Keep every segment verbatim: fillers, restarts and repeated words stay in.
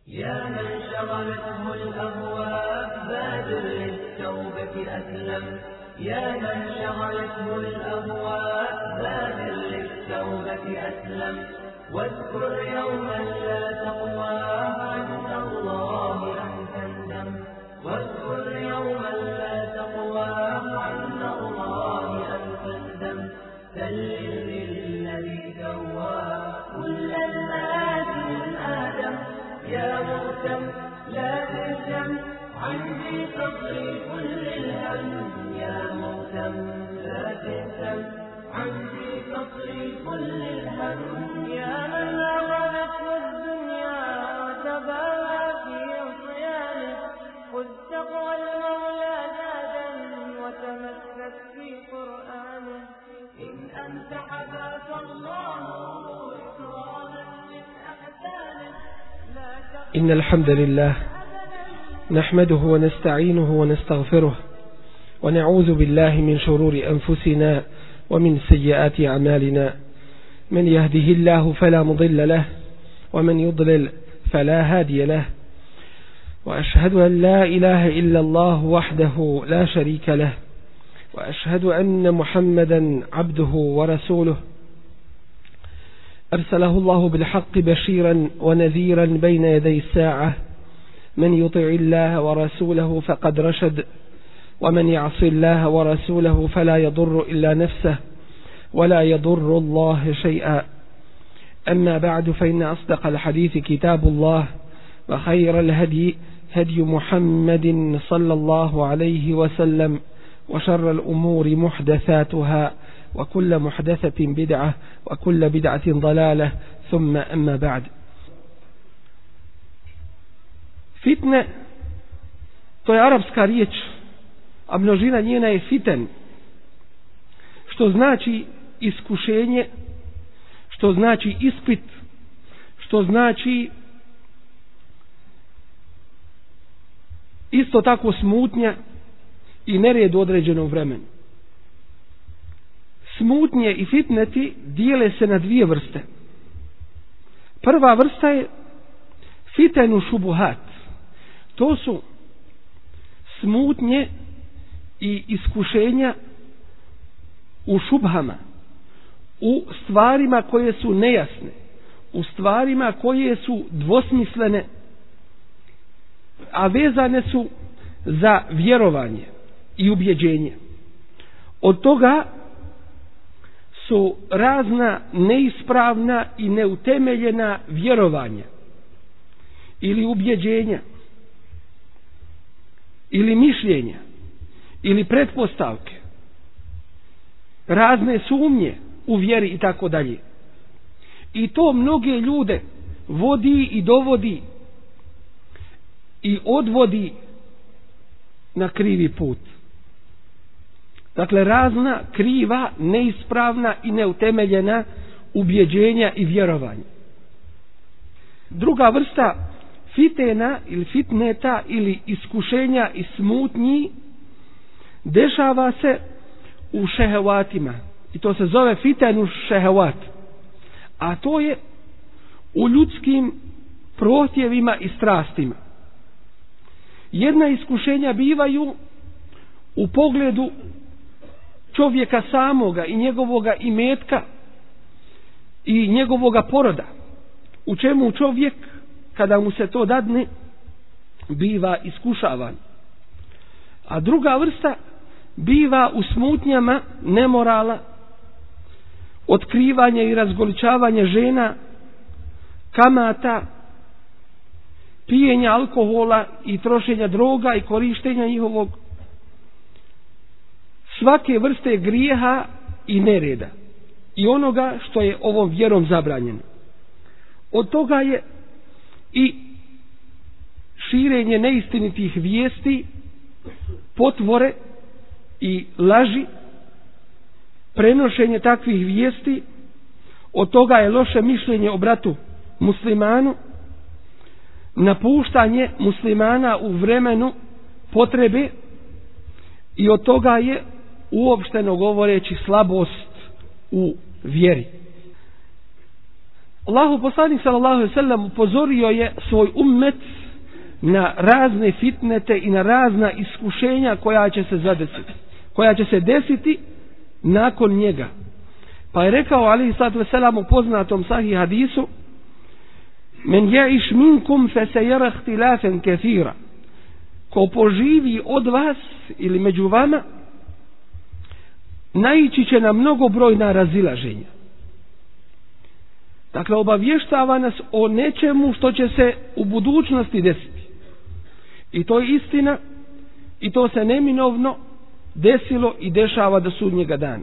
يا من شغلته الأهواء بادر للتوبة أسلم يا من شغلته الأهواء بادر للتوبة أسلم واذكر يوما لا تقوى عند الله أن تندم واذكر يوما لا تقوى عند الله أن تندم سلم للذي سوى كل الناس من آدم يا مهتم لا تهتم عندي تطري كل الهم يا مهتم لا تهتم عندي تطري كل الهم يا من أغلته الدنيا وتباهى في عصيانه خذ تقوى المولى زادا وتمسك في قرآنه إن أنت حباك الله إكراما من أحسانه إن الحمد لله نحمده ونستعينه ونستغفره ونعوذ بالله من شرور أنفسنا ومن سيئات أعمالنا من يهده الله فلا مضل له ومن يضلل فلا هادي له وأشهد أن لا إله إلا الله وحده لا شريك له وأشهد أن محمدا عبده ورسوله أرسله الله بالحق بشيرا ونذيرا بين يدي الساعة من يطع الله ورسوله فقد رشد ومن يعص الله ورسوله فلا يضر إلا نفسه ولا يضر الله شيئا أما بعد فإن أصدق الحديث كتاب الله وخير الهدي هدي محمد صلى الله عليه وسلم وشر الأمور محدثاتها وكل محدثة بدعة وكل بدعة ضلالة ثم أما بعد. Fitne, to je arapska riječ, a množina njena je fiten, što znači iskušenje, što znači ispit, što znači isto tako smutnja i nered u određenom vremenu. Smutnje i fitneti dijele se na dvije vrste. Prva vrsta je fitenu šubuhat. To su smutnje i iskušenja u šubhama, u stvarima koje su nejasne, u stvarima koje su dvosmislene, a vezane su za vjerovanje i ubjeđenje. Od toga su razna neispravna i neutemeljena vjerovanja ili ubjeđenja ili mišljenja ili pretpostavke, razne sumnje u vjeri i tako dalje. I to mnoge ljude vodi i dovodi i odvodi na krivi put. Dakle, razna kriva, neispravna i neutemeljena ubjeđenja i vjerovanja. Druga vrsta fitena ili fitneta ili iskušenja i smutnji dešava se u šehevatima. I to se zove fitenu šehevat. A to je u ljudskim prohtjevima i strastima. Jedna iskušenja bivaju u pogledu čovjeka samoga i njegovoga imetka i njegovoga poroda, u čemu čovjek, kada mu se to dadne, biva iskušavan. A druga vrsta biva u smutnjama nemorala, otkrivanja i razgoličavanja žena, kamata, pijenja alkohola i trošenja droga i korištenja njihovog, svake vrste grijeha i nereda i onoga što je ovom vjerom zabranjeno. Od toga je i širenje neistinitih vijesti, potvore i laži, prenošenje takvih vijesti. Od toga je loše mišljenje o bratu muslimanu, napuštanje muslimana u vremenu potrebe, i od toga je uopšteno govoreći slabost u vjeri. Allahu poslanik sallallahu alejhi ve sellem upozorio je svoj ummet na razne fitnete i na razna iskušenja koja će se zadesiti, koja će se desiti nakon njega. Pa je rekao alejhi salatu vesselam u poznatom sahih hadisu: Men ya'ish minkum fasayara ikhtilafan kathira. Ko poživi od vas ili među vama, naići će na mnogobrojna razilaženja. Dakle, obavještava nas o nečemu što će se u budućnosti desiti. I to je istina, i to se neminovno desilo i dešava do sudnjega dana.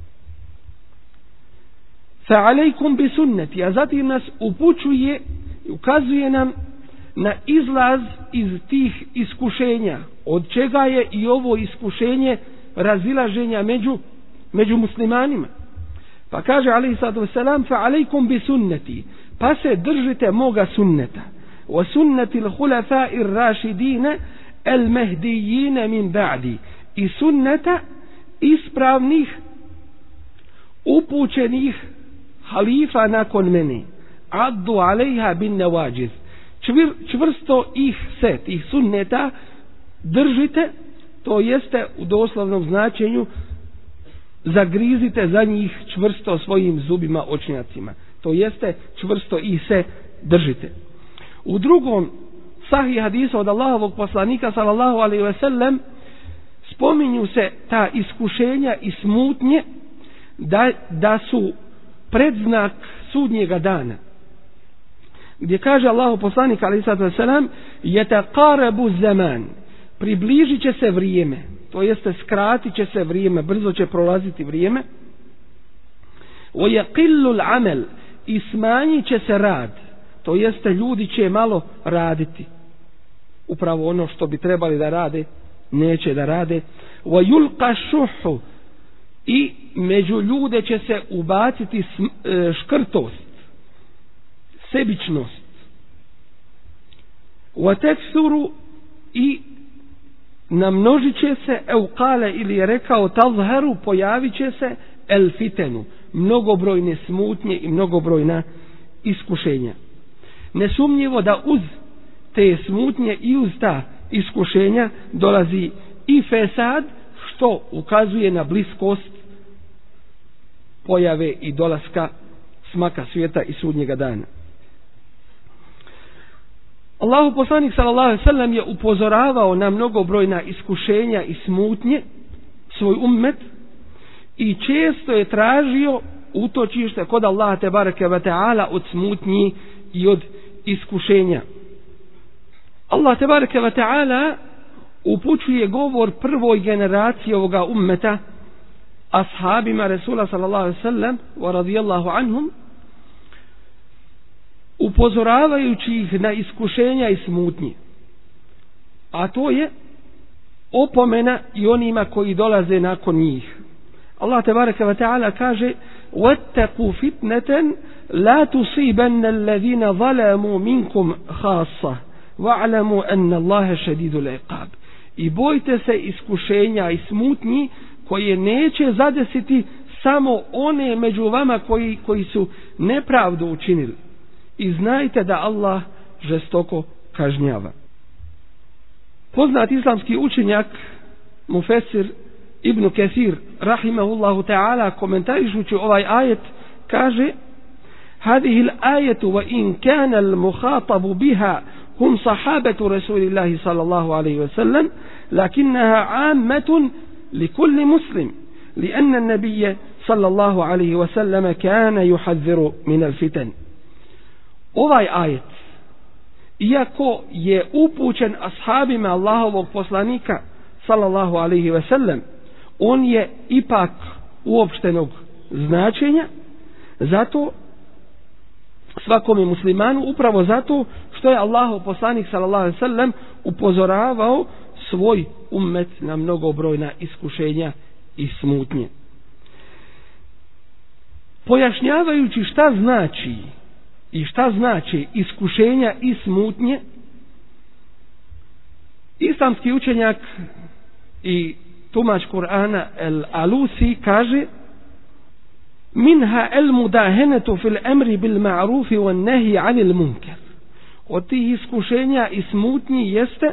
Fa'alejkum bi sunneti, a zatim nas upućuje i ukazuje nam na izlaz iz tih iskušenja, od čega je i ovo iskušenje razilaženja među, među muslimanima. Pa kaže alejhi salatu vesselam: fa'alejkum bi sunneti, pa se držite moga sunneta, wa sunneti l'hulafa'i r-rašidine el-mehdijine min ba'di, i sunneta ispravnih upućenih halifa nakon mene, addu alejha bin nevađiz, Čvir, čvrsto ih se, tih sunneta držite, to jeste u doslovnom značenju zagrizite za njih čvrsto svojim zubima očnjacima, to jeste čvrsto ih se držite. U drugom sahih hadisu od Allahovog poslanika sallallahu alejhi ve sellem spominju se ta iskušenja i smutnje da, da su predznak sudnjega dana, gdje kaže Allahov poslanik alejhi salatu vesselam: yataqarabu zaman, približit će se vrijeme, to jeste skratit će se vrijeme, brzo će prolaziti vrijeme. Wa yaqillu al-amal, i smanjit će se rad, to jeste ljudi će malo raditi, upravo ono što bi trebali da rade neće da rade. Wa yulqa shuhu, i među ljude će se ubaciti škrtost, sebičnost. Wa taksuru, i namnožit će se, eukale, ili je rekao tazharu, pojavit će se, el fitenu, mnogobrojne smutnje i mnogobrojna iskušenja. Nesumnjivo da uz te smutnje i uz ta iskušenja dolazi i fesad, što ukazuje na bliskost pojave i dolaska smaka svijeta i sudnjega dana. Allahu poslanik sallallahu alejhi ve sellem je upozoravao na mnogobrojna iskušenja i smutnje svoj ummet i često je tražio utočište kod Allaha tebareke ve taala od smutnji i od iskušenja. Allah tebareke ve taala upućuje govor prvoj generaciji ovoga ummeta, ashabima Resula sallallahu alejhi ve sellem wa radijallahu anhum, upozoravajući ih na iskušenja i smutnje, a to je opomena i onima koji dolaze nakon njih. Allah tebareke ve taala kaže: wattaqu fitnatan la tusibanna alladhina zalamu minkum khassa wa'lamu anna Allaha shadidul iqab. I bojte se iskušenja i smutnji koje neće zadesiti samo one među vama koji, koji su nepravdu učinili. I znajte da Allah žestoko kažnjava. Poznat islamski učenjak Mufesir Ibn Kesir rahimahullahu ta'ala, komentarišući ovaj ajet, kaže: هذه الآية وإن كان المخاطب بها هم صحابة رسول الله صلى الله عليه وسلم لكنها عامة لكل مسلم لأن النبي صلى الله عليه وسلم كان يحذر من الفتن. Ovaj ajet, iako je upućen ashabima Allahovog poslanika sallallahu alejhi ve sellem, on je ipak uopštenog značenja, zato svakome muslimanu, upravo zato što je Allahov poslanik sallallahu alejhi ve sellem upozoravao svoj ummet na mnogobrojna iskušenja i smutnje. Pojašnjavajući šta znači i šta znači iskušenja i smutnje, islamski učenjak i tumač Kur'ana El Alusi kaže: minha el mudahenetu fil emri bil ma'rufi wan nahi anil munkar. Od tih iskušenja i smutnji jeste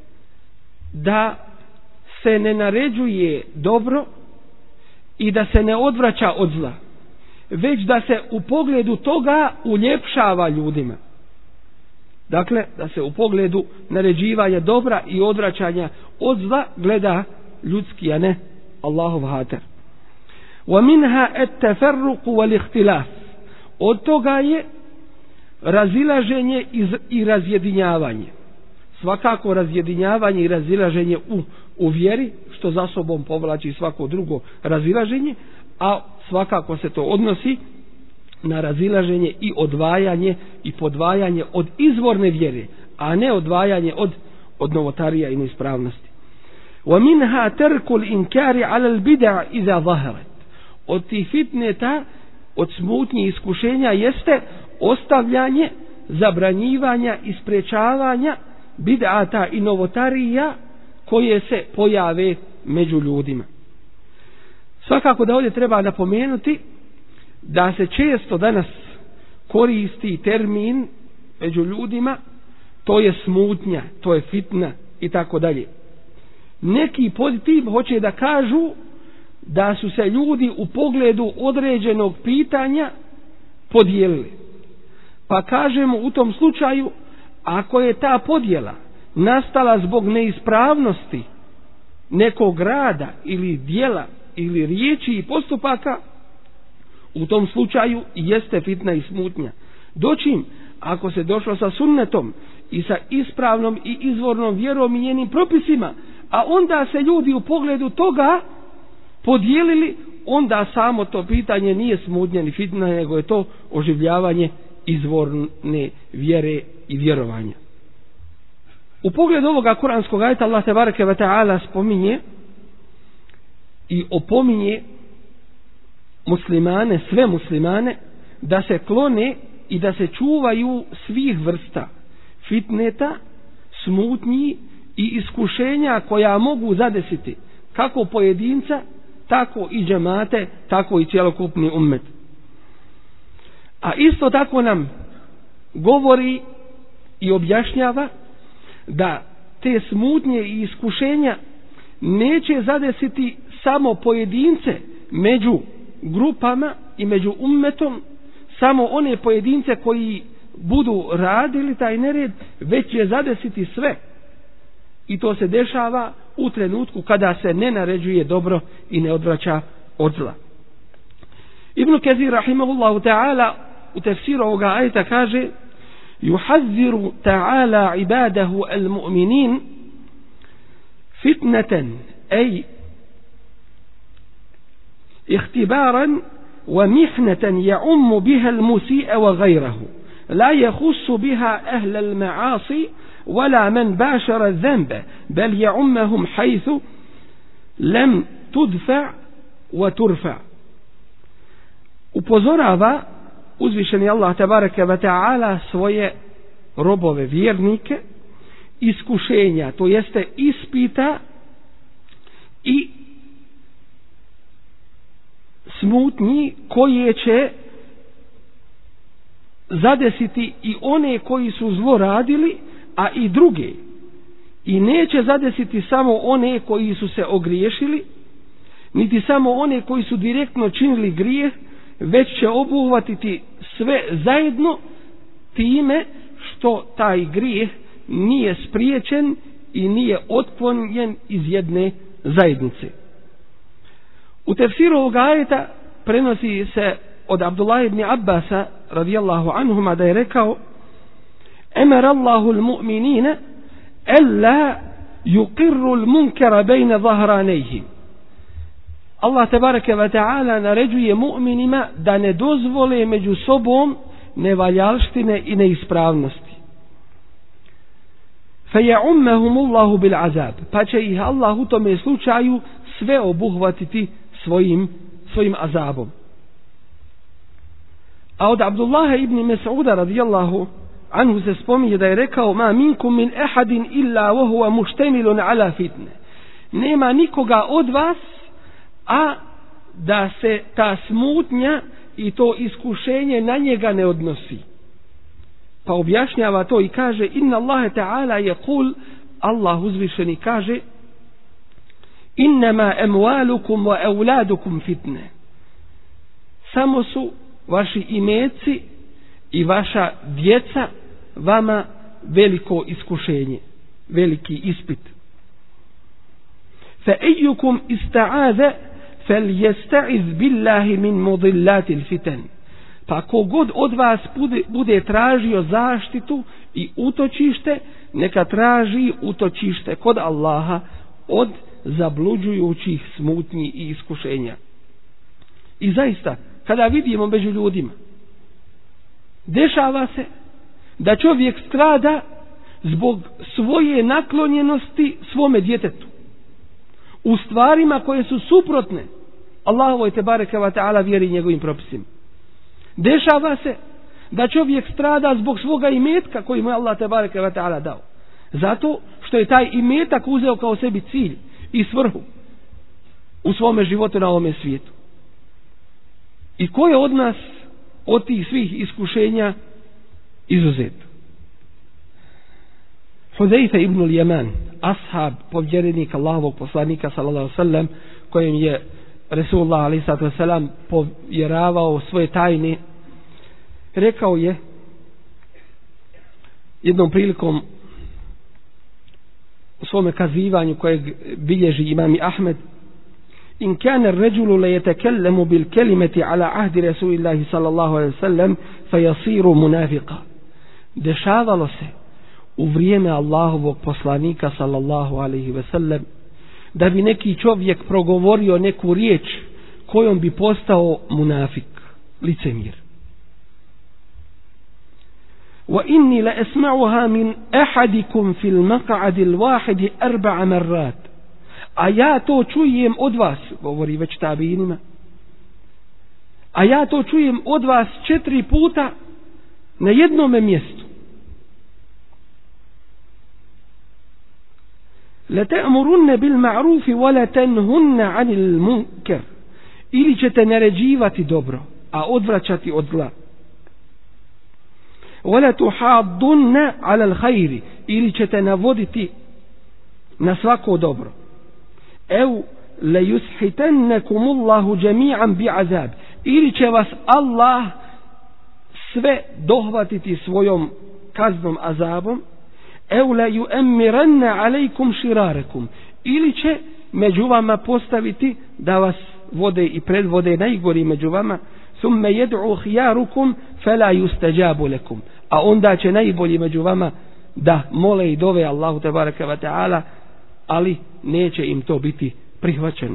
da se ne naređuje dobro i da se ne odvraća od zla, već da se u pogledu toga uljepšava ljudima. Dakle, da se u pogledu naređivanja dobra i odvraćanja od zla gleda ljudski, a ne Allahov hater. وَمِنْهَا التَّفَرُّقُ وَالِخْتِلَافِ. Od toga je razilaženje i razjedinjavanje. Svakako razjedinjavanje i razilaženje u, u vjeri, što za sobom povlači svako drugo razilaženje, a svakako se to odnosi na razilaženje i odvajanje i podvajanje od izvorne vjere, a ne odvajanje od, od novotarija i neispravnosti. وَمِنْهَا تَرْكُ الْإِنْكَارِ عَلَى الْبِدَعِ إِذَا ظَهَرَتْ. Od tih fitneta, od smutnji iskušenja jeste ostavljanje, zabranjivanja i sprečavanja bid'ata i novotarija koje se pojave među ljudima. Svakako da ovdje treba napomenuti da se često danas koristi termin među ljudima, to je smutnja, to je fitna i tako dalje. Neki pod tim hoće da kažu da su se ljudi u pogledu određenog pitanja podijelili. Pa kažemo u tom slučaju, ako je ta podjela nastala zbog neispravnosti nekog rada ili dijela ili riječi i postupaka, u tom slučaju jeste fitna i smutnja. Dočim, ako se došlo sa sunnetom i sa ispravnom i izvornom vjerom i njenim propisima, a onda se ljudi u pogledu toga podijelili, onda samo to pitanje nije smutnja ni fitna, nego je to oživljavanje izvorne vjere i vjerovanja. U pogledu ovoga kuranskog ajeta Allah tebareke ve taala spominje i opominje muslimane, sve muslimane, da se klone i da se čuvaju svih vrsta fitneta, smutnji i iskušenja koja mogu zadesiti kako pojedinca, tako i džemate, tako i cjelokupni ummet. A isto tako nam govori i objašnjava da te smutnje i iskušenja neće zadesiti samo pojedince među grupama i među ummetom, samo one pojedince koji budu radili taj nered, već će zadesiti sve. I to se dešava u trenutku kada se ne naređuje dobro i ne odvraća od zla. Ibn Kathir rahimahullahu ta'ala u tefsiru ovoga ajeta kaže: yuhazziru ta'ala ibadahu al-mu'minin fitnatan ay ikhtibaran wa mihnatan ya'ummu biha al-musi'a wa ghayrahu la yakhussu biha ahla al-ma'asi ولا من باشر الذنب بل يعمهم حيث لم تدفع وترفع. Upozorava uzvišeni Allah tebareke ve taala svoje robove vjernike iskušenja, to jeste ispita i smutnji koje će zadesiti i one koji su zlo radili, a i druge, i neće zadesiti samo one koji su se ogriješili, niti samo one koji su direktno činili grijeh, već će obuhvatiti sve zajedno time što taj grijeh nije spriječen i nije otklonjen iz jedne zajednice. U tefsiru ovog ajeta prenosi se od Abdullah ibn Abbasa radijallahu anhuma da je rekao: أمر الله المؤمنين ألا يقر المنكر بين ظهرانيهم. Allah tebareke ve taala naređuje mu'minima da ne dozvole među sobom nevaljalštine i neispravnosti. فَيَعُمَّهُمُ اللَّهُ بِالْعَذَابِ. Pa će ih Allah u tome slučaju sve obuhvatiti svojim, svojim azabom. A od Abdullaha ibn Mas'uda radijallahu anhu se spominje da je rekao: ma minkum min ahadin illa wa huwa muštemilun ala fitne. Nema nikoga od vas, a da se ta smutnja i to iskušenje na njega ne odnosi. Pa objašnjava to i kaže: inna Allahe ta'ala je kul, Allah uzvišeni kaže: innama emwalukum wa euladukum fitne. Samo su vaši imeci i vaša djeca vama veliko iskušenje, veliki ispit. Fa ejukum ista'aza falyesta'iz billahi min mudillatil fitan. Pa kogod od vas bude, bude tražio zaštitu i utočište, neka traži utočište kod Allaha od zabluđujućih smutnji i iskušenja. I zaista, kada vidimo među ljudima, dešava se da čovjek strada zbog svoje naklonjenosti svome djetetu u stvarima koje su suprotne Allahovoj tebareke ve taala vjeri i njegovim propisima. Dešava se da čovjek strada zbog svoga imetka koji mu je Allah tebareke ve taala dao, zato što je taj imetak uzeo kao sebi cilj i svrhu u svome životu na ovome svijetu. I ko je od nas od tih svih iskušenja izuzet? Hudejfe ibn al-Yaman, ashab, povjerenik Allahovog poslanika sallallahu alejhi ve sellem, kojem je Resulullah alejhi ve sellem povjeravao svoje tajne, rekao je jednom prilikom u svome kazivanju kojeg bilježi imam Ahmed: in kana ar-rajulu la yatakallamu bil kalimati ala ahdi Rasulillahi sallallahu alejhi ve sellem fayasiru munafiqa. Dešavalo se u vrijeme Allahovog poslanika sallallahu alejhi ve sellem da bi neki čovjek progovorio neku riječ kojom bi postao munafik, licemjer. Wa inni la asma'uha min ahadikum fil maq'adi al-wahid arba'a marrat. A ja to čujem od vas, govori već tabinima, a ja to čujem od vas četiri puta na jednome mjestu. La ta'murunna bil ma'rufi wa la tanhunna 'anil munkar. Ili ćete naređivati dobro, a odvraćati od zla. Wa la tuhaddunna 'ala al-khairi. Ili ćete navoditi na svako dobro. Ev la yushitannakum Allahu jami'an bi'azab. Ili će vas Allah sve dohvatiti svojom kaznom, azabom. Ev la yu'ammiranna alaykum shirarakum. Ili će među vama postaviti da vas vode i predvode najgori među vama. Thumma yad'u khiyarukum fala yustajabu lakum. A onda će najbolji među vama da mole i dove Allahu tebareke ve taala, ali neće im to biti prihvaćeno.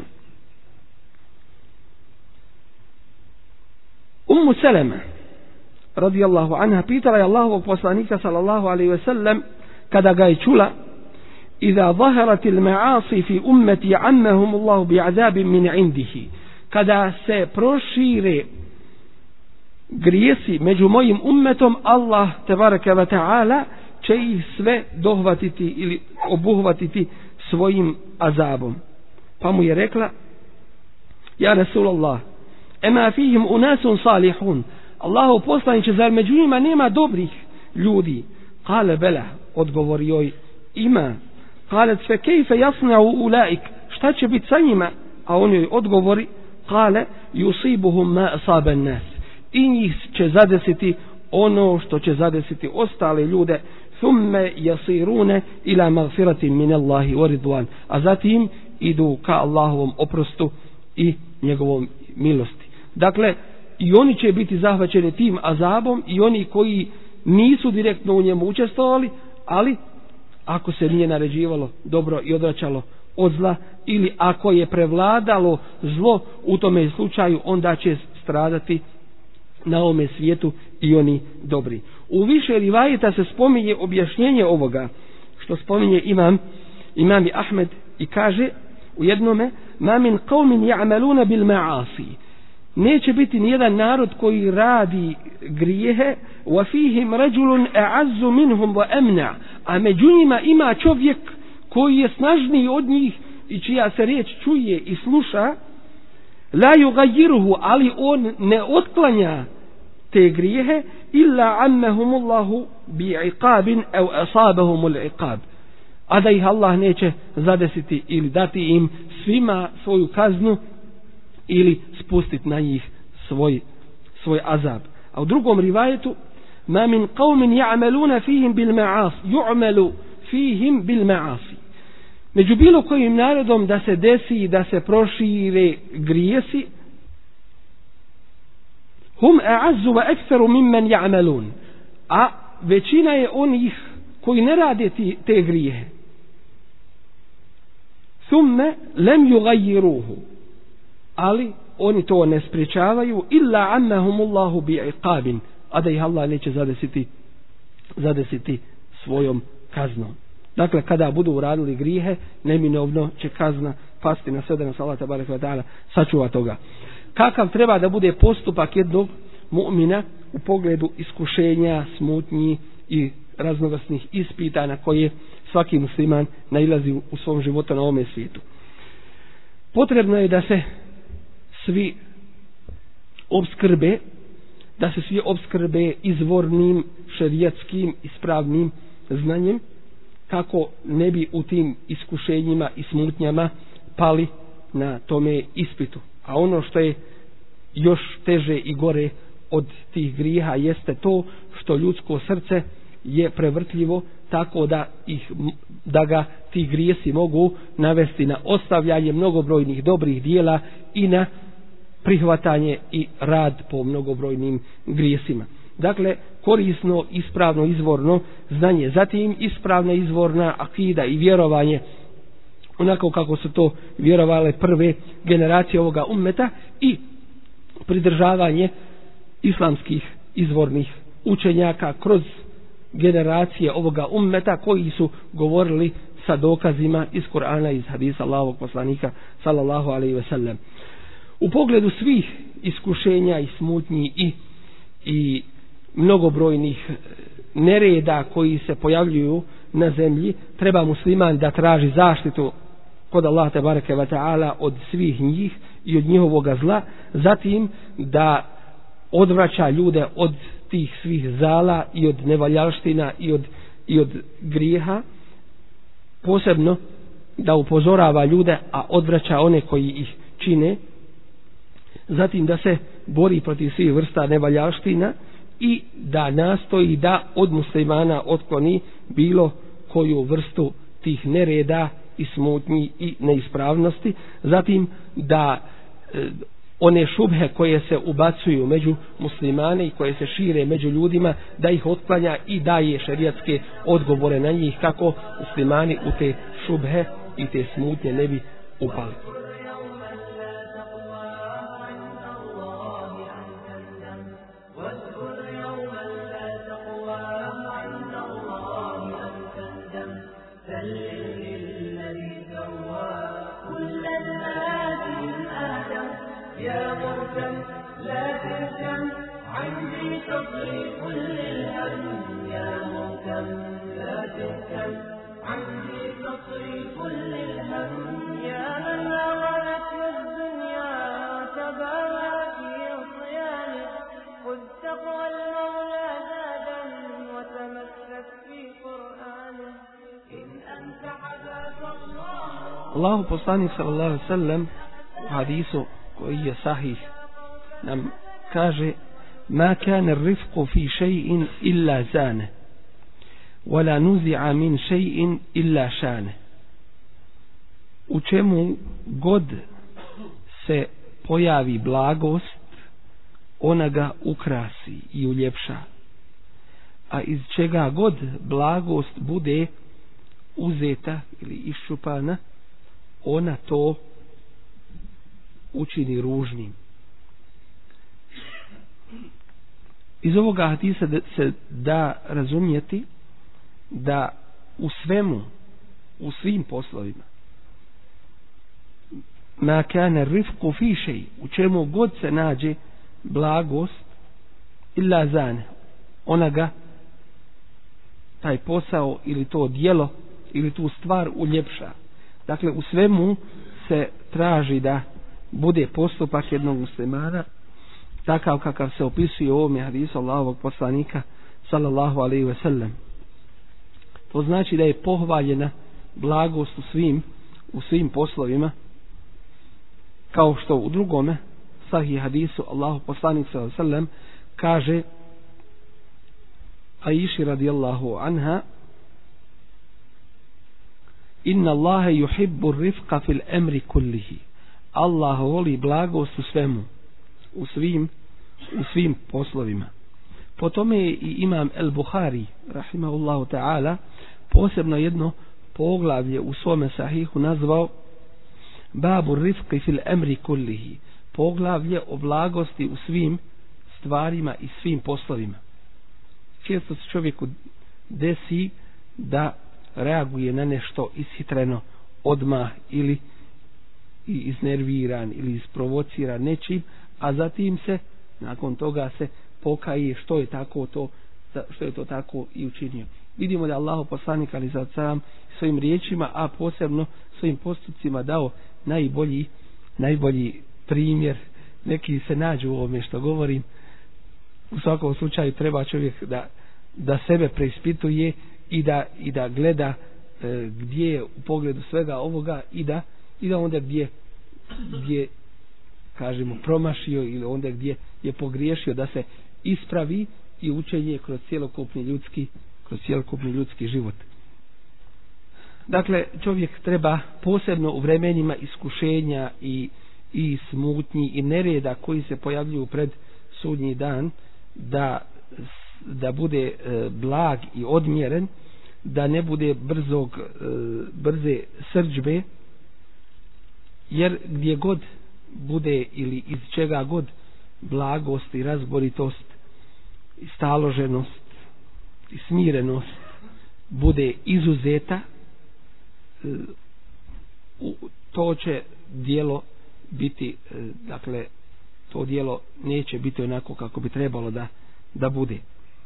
Ummu Salama radijallahu anha pitala je Allahovog poslanika sallallahu alejhi ve sellem kada ga je čula: iza zaharat al-ma'asi fi ummati ammahum Allahu bi'azabin min 'indihi. Kada se prošire grijesi među mojim ummetom, Allah tebareke ve taala će ih sve dohvatiti ili obuhvatiti svojim azabom. Pa mu je rekla: ja Rasulullah, ema fihim unasun salihun. Allahov poslaniče, zar među njima nema dobrih ljudi? Kale bela, odgovori joj, ima. Kale fe kejfe jasna'u ulaik, šta će biti sa njima? A on joj odgovori: kale yusibuhum ma asaban nas. I njih će zadesiti ono što će zadesiti ostale ljude. Thumme yasirune ila magfiratin min Allahi wa ridwan. A zatim idu ka Allahovom oprostu i njegovom milosti. Dakle, i oni će biti zahvaćeni tim azabom, i oni koji nisu direktno u njemu učestvovali, ali ako se nije naređivalo dobro i odvraćalo od zla, ili ako je prevladalo zlo u tome slučaju, onda će stradati na ovome svijetu i oni dobri. U više rivajeta se spominje objašnjenje ovoga što spominje imam imam Ahmed i kaže u jednome: ma min qaumin ya'maluna bil ma'asi. Neće biti nijedan narod koji radi grijehe, wa fihim rajulun a'azzu minhum wa amna. A među njima ima čovjek koji je snažniji od njih i čija se riječ čuje i sluša. la yugayiruhu, ali on ne otklanja te grijehe, illa ammahumullahu bi'iqabin au asabahumul iqab, a da ih Allah neće zadesiti ili dati im svima svoju kaznu ili spustiti na njih svoj, svoj azab. A u drugom rivajetu, ma min qawmin ya'maluna fihim bil ma'asi yu'malu fihim bil ma'asi, među bilo kojim narodom da se desi da se prošire grijesi, hum a'azzu wa aktharu mimman ya'malun, a većina je onih koji ne rade ti, te grijehe. Thumma lam yughayyiruhu, ali oni to ne spriječavaju, illa ammahumullahu bi'iqabin, a da ih Allah neće zadesiti, zadesiti svojom kaznom. Dakle, kada budu uradili grijehe, neminovno će kazna pasti na sve, da nas Allah tabaraka wa ta'ala sačuva toga. Kakav treba da bude postupak jednog mu'mina u pogledu iskušenja, smutnji i raznovrsnih ispita na koje svaki musliman nailazi u svom životu na ovome svijetu? Potrebno je da se svi obskrbe, da se svi obskrbe izvornim, šerijatskim, ispravnim znanjem, kako ne bi u tim iskušenjima i smutnjama pali na tome ispitu. A ono što je još teže i gore od tih grijeha jeste to što ljudsko srce je prevrtljivo, tako da ih, da ga ti grijesi mogu navesti na ostavljanje mnogobrojnih dobrih dijela i na prihvatanje i rad po mnogobrojnim grijesima. Dakle, korisno, ispravno, izvorno znanje, zatim ispravna izvorna akida i vjerovanje onako kako su to vjerovale prve generacije ovoga ummeta i pridržavanje islamskih izvornih učenjaka kroz generacije ovoga ummeta koji su govorili sa dokazima iz Kur'ana, iz hadisa Allahovog poslanika sallallahu alejhi ve sellem. U pogledu svih iskušenja i smutnji i, i mnogobrojnih nereda koji se pojavljuju na zemlji, treba musliman da traži zaštitu kod Allaha tebareke ve taala od svih njih i od njihovog zla, zatim da odvraća ljude od tih svih zala i od nevaljalština i od, i od grijeha, posebno da upozorava ljude, a odvraća one koji ih čine, zatim da se bori protiv svih vrsta nevaljalština i da nastoji da od muslimana otkloni bilo koju vrstu tih nereda i smutnji i neispravnosti, zatim da e, one šubhe koje se ubacuju među muslimane i koje se šire među ljudima, da ih otklanja i daje šerijatske odgovore na njih kako muslimani u te šubhe i te smutnje ne bi upali. Allahu poslanik sallallahu alejhi ve sellem u hadisu koji je sahih nam kaže: ma kana ar-rifqu fi shay'in illa zana wa la nuzi'a min shay'in illa shana. U čemu god se pojavi blagost, ona ga ukrasi i uljepša, a iz čega god blagost bude uzeta ili iščupana, ona to učini ružnim. Iz ovoga hadisa se da razumjeti da u svemu, u svim poslovima, ma kana rifqu fi shay, u čemu god se nađe blagost, illa zane, ona ga, taj posao ili to djelo ili tu stvar uljepša. Dakle, u svemu se traži da bude postupak jednog muslimana takav kakav se opisuje u ovome hadisu Allahovog poslanika sallallahu alejhi ve sellem. To znači da je pohvaljena blagost u svim u svim poslovima, kao što u drugome sahih hadisu Allahov poslanik sallallahu alejhi ve sellem kaže Aiši radijallahu anha: Inna Allahe yuhibbu rifqa fil emri kullihi. Allah voli blagost u svemu, u svim u svim poslovima. Po tome je i imam El Buhari rahimahullahu ta'ala posebno jedno poglavlje u svome sahihu nazvao Babu rifqi fil emri kullihi, poglavlje o blagosti u svim stvarima i svim poslovima. Često se čovjeku desi da reaguje na nešto ishitreno odmah ili iznerviran ili isprovociran nečim, a zatim se nakon toga se pokaje što je tako to što je to tako i učinio. Vidimo da Allahov poslanik alejhi ve sellem svojim riječima, a posebno svojim postupcima dao najbolji najbolji primjer. Neki se nađu u ovome što govorim. U svakom slučaju treba čovjek da da sebe preispituje i da i da gleda e, gdje je u pogledu svega ovoga i da i da onda gdje gdje kažemo promašio ili onda gdje je pogriješio da se ispravi i učenje kroz cjelokupni ljudski kroz cjelokupni ljudski život. Dakle, čovjek treba posebno u vremenima iskušenja i i smutnji i nereda koji se pojavljuju pred sudnji dan da da bude e, blag i odmjeren, da ne bude brzog e, brze srdžbe, jer gdje god bude ili iz čega god blagost i razboritost i staloženost i smirenost bude izuzeta, e, u, to će djelo biti, e, dakle to djelo neće biti onako kako bi trebalo da da bude.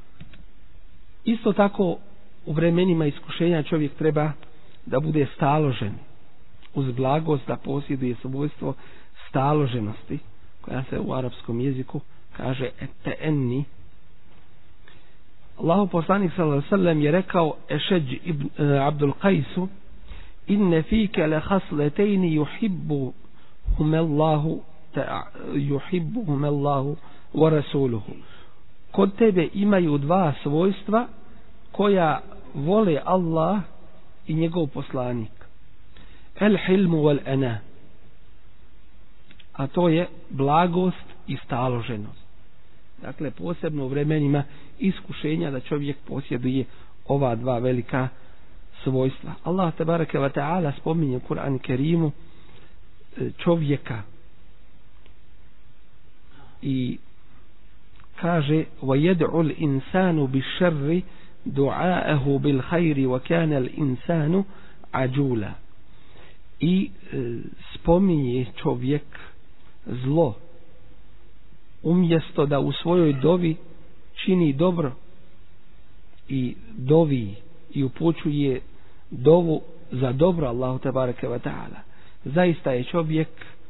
Isto tako u vremenima iskušenja čovjek treba da bude staložen, uz blagost da posjeduje svojstvo staloženosti, koja se u arapskom jeziku kaže eteni. Allahu poslanik sallallahu alejhi ve sellem je rekao Ešedž ibn uh, Abdul Qajsu: inne fike le hasletejni yuhibbuhum Allahu yuhibbuhum Allahu wa rasuluhu. Kod tebe imaju dva svojstva koja vole Allah i njegov poslanik. El hilmu wal ana. A to je blagost i staloženost. Dakle, posebno u vremenima iskušenja da čovjek posjeduje ova dva velika svojstva. Allah tebareke ve taala spominje u Kur'anu Kerimu čovjeka i kaže: وَيَدْعُ الْإِنسَانُ بِالشَّرِّ دُعَاءَهُ بِالْخَيْرِ وَكَانَ الْإِنسَانُ عَجُولًا. I e, spominje čovjek zlo umjesto da u svojoj dovi čini dobro i dovi i upućuje dovu za dobro Allahu tebareke ve taala. Zaista je čovjek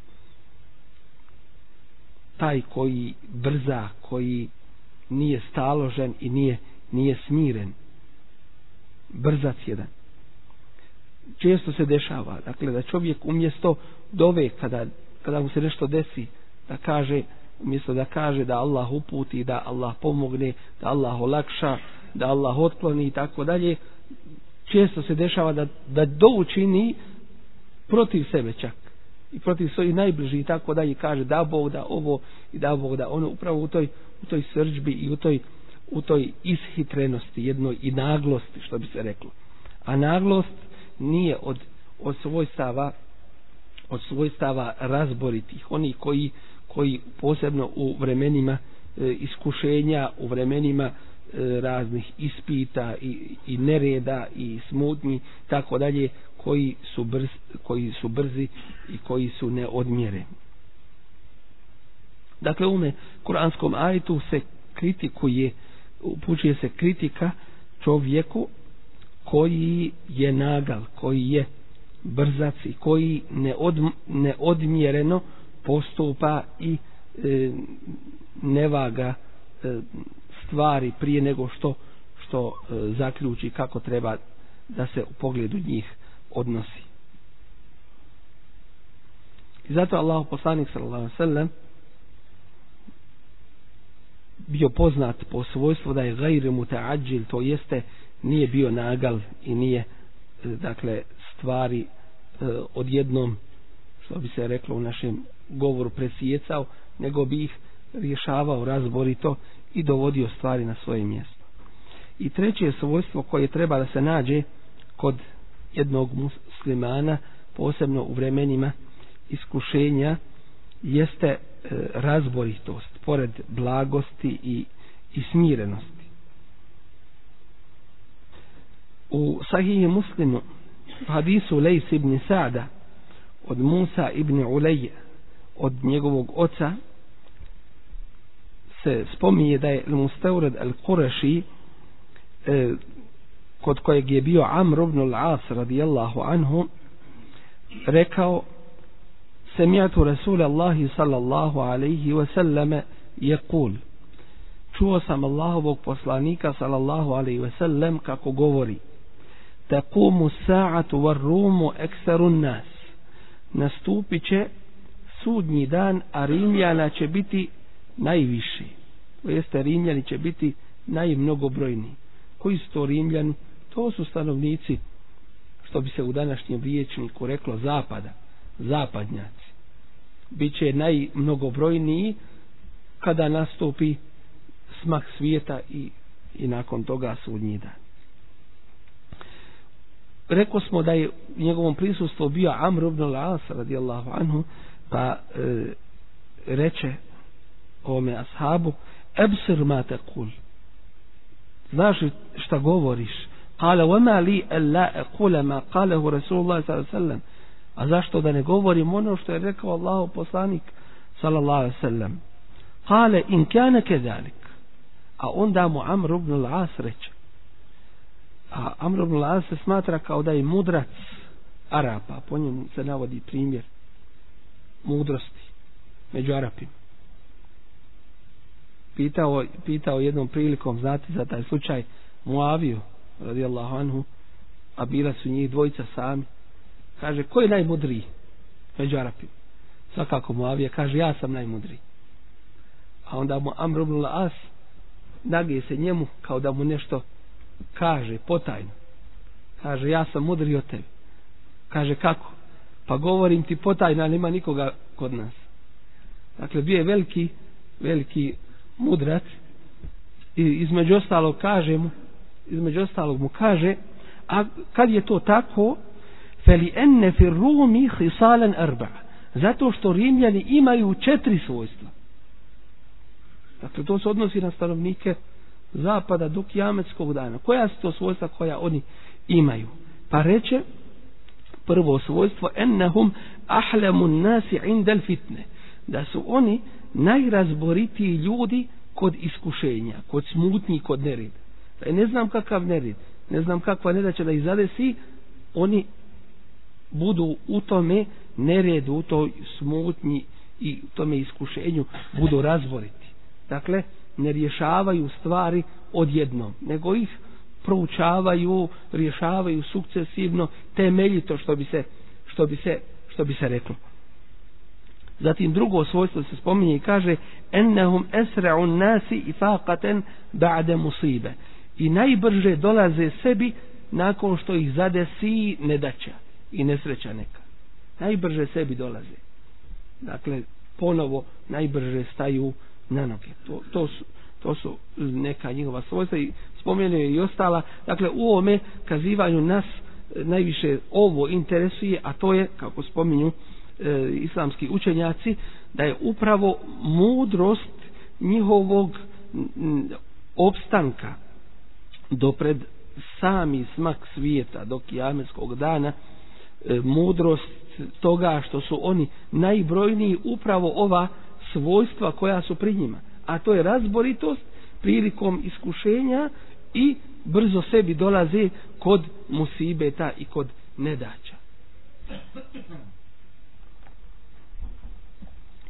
taj koji brza, koji nije staložen i nije nije smiren, brzac jedan. Često se dešava, dakle, da čovjek umjesto dove kada, kada mu se nešto desi, da kaže, umjesto da kaže da Allah uputi, da Allah pomogne, da Allah olakša, da Allah otkloni i tako dalje, često se dešava da, da dovu čini protiv sebe čak i protiv svojih najbližih i tako dalje, kaže da Bog da ovo i da Bog da ono, upravo u toj, u toj srdžbi i u toj, u toj ishitrenosti jednoj i naglosti, što bi se reklo. A naglost nije od, od svojstava od svojstava razboritih, oni koji, koji posebno u vremenima e, iskušenja, u vremenima e, raznih ispita i, i nereda i smutnji, tako dalje, koji su brz, koji su brzi i koji su neodmjereni. Dakle, u ome kuranskom ajetu se kritikuje, upućuje se kritika čovjeku koji je nagal, koji je brzac i koji neod, neodmjereno postupa i e, ne vaga e, stvari prije nego što što e, zaključi kako treba da se u pogledu njih odnosi. I zato Allahu poslanik sallallahu alejhi ve sellem bio poznat po svojstvu da je gajr muta'adžil, to jeste nije bio nagal i nije dakle stvari e, odjednom, što bi se reklo u našem govoru, presijecao, nego bi ih rješavao razborito i dovodio stvari na svoje mjesto. I treće svojstvo koje treba da se nađe kod jednog muslimana, posebno u vremenima iskušenja, jeste e, razboritost, pored blagosti i, i smirenosti. U Sahihi Muslimu, u hadisu Lejs ibn Sa'da od Musa ibn Ulejje, od njegovog oca, se spominje da je Mustawrid al-Quraši, e, kod kojeg je bio Amr ibn al-As radijallahu anhu, rekao: Sami'tu Rasulallahi sallallahu alaihi wa sallame yaqul, čuo sam Allahovog poslanika sallallahu alaihi wa sallam kako govori: taqumu sa'atu war rumu ekserun nas, nastupit će sudnji dan, a Rimljana će biti najviši, to jeste Rimljani će biti najmnogobrojniji. Koji su to Rimljani? To su stanovnici, što bi se u današnjem rječniku reklo, zapada, zapadnjaci. Biće najmnogobrojniji kada nastupi smak svijeta i, i nakon toga sudnji dan. Rekao smo da je u njegovom prisustvu bio Amr ibn al-As radijallahu anhu, pa e, reče ovome ashabu: ebsir ma taqul, znaš šta govoriš? Kale wama li alla aqula ma qalahu Rasulullah sallallahu alejhi ve sellem, a zašto da ne govorim ono što je rekao Allahov poslanik sallallahu alejhi ve sellem? Kale in kana kedalik, a onda mu Amr ibn al-As reče, a Amr ibn al-As se smatra kao da je mudrac Arapa, po njemu se navodi primjer mudrosti među Arapima. Pitao, pitao jednom prilikom, znate za taj slučaj, Muaviju radijallahu anhu, a bila su njih dvojica sami, kaže: ko je najmudriji među Arapima? Svakako Muavija kaže: ja sam najmudriji. A onda mu Amr ibn al-As nagije se njemu kao da mu nešto kaže potajno, kaže: ja sam mudriji od tebi. Kaže: kako? Pa govorim ti potajno, nema nikoga kod nas. Dakle, bio je veliki veliki mudrac i između ostalog kaže mu između ostalog mu kaže: a kad je to tako, feli enne fir rumi hisalan arba, zato što Rimljani imaju četiri svojstva. Dakle, to se odnosi na stanovnike zapada do kijametskog dana. Koja su to svojstva koja oni imaju? Pa reče, prvo svojstvo: ennahum ahlamun nasi indal fitne, da su oni najrazboritiji ljudi kod iskušenja, kod smutnji, kod nereda. Pa ne znam kakav nered, ne znam kakva nedaća da ih zadesi, oni budu u tome neredu, u toj smutnji i u tome iskušenju budu razboriti. Dakle, ne rješavaju stvari odjednom, nego ih proučavaju, rješavaju sukcesivno, temeljito, što bi se, što bi se, što bi se reklo. Zatim drugo svojstvo se spominje i kaže: ennahum esra'un nasi ifaqatan ba'da musibe, i najbrže dolaze sebi nakon što ih zadesi nedaća i nesreća neka. Najbrže sebi dolaze. Dakle, ponovo najbrže staju na noge. To, to, su, to su neka njihova svojstva i spomenuje i ostala. Dakle, u ovome kazivanju nas najviše ovo interesuje, a to je, kako spominju e, islamski učenjaci, da je upravo mudrost njihovog m, opstanka dopred sami smak svijeta, do kijametskog dana, e, mudrost toga što su oni najbrojniji, upravo ova svojstva koja su pri njima, a to je razboritost prilikom iskušenja i brzo sebi dolaze kod musibeta i kod nedaća.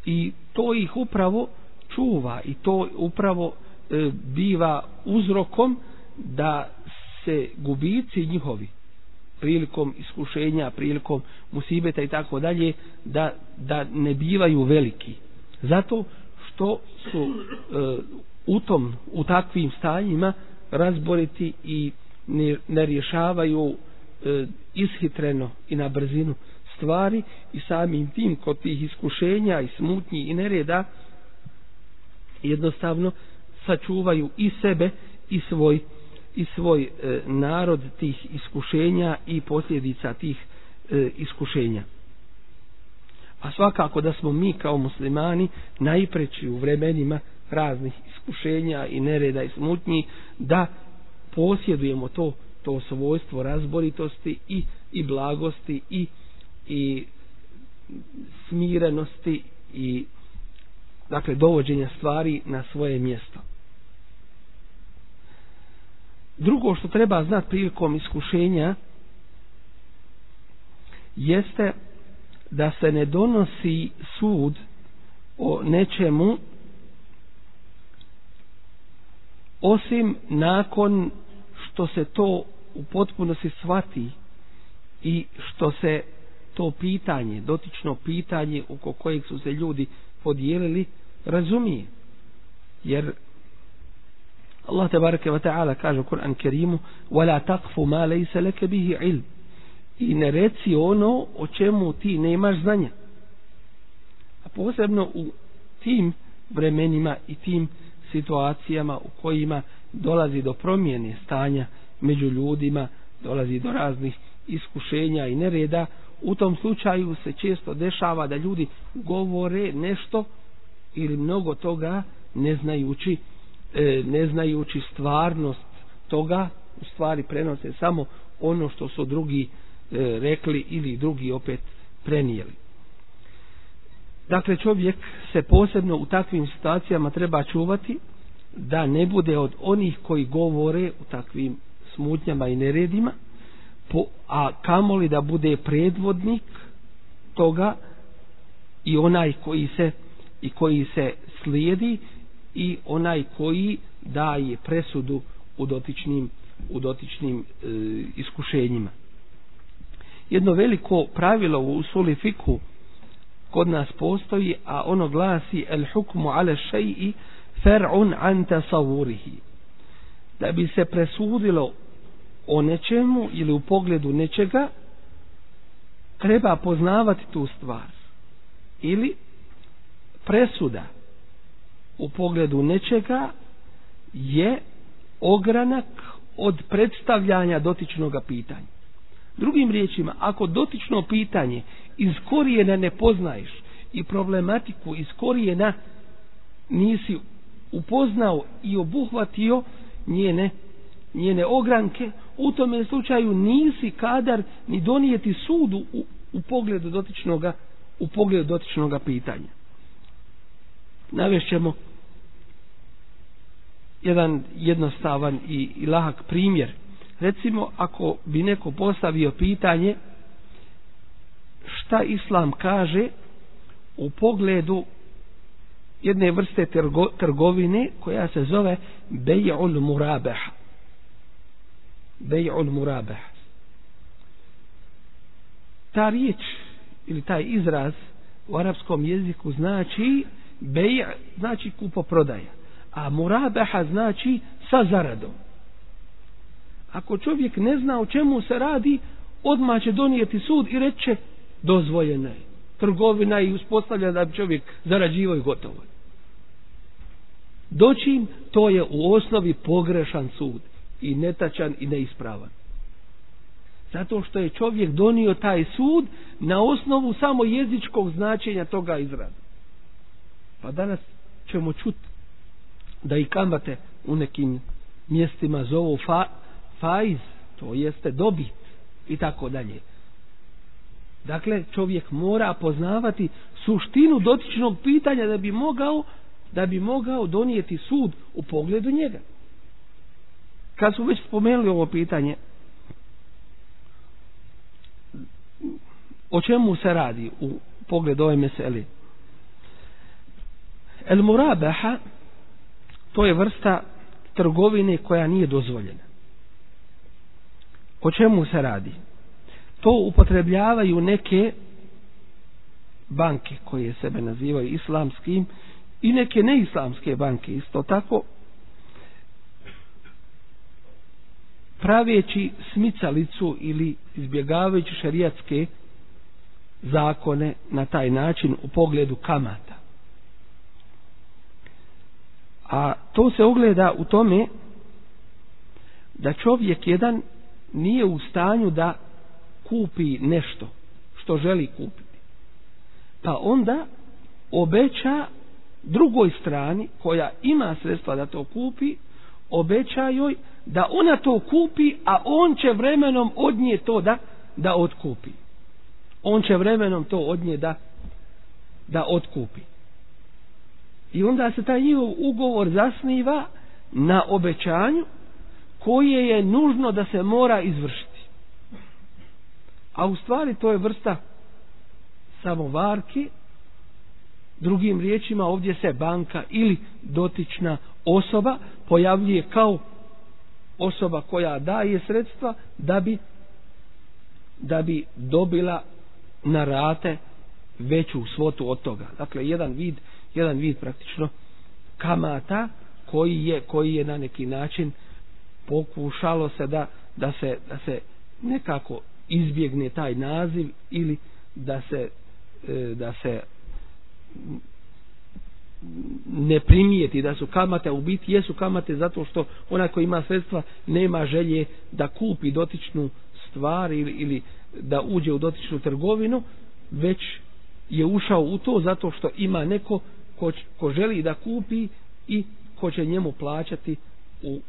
i to ih upravo čuva i to upravo e, biva uzrokom da se gubici njihovi prilikom iskušenja, prilikom musibeta i tako dalje, da da ne bivaju veliki. Zato što su e, u tom u takvim stanjima razboriti i ne, ne rješavaju e, ishitreno i na brzinu stvari i samim tim kod tih iskušenja i smutnji i nereda jednostavno sačuvaju i sebe i svoj i svoj e, narod tih iskušenja i posljedica tih e, iskušenja. A svakako da smo mi kao muslimani najpreći u vremenima raznih iskušenja i nereda i smutnji, da posjedujemo to to svojstvo razboritosti i i blagosti i i smirenosti i dakle dovođenja stvari na svoje mjesto. Drugo što treba znati prilikom iskušenja jeste da se ne donosi sud o nečemu osim nakon što se to u potpunosti shvati i što se to pitanje, dotično pitanje oko kojeg su se ljudi podijelili, razumije. Jer Allah tebareke ve taala kaže u Kur'an Kerimu: "Wala taqfu ma laysa laka bihi ilm." I ne reci ono o čemu ti nemaš znanja. A posebno u tim vremenima i tim situacijama u kojima dolazi do promjene stanja među ljudima, dolazi do raznih iskušenja i nereda, u tom slučaju se često dešava da ljudi govore nešto ili mnogo toga ne znajući ne znajući stvarnost toga, u stvari prenose samo ono što su drugi rekli ili drugi opet prenijeli. Dakle, čovjek se posebno u takvim situacijama treba čuvati da ne bude od onih koji govore u takvim smutnjama i neredima, po, a kamoli da bude predvodnik toga i onaj koji se i koji se slijedi i onaj koji daje presudu u dotičnim u dotičnim e, iskušenjima. Jedno veliko pravilo u usuli fikhu kod nas postoji, a ono glasi: el hukmu ala shay'i far'un an tasawwurihi. Da bi se presudilo o nečemu ili u pogledu nečega, treba poznavati tu stvar. Ili presuda u pogledu nečega je ogranak od predstavljanja dotičnog pitanja. Drugim riječima, ako dotično pitanje iz korijena ne poznaješ i problematiku iz korijena nisi upoznao i obuhvatio njene, njene ogranke, u tome slučaju nisi kadar ni donijeti sudu u, u pogledu dotičnoga u pogledu dotičnoga pitanja. Navešćemo jedan jednostavan i, i lahak primjer. Recimo, ako bi neko postavio pitanje šta Islam kaže u pogledu jedne vrste trgo, trgovine koja se zove bej'ul murabah. Bej'ul murabah. Ta riječ ili taj izraz u arapskom jeziku znači bej' znači kupoprodaja, a murabaha znači sa zaradom. Ako čovjek ne zna o čemu se radi, odmah će donijeti sud i reće dozvoljena je trgovina i uspostavlja da bi čovjek zarađivao i gotovo. Dočim, to je u osnovi pogrešan sud i netačan i neispravan. Zato što je čovjek donio taj sud na osnovu samo jezičkog značenja toga izraza. Pa danas ćemo čuti da i kamate u nekim mjestima zovu fa, faiz, to jeste dobit i tako dalje. Dakle, čovjek mora poznavati suštinu dotičnog pitanja da bi mogao da bi mogao donijeti sud u pogledu njega. Kad su već spomenuli ovo pitanje, o čemu se radi u pogledu ove mesele? El murabaha, to je vrsta trgovine koja nije dozvoljena. O čemu se radi? To upotrebljavaju neke banke koje sebe nazivaju islamskim i neke neislamske banke isto tako, praveći smicalicu ili izbjegavajući šerijatske zakone na taj način u pogledu kamata. A to se ogleda u tome da čovjek jedan nije u stanju da kupi nešto što želi kupiti. Pa onda obeća drugoj strani koja ima sredstva da to kupi, obeća joj da ona to kupi, a on će vremenom od nje to da, da otkupi. On će vremenom to od nje da, da otkupi. I onda se taj njihov ugovor zasniva na obećanju koje je nužno da se mora izvršiti. A u stvari to je vrsta samovarke. Drugim riječima, ovdje se banka ili dotična osoba pojavljuje kao osoba koja daje sredstva da bi da bi dobila na rate veću svotu od toga. Dakle, jedan vid, jedan vid praktično kamata koji je, koji je na neki način pokušalo se da, da se da se nekako izbjegne taj naziv ili da se da se ne primijeti da su kamate, u biti jesu kamate zato što onaj koji ima sredstva nema želje da kupi dotičnu stvar ili, ili da uđe u dotičnu trgovinu, već je ušao u to zato što ima neko ko, ko želi da kupi i ko će njemu plaćati u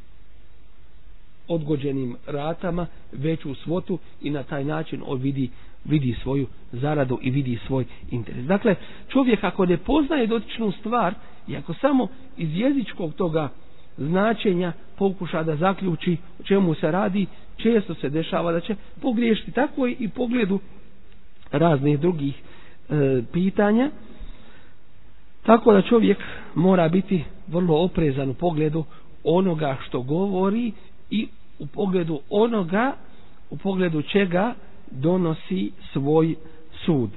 odgođenim ratama veću svotu i na taj način on vidi, vidi svoju zaradu i vidi svoj interes. Dakle, čovjek ako ne poznaje dotičnu stvar i ako samo iz jezičkog toga značenja pokuša da zaključi o čemu se radi, često se dešava da će pogriješiti. Tako i u pogledu raznih drugih e, pitanja. Tako da čovjek mora biti vrlo oprezan u pogledu onoga što govori i u pogledu onoga u pogledu čega donosi svoj sud.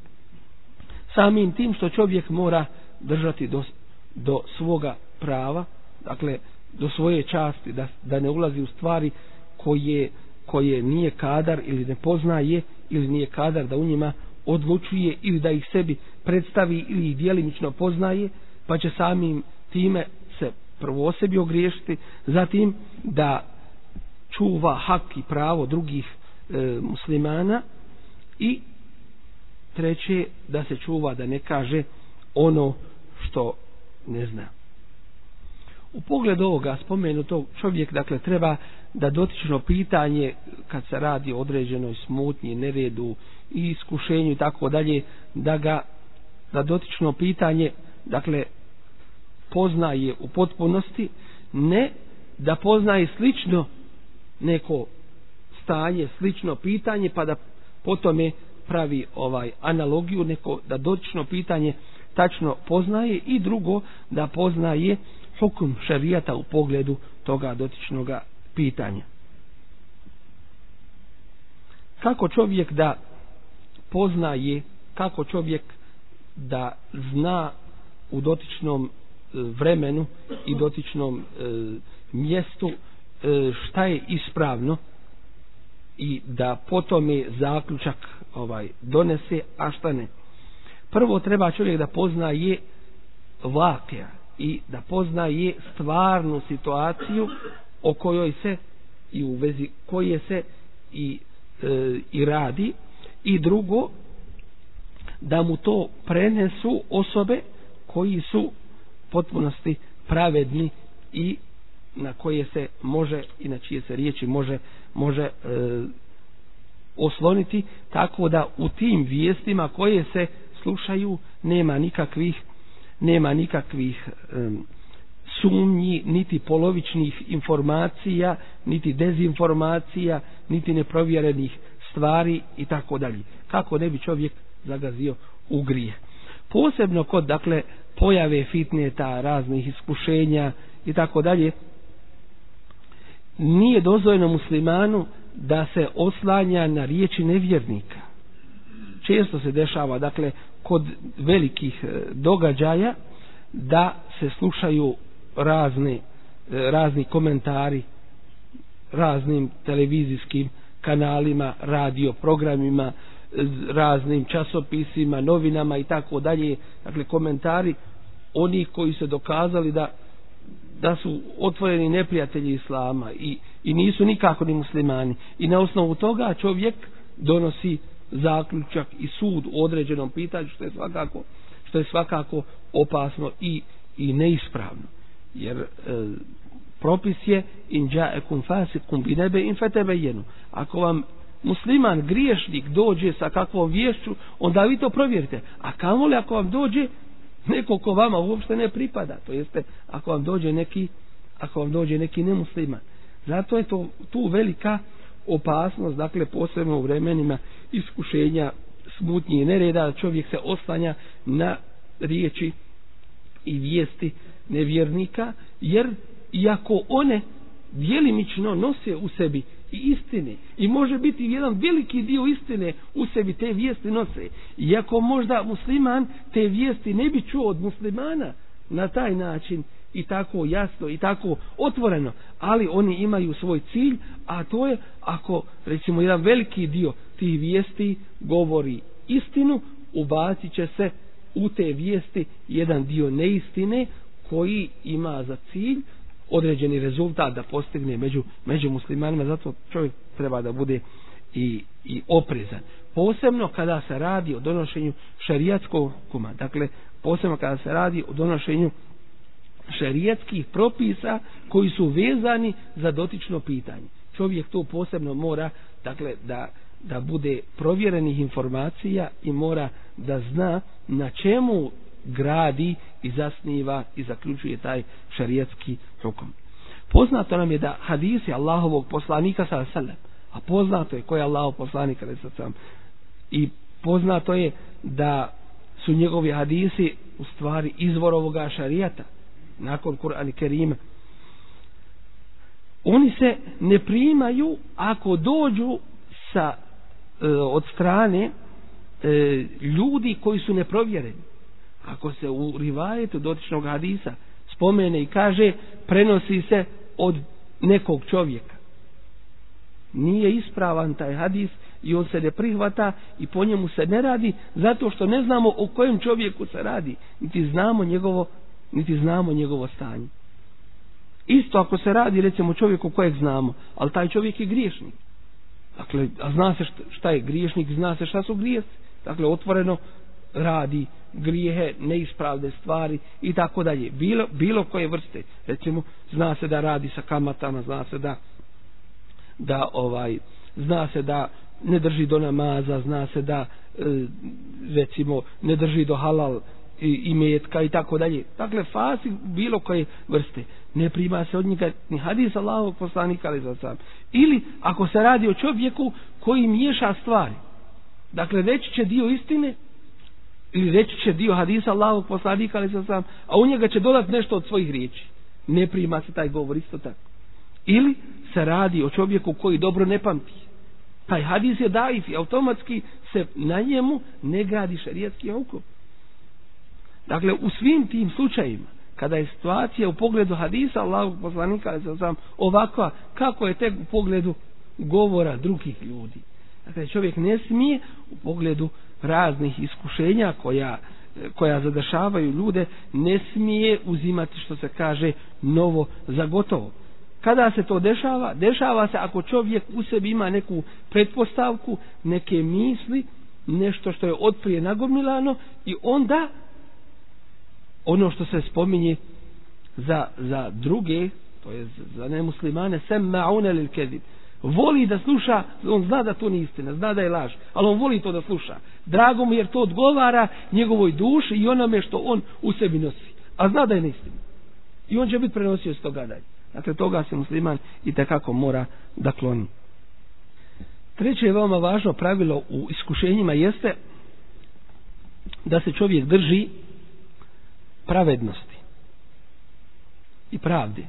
Samim tim što čovjek mora držati do, do svoga prava, dakle do svoje časti, da, da ne ulazi u stvari koje, koje nije kadar ili ne poznaje ili nije kadar da u njima odlučuje ili da ih sebi predstavi ili ih djelimično poznaje, pa će samim time se prvo o sebi ogriješiti, zatim da čuva hak i pravo drugih e, muslimana i treće da se čuva da ne kaže ono što ne zna. U pogledu ovoga spomenutog čovjek dakle treba da dotično pitanje kad se radi o određenoj smutnji, neredu i iskušenju i tako dalje, da ga da dotično pitanje dakle poznaje u potpunosti, ne da poznaje slično neko stanje, slično pitanje pa da potome pravi ovaj analogiju, neko da dotično pitanje tačno poznaje i drugo da poznaje hukum šerijata u pogledu toga dotičnoga pitanja. Kako čovjek da poznaje, kako čovjek da zna u dotičnom vremenu i dotičnom e, mjestu e, šta je ispravno i da potome zaključak ovaj donese, a šta ne. Prvo treba čovjek da poznaje vakija i da poznaje stvarnu situaciju o kojoj se i u vezi koje se i, e, i radi, i drugo da mu to prenesu osobe koji su potpunosti pravedni i na koje se može i na čije se riječi može može e, osloniti, tako da u tim vijestima koje se slušaju nema nikakvih nema nikakvih e, sumnji, niti polovičnih informacija, niti dezinformacija, niti neprovjerenih stvari i tako dalje. Kako ne bi čovjek zagazio u grijeh. Posebno kod dakle pojave fitneta, raznih iskušenja i tako dalje, nije dozvoljeno muslimanu da se oslanja na riječi nevjernika. Često se dešava, dakle, kod velikih događaja da se slušaju razne, razni komentari raznim televizijskim kanalima, radio programima, raznim časopisima, novinama i tako dalje. Dakle, komentari oni koji se dokazali da da su otvoreni neprijatelji islama i, i nisu nikako ni muslimani. I na osnovu toga čovjek donosi zaključak i sud u određenom pitanju, što je svakako, što je svakako opasno i, i neispravno. Jer e, propis je in ja'akum fasiqun bi naba'in fatabayyanu. Ako vam musliman griješnik dođe sa kakvom viješću, onda vi to provjerite. A kamoli ako vam dođe neko ko vama uopšte ne pripada, to jeste ako vam dođe neki ako vam dođe neki nemusliman. Zato je to tu velika opasnost, dakle posebno u vremenima iskušenja, smutnje i nereda, čovjek se oslanja na riječi i vijesti nevjernika, jer iako one djelimično nose u sebi i istine, i može biti jedan veliki dio istine u sebi te vijesti nose, iako možda musliman te vijesti ne bi čuo od muslimana na taj način i tako jasno i tako otvoreno, ali oni imaju svoj cilj, a to je ako recimo jedan veliki dio tih vijesti govori istinu, ubacit će se u te vijesti jedan dio neistine koji ima za cilj određeni rezultat da postigne među, među muslimanima. Zato čovjek treba da bude i, i oprezan. Posebno kada se radi o donošenju šerijatskog hukuma. Dakle, posebno kada se radi o donošenju šerijatskih propisa koji su vezani za dotično pitanje. Čovjek to posebno mora, dakle, da, da bude provjerenih informacija i mora da zna na čemu gradi i zasniva i zaključuje taj šerijatski hukum. Poznato nam je da hadisi Allahovog poslanika sallallahu alejhi ve sellem, a poznato je ko je Allahov poslanik sallallahu alejhi ve sellem, i poznato je da su njegovi hadisi u stvari izvor ovoga šerijata nakon Kur'ana Kerima. Oni se ne primaju ako dođu sa e, od strane e, ljudi koji su neprovjereni. Ako se u rivajetu dotičnog hadisa spomene i kaže prenosi se od nekog čovjeka, nije ispravan taj hadis i on se ne prihvata i po njemu se ne radi, zato što ne znamo o kojem čovjeku se radi, niti znamo njegovo, niti znamo njegovo stanje. Isto ako se radi recimo čovjeku kojeg znamo, ali taj čovjek je griješnik. Dakle, a zna se šta je griješnik, zna se šta su grijesi. Dakle, otvoreno radi grijehe, neispravne stvari i tako dalje. Bilo, bilo koje vrste. Recimo, zna se da radi sa kamatama, zna se da da ovaj zna se da ne drži do namaza, zna se da e, recimo ne drži do halal i, i metka i tako dalje. Dakle, fasik bilo koje vrste. Ne prima se od njega ni hadis Allahovog poslanika alejhi ve sellem. Ili ako se radi o čovjeku koji miješa stvari. Dakle, reći će dio istine ili reći će dio hadisa Allahovog poslanika alejhi ve sellem, a u njega će dodati nešto od svojih riječi. Ne prima se taj govor isto tako. Ili se radi o čovjeku koji dobro ne pamti. Taj hadis je daif i automatski se na njemu ne gradi šerijatski hukum. Dakle, u svim tim slučajima, kada je situacija u pogledu hadisa Allahovog poslanika alejhi ve sellem ovakva, kako je tek u pogledu govora drugih ljudi. Dakle, čovjek ne smije u pogledu raznih iskušenja koja, koja zadešavaju ljude, ne smije uzimati, što se kaže, novo za gotovo. Kada se to dešava? Dešava se ako čovjek u sebi ima neku pretpostavku, neke misli, nešto što je otprije nagomilano, i onda ono što se spominje za, za druge, to je za nemuslimane, semma'une lil kedib, voli da sluša, on zna da to nije istina, zna da je laž, ali on voli to da sluša. Drago mu jer to odgovara njegovoj duši i onome što on u sebi nosi, a zna da je neistina. I on će biti prenosio s toga dalje. Dakle, toga se musliman i tekako mora da kloni. Treće je veoma važno pravilo u iskušenjima jeste da se čovjek drži pravednosti i pravde.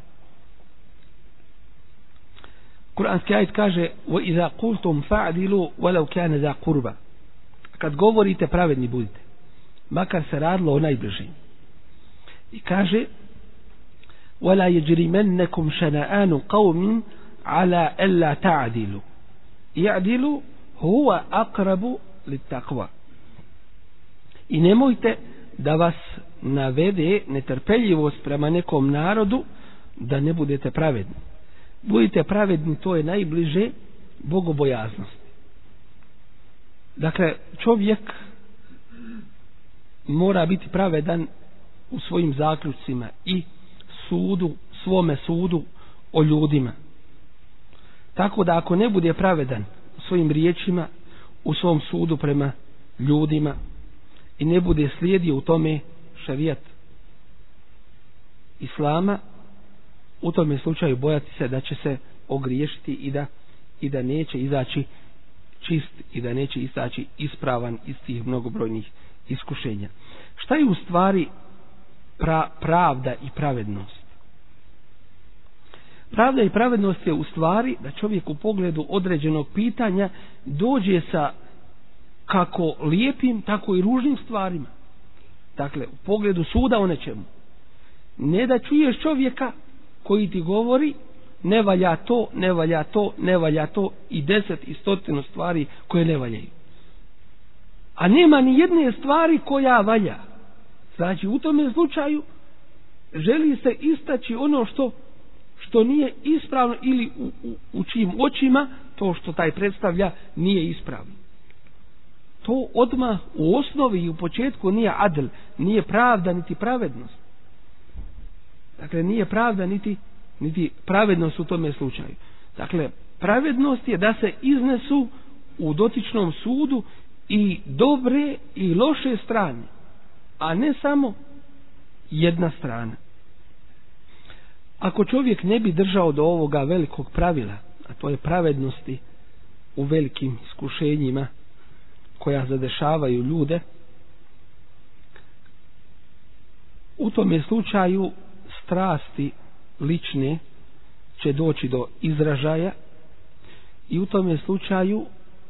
Kur'anski ajet kaže: وَإِذَا قُلْتُمْ فَعْدِلُوا وَلَوْ كَانَ ذَا قُرْبَ. Kad govorite, pravedni budite, makar se radilo o najbližim. I kaže: وَلَا يَجْرِمَنَّكُمْ شَنَآنُ قَوْمٍ عَلَى أَلَّا تَعْدِلُوا يَعْدِلُوا هُوَ أَقْرَبُ لِلتَّقْوَى. I nemojte da vas navede netrpeljivost prema nekom narodu da ne budete pravedni. Budite pravedni, to je najbliže bogobojaznosti. Dakle, čovjek mora biti pravedan u svojim zaključcima i sudu, svome sudu o ljudima. Tako da ako ne bude pravedan u svojim riječima, u svom sudu prema ljudima i ne bude slijedio u tome šarijat islama, u tome slučaju bojati se da će se ogriješiti i da, i da neće izaći čist i da neće izaći ispravan iz tih mnogobrojnih iskušenja. Šta je u stvari pra, pravda i pravednost? Pravda i pravednost je u stvari da čovjek u pogledu određenog pitanja dođe sa kako lijepim, tako i ružnim stvarima. Dakle, u pogledu suda o nečemu. Ne da čuješ čovjeka koji ti govori ne valja to, ne valja to, ne valja to i deset i stotinu stvari koje ne valjaju. A nema ni jedne stvari koja valja. Znači, u tome slučaju želi se istaći ono što što nije ispravno ili u, u, u čijim očima to što taj predstavlja nije ispravno. To odmah u osnovi i u početku nije adl, nije pravda niti pravednost. Dakle, nije pravda niti, niti pravednost u tome slučaju. Dakle, pravednost je da se iznesu u dotičnom sudu i dobre i loše strane, a ne samo jedna strana. Ako čovjek ne bi držao do ovoga velikog pravila, a to je pravednosti u velikim iskušenjima koja zadešavaju ljude, u tome slučaju strasti lične će doći do izražaja i u tome slučaju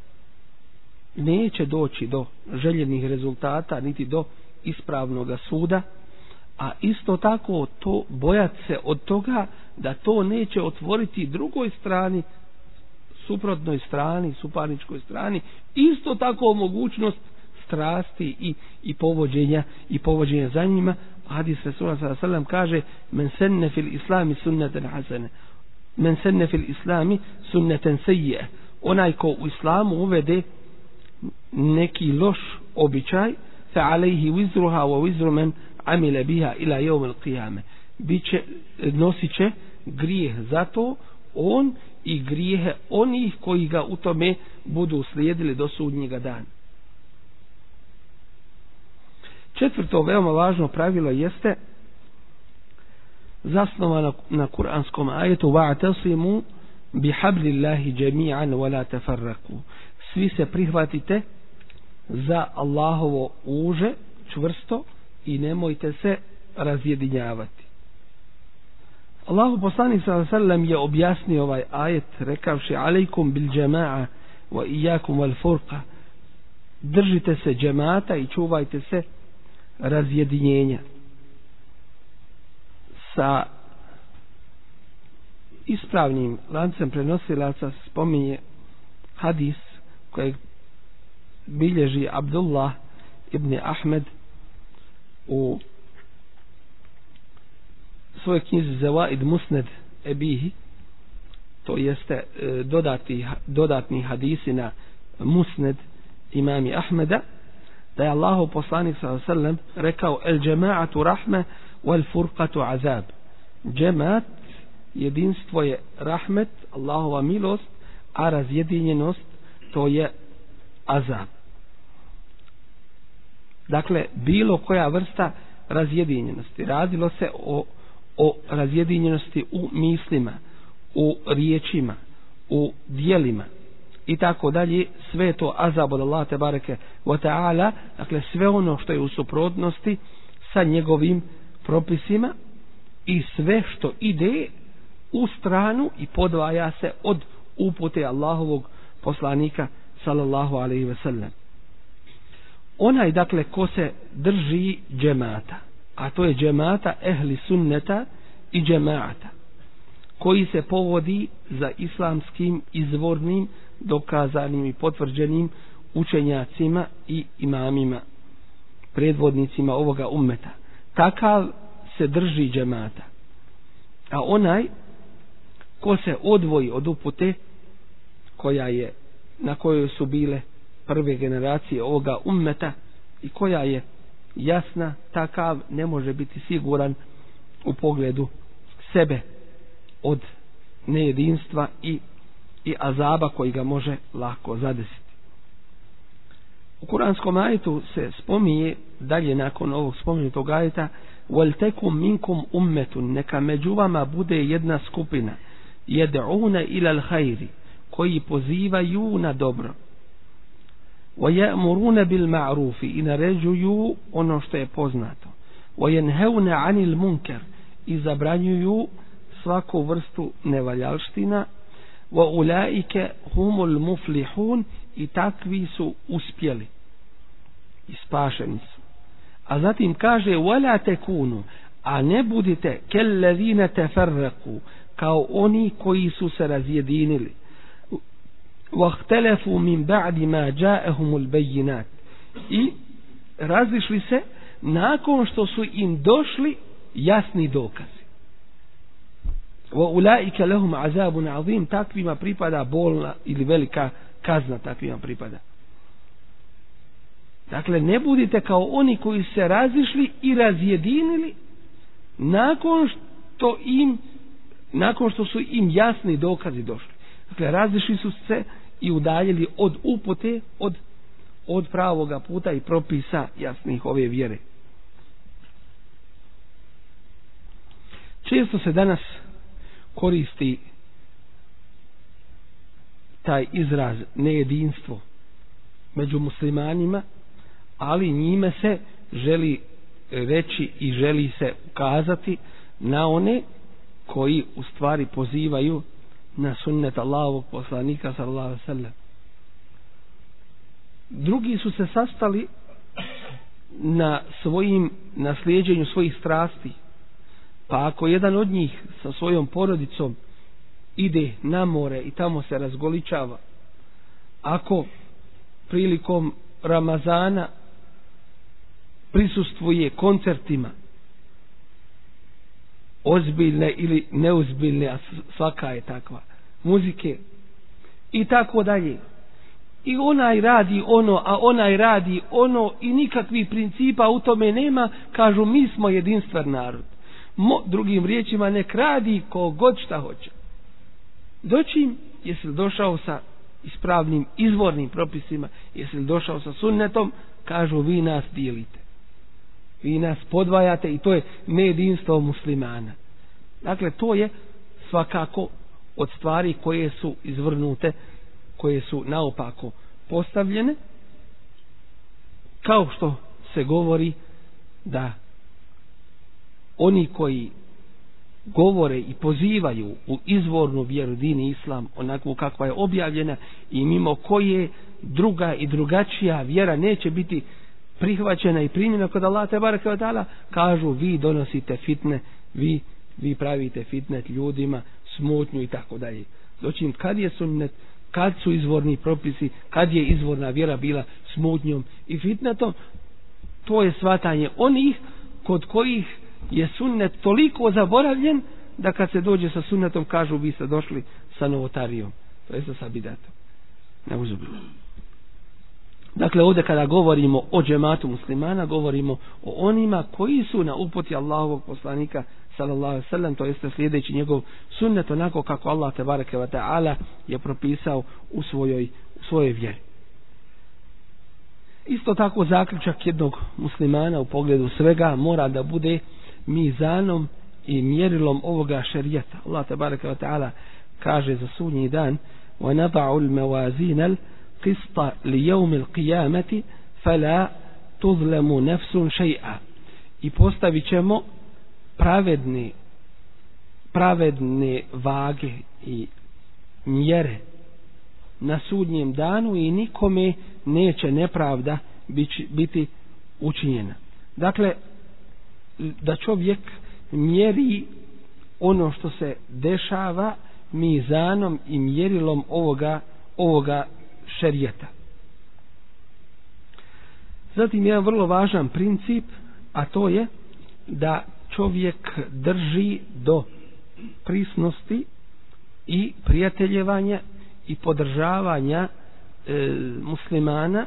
neće doći do željenih rezultata niti do ispravnog suda, a isto tako to bojat se od toga da to neće otvoriti drugoj strani, suprotnoj strani, suparničkoj strani, isto tako mogućnost strasti i, i povođenja i povođenja za njima. Hadis Rasula sallallahu alejhi ve sellem kaže: men senne fil islami sunnatan hasane, men senne fil islami sunnatan sayyi'ah. Onaj ko u islamu uvede neki loš običaj, fa alayhi wizruha wa wizru man amila biha ila yawm al-qiyamah. Biće nosiće grijeh za to on i grijehe onih koji ga u tome budu slijedili do sudnjega dana. Četvrto veoma važno pravilo jeste zasnovano na kuranskom ajetu: wa'tasimu bihablillahi jami'an wa la tafarraqu. Svi se prihvatite za Allahovo uže čvrsto i nemojte se razjedinjavati. Allahu poslanik sallallahu alejhi ve sellem je objasnio ovaj ajet rekavši: alejkum bil jama'a wa iyyakum wal furqa. Držite se džemata i čuvajte se razjedinjenja. Sa ispravnim lancem prenosilaca spominje hadis kojeg bilježi Abdullah ibn Ahmed u svojoj knjizi Zawaid Musned Ebihi, to jeste dodati, dodatni hadisi na Musned imami Ahmeda, da je Allahu poslanik sallallahu alejhi ve sellem rekao: el džema'atu rahme wal furqatu azab. Džemat, jedinstvo je rahmet, Allahova milost, a razjedinjenost to je azab. Dakle, bilo koja vrsta razjedinjenosti, radilo se o, o razjedinjenosti u mislima, u riječima, u dijelima i tako dalje, sve to azab od Allah te bareke wa ta'ala. Dakle, sve ono što je u suprotnosti sa njegovim propisima i sve što ide u stranu i podvaja se od upute Allahovog poslanika sallallahu alejhi ve sellem. Onaj dakle ko se drži džemata, a to je džemata ehli sunneta i džemaata, koji se povodi za islamskim izvornim, dokazanim i potvrđenim učenjacima i imamima, predvodnicima ovoga ummeta. Takav se drži džemata. A onaj ko se odvoji od upute koja je, na kojoj su bile prve generacije ovoga ummeta i koja je jasna, takav ne može biti siguran u pogledu sebe od nejedinstva i, i azaba koji ga može lako zadesiti. U kuranskom ajetu se spominje dalje nakon ovog spomenutog ajeta: وَلْتَكُمْ مِنْكُمْ أُمَّةٌ, neka među vama bude jedna skupina, يَدْعُونَ إِلَى الْخَيْرِ, koji pozivaju na dobro, وَيَأْمُرُونَ بِالْمَعْرُوفِ, i naređuju ono što je poznato, وَيَنْهَوْنَ عَنِ الْمُنْكَرِ, i zabranjuju svaku vrstu nevaljalština, وَأُولَئِكَ هُمُ الْمُفْلِحُونَ, i takvi su uspjeli i spašeni su. A zatim kaže: وَلَا تَكُونُوا, a ne budite كَالَّذِينَ تَفَرَّقُوا, kao oni koji su se razjedinili, وَاخْتَلَفُوا مِنْ بَعْدِ مَا جَاءَهُمُ الْبَيِّنَاتِ, i razišli se nakon što su im došli jasni dokazi. وَأُولَئِكَ لَهُمْ عَذَابٌ عَظِيمٌ, takvima pripada bolna ili velika kazna, takvima pripada. Dakle, ne budite kao oni koji se razišli i razjedinili nakon što im nakon što su im jasni dokazi došli. Dakle, razišli su se i udaljili od upute, od, od pravoga puta i propisa jasnih ove vjere. Često se danas koristi taj izraz nejedinstvo među muslimanima, ali njime se želi reći i želi se ukazati na one koji u stvari pozivaju na sunnet Allahovog poslanika sallallahu alejhi ve sellem. Drugi su se sastali na svojim naslijeđenju svojih strasti, pa ako jedan od njih sa svojom porodicom ide na more i tamo se razgoličava, ako prilikom Ramazana prisustvuje koncertima ozbiljne ili neozbiljne, a svaka je takva, muzike i tako dalje, i onaj radi ono, a onaj radi ono, i nikakvih principa u tome nema, kažu mi smo jedinstven narod. Mo, drugim riječima, nek radi ko god šta hoće. Dočim, jesi li došao sa ispravnim izvornim propisima, jesi li došao sa sunnetom, kažu vi nas dijelite, vi nas podvajate, i to je nejedinstvo muslimana. Dakle, to je svakako od stvari koje su izvrnute, koje su naopako postavljene, kao što se govori da oni koji govore i pozivaju u izvornu vjeru, din islam, onako kakva je objavljena i mimo koje druga i drugačija vjera neće biti prihvaćena i primljena kod Allaha te bareke ve taala, kažu vi donosite fitne, vi vi pravite fitnet ljudima, smutnju i tako dalje. Dočim kad je sunnet, kad su izvorni propisi, kad je izvorna vjera bila smutnjom i fitnetom, to je svatanje onih kod kojih je sunnet toliko zaboravljen da kad se dođe sa sunnetom kažu vi ste došli sa novotarijom, to je sa bidatom. Ne uzubilo. Dakle, ovdje kada govorimo o džematu muslimana, govorimo o onima koji su na uputi Allahovog poslanika sallallahu alejhi ve sellem, to jeste sljedeći njegov sunnet onako kako Allah te bareke ve taala je propisao u svojoj u svojoj vjeri. Isto tako zaključak jednog muslimana u pogledu svega mora da bude mizanom i mjerilom ovoga šerijata. Allah te bareke ve taala kaže za sudnji dan: "Wa nada'u al-mawazin al-qista li yawm al-qiyamati fala tuzlamu nafsun shay'a." i postavit ćemo pravedne pravedne vage i mjere na sudnjem danu i nikome neće nepravda biti učinjena. Dakle, da čovjek mjeri ono što se dešava mizanom i mjerilom ovoga, ovoga šerijata. Zatim jedan vrlo važan princip, a to je da čovjek drži do prisnosti i prijateljevanja i podržavanja e, muslimana,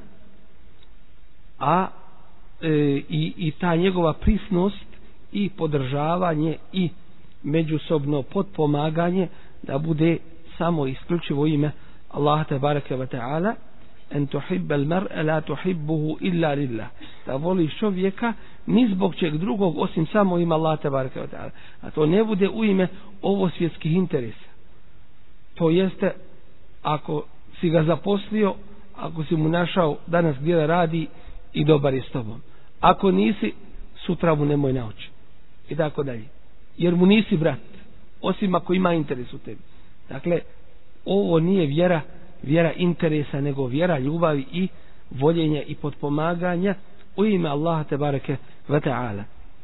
a e, i, i ta njegova prisnost i podržavanje i međusobno potpomaganje da bude samo isključivo ime Allaha tebareke ve taala, en tuhibbal mar'a la tuhibbuhu illa lillah, da voliš čovjeka ni zbog čeg drugog osim samo ima Allaha tebareke ve taala, a to ne bude u ime ovo svjetskih interesa. To jeste, ako si ga zaposlio, ako si mu našao danas gdje da radi i dobar je s tobom, ako nisi, sutra mu nemoj na oči i tako dalje, jer mu nisi brat, osim ako ima interes u tebi. Dakle, ovo nije vjera vjera interesa, nego vjera ljubavi i voljenja i potpomaganja u ime Allaha tebareke ve taala.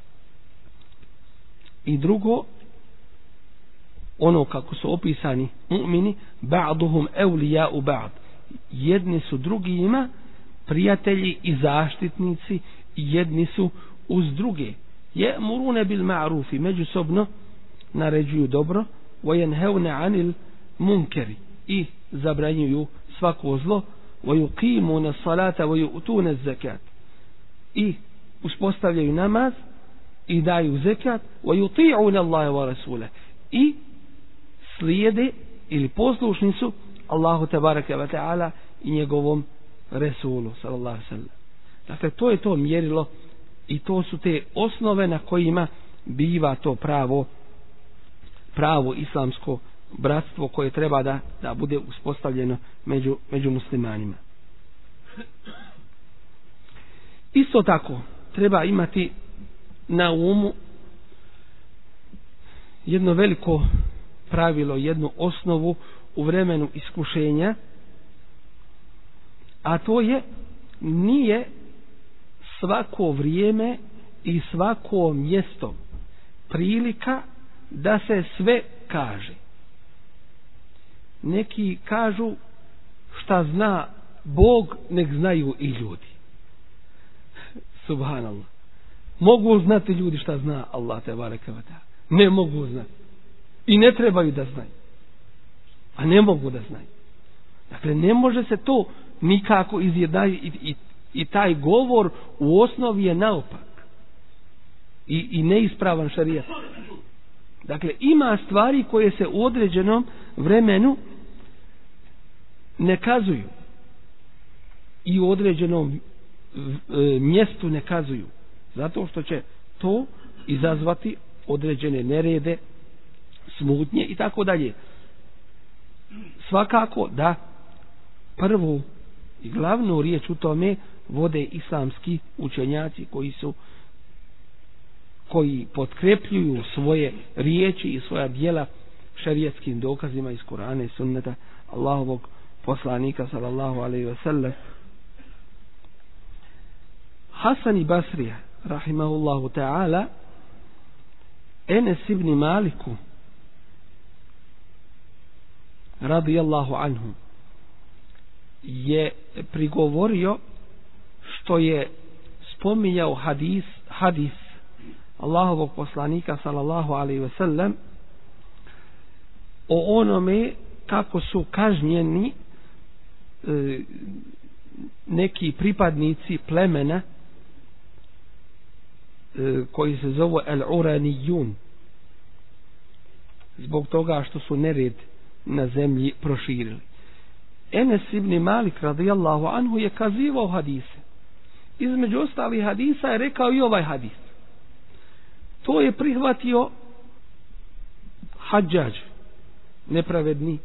I drugo, ono kako su opisani mu'mini, ba'duhum awliya'u ba'd, jedni su drugima prijatelji i zaštitnici, jedni su uz druge. Ya'muruna bil ma'rufi, međusobno naređuju dobro, wa yanhauna 'anil munkari, i zabranjuju svako zlo, wa yuqimuna as-salata wa yu'tuna az-zakat, i uspostavljaju namaz i daju zekat, wa yuti'una Allaha wa rasulahu, i slijede ili poslušni su Allahu tebareke ve taala i njegovom Resulu sallallahu alejhi ve sellem. Dakle, to je to mjerilo i to su te osnove na kojima biva to pravo pravo islamsko bratstvo koje treba da, da bude uspostavljeno među, među muslimanima. Isto tako treba imati na umu jedno veliko pravilo, jednu osnovu u vremenu iskušenja, a to je, nije svako vrijeme i svako mjesto prilika da se sve kaže. Neki kažu šta zna Bog, nek znaju i ljudi. Subhanallah. Mogu znati ljudi šta zna Allah tebareke ve taala? Ne mogu znati. I ne trebaju da znaju. A ne mogu da znaju. Dakle, ne može se to nikako izjednačiti i, i, i taj govor u osnovi je naopak. I, i neispravan šerijat. Dakle, ima stvari koje se u određenom vremenu ne kazuju i u određenom e, mjestu ne kazuju, zato što će to izazvati određene nerede, smutnje i tako dalje. Svakako da prvu i glavnu riječ u tome vode islamski učenjaci koji su koji potkrepljuju svoje riječi i svoja djela šerijetskim dokazima iz Kur'ana i sunneta Allahovog poslanika sallallahu alejhi ve sellem. Hasan i Basrija rahimahullahu ta'ala Enes ibn Maliku radijallahu anhu je prigovorio što je spominjao hadis hadis Allahovog poslanika sallallahu alejhi ve sellem o onome kako su kažnjeni e, neki pripadnici plemena e, koji se zovu El-Uranijun, zbog toga što su nered na zemlji proširili. Enes ibn Malik radijallahu anhu je kazivao hadise. Između ostalih hadisa je rekao i ovaj hadis. To je prihvatio Hadžađ, nepravedni,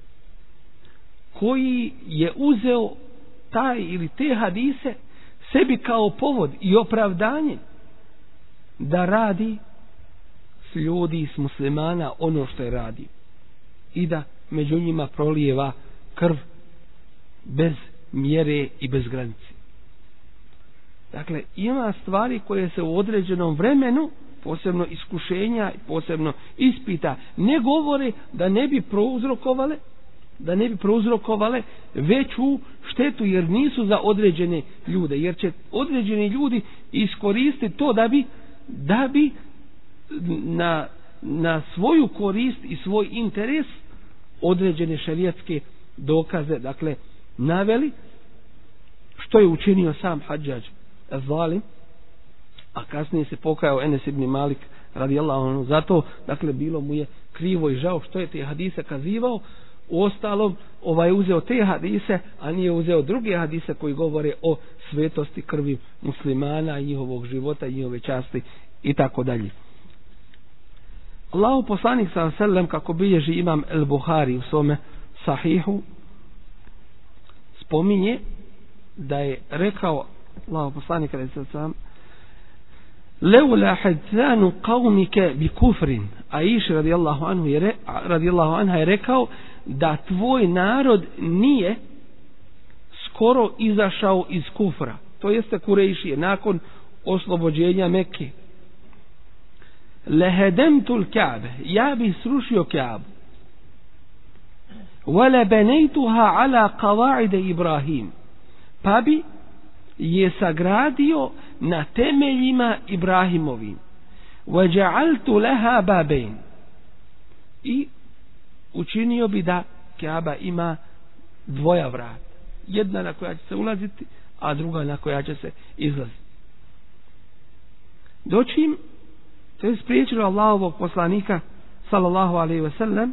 koji je uzeo taj ili te hadise sebi kao povod i opravdanje da radi s ljudi, s muslimana ono što je radio i da među njima prolijeva krv bez mjere i bez granice. Dakle, ima stvari koje se u određenom vremenu, posebno iskušenja, posebno ispita, ne govore da ne bi prouzrokovale da ne bi prouzrokovale veću štetu, jer nisu za određene ljude, jer će određeni ljudi iskoristiti to da bi da bi na, na svoju korist i svoj interes određene šerijatske dokaze, dakle, naveli, što je učinio sam Hadžadž az-Zalim, a kasnije se pokajao Enes ibn Malik radijallahu anhu. Zato, dakle, bilo mu je krivo i žao što je te hadise kazivao. Uostalom, ovaj uzeo te hadise, a nije uzeo druge hadise koji govore o svetosti krvi muslimana i njihovog života i njihove časti i tako dalje. Allahu poslanik sallallahu alejhi ve sellem, kako bilježi imam El Buhari u svome sahihu, spominje da je rekao Allahu poslanik sallallahu alejhi ve sellem: "Leula hadzanu qaumika bi kufrin." Aisha radijallahu anhu je re, radijallahu anha je rekao da tvoj narod nije skoro izašao iz kufra, to jeste Kurejšije, nakon oslobođenja Mekke. Lehedemtul Ka'be, ja bih srušio Ka'bu. Wala banaytuha ala qawaid Ibrahim, pa bi je sagradio na temeljima Ibrahimovim. Waja'altu laha babain, i učinio bi da Kaaba ima dvoja vrata, jedna na koja će se ulaziti, a druga na koja će se izlaziti. Dočim to je spriječilo Allahovog poslanika sallallahu alejhi ve sellem,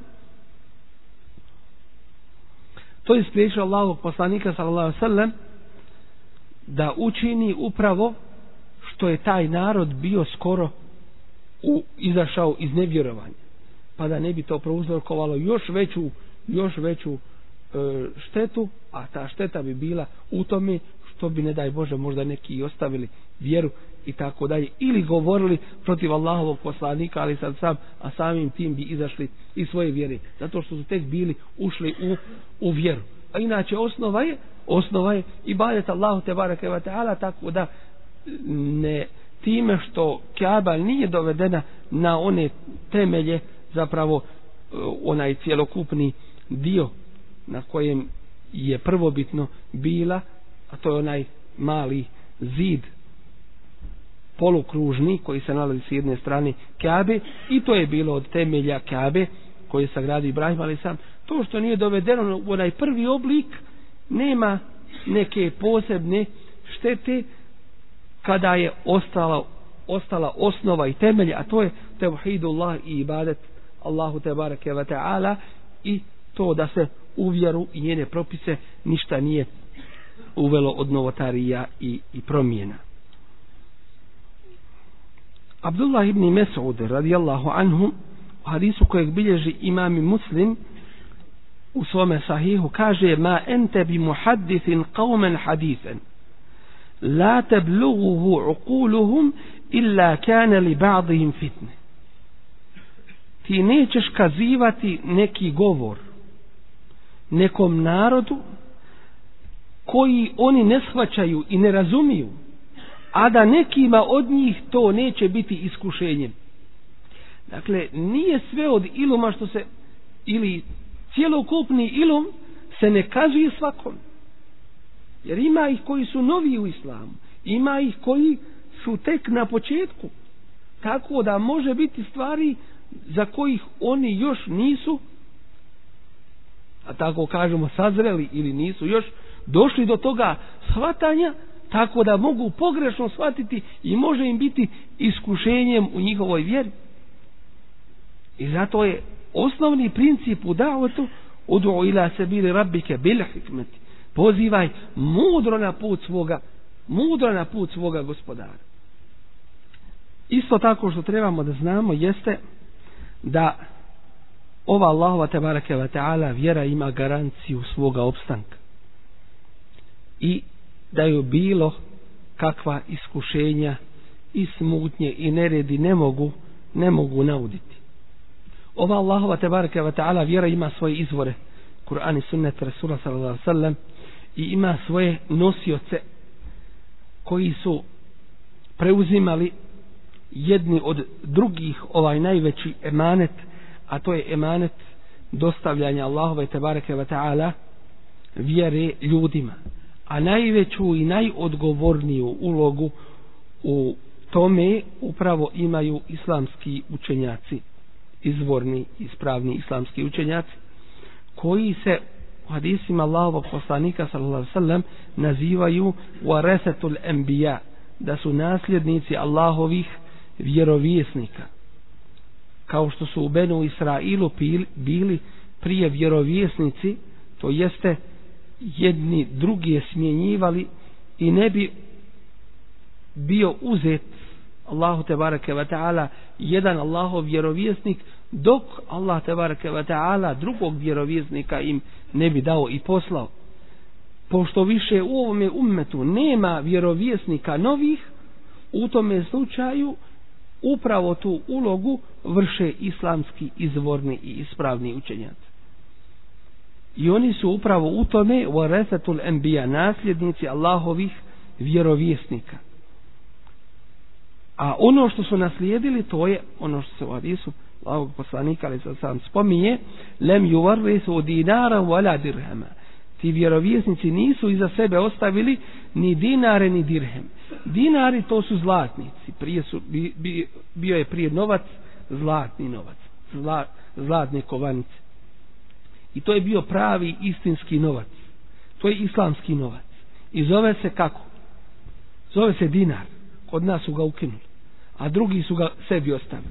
to je spriječilo Allahovog poslanika sallallahu alejhi ve sellem da učini upravo što je taj narod bio skoro u, izašao iz nevjerovanja, pa da ne bi to prouzrokovalo još veću još veću e, štetu, a ta šteta bi bila u tome što bi, ne daj Bože, možda neki i ostavili vjeru i tako dalje, ili govorili protiv Allahovog poslanika, ali sad sam, a samim tim bi izašli iz svoje vjere, zato što su tek bili ušli u, u vjeru. A inače osnova je osnova je ibadet Allahu te bareke ve taala, tako da ne time što Kaaba nije dovedena na one temelje, zapravo onaj cjelokupni dio na kojem je prvobitno bila, a to je onaj mali zid polukružni koji se nalazi s jedne strane Kaabe, i to je bilo od temelja Kaabe koji je sagradio Ibrahim alejhi selam. To što nije dovedeno u onaj prvi oblik nema neke posebne štete kada je ostala ostala osnova i temelj, a to je tevhidullah i ibadet Allahu tebareke ve taala, i to da se u vjeru i njene propise ništa nije uvelo od novotarija i, i promjena. Abdullah ibn Mes'ud radijallahu anhu, u hadisu kojeg bilježi imam Muslim u svome sahihu, kaže: ma ente bi muhaddithin qawman hadithan la tablughuhu uquluhum illa kana li ba'dihim fitne. Ti nećeš kazivati neki govor nekom narodu koji oni ne shvaćaju i ne razumiju, a da nekima od njih to neće biti iskušenjem. Dakle, nije sve od iluma što se, ili cjelokupni ilum se ne kazuje svakom. Jer ima ih koji su novi u islamu, ima ih koji su tek na početku. Tako da može biti stvari za kojih oni još nisu, a tako kažemo, sazreli, ili nisu još došli do toga shvatanja, tako da mogu pogrešno shvatiti i može im biti iskušenjem u njihovoj vjeri. I zato je osnovni princip u davetu: ud'u ila sabili rabbike bil hikmeti, pozivaj mudro na put svoga mudro na put svoga gospodara. Isto tako što trebamo da znamo jeste da ova Allahova tebareke ve taala vjera ima garanciju svoga opstanka, i da je bilo kakva iskušenja i smutnje i neredi ne mogu, ne mogu nauditi. Ova Allahova tebareke ve taala vjera ima svoje izvore, Kur'an i sunnet Rasula sallallahu alejhi ve sellem, i ima svoje nosioce koji su preuzimali jedni od drugih ovaj najveći emanet, a to je emanet dostavljanja Allahove tebareke ve taala vjere ljudima. A najveću i najodgovorniju ulogu u tome upravo imaju islamski učenjaci, izvorni, ispravni islamski učenjaci, koji se u hadisima Allahovog poslanika sallallahu alejhi ve sellem nazivaju warasatul anbiya, da su nasljednici Allahovih vjerovjesnika, kao što su u Benu Israilu bili prije vjerovjesnici, to jeste jedni drugi smjenjivali i ne bi bio uzet Allahu tebareke ve taala jedan Allahov vjerovjesnik dok Allah tebareke ve taala drugog vjerovjesnika im ne bi dao i poslao. Pošto više u ovome ummetu nema vjerovjesnika novih, u tome slučaju upravo tu ulogu vrše islamski izvorni i ispravni učenjaci. I oni su upravo u tome warasatul anbiya, nasljednici Allahovih vjerovjesnika. A ono što su naslijedili, to je ono što se u hadisu Allahovog poslanika ali sam spominje, lem yuwarrisu dinara wala dirhama. Ti vjerovjesnici nisu iza sebe ostavili ni dinare ni dirhem. Dinari to su zlatnici, prije su, bi, bi, bio je prije novac, zlatni novac, zla, zlatne kovanice. I to je bio pravi istinski novac. To je islamski novac. I zove se kako? Zove se dinar. Kod nas su ga ukinuli, a drugi su ga sebi ostavili.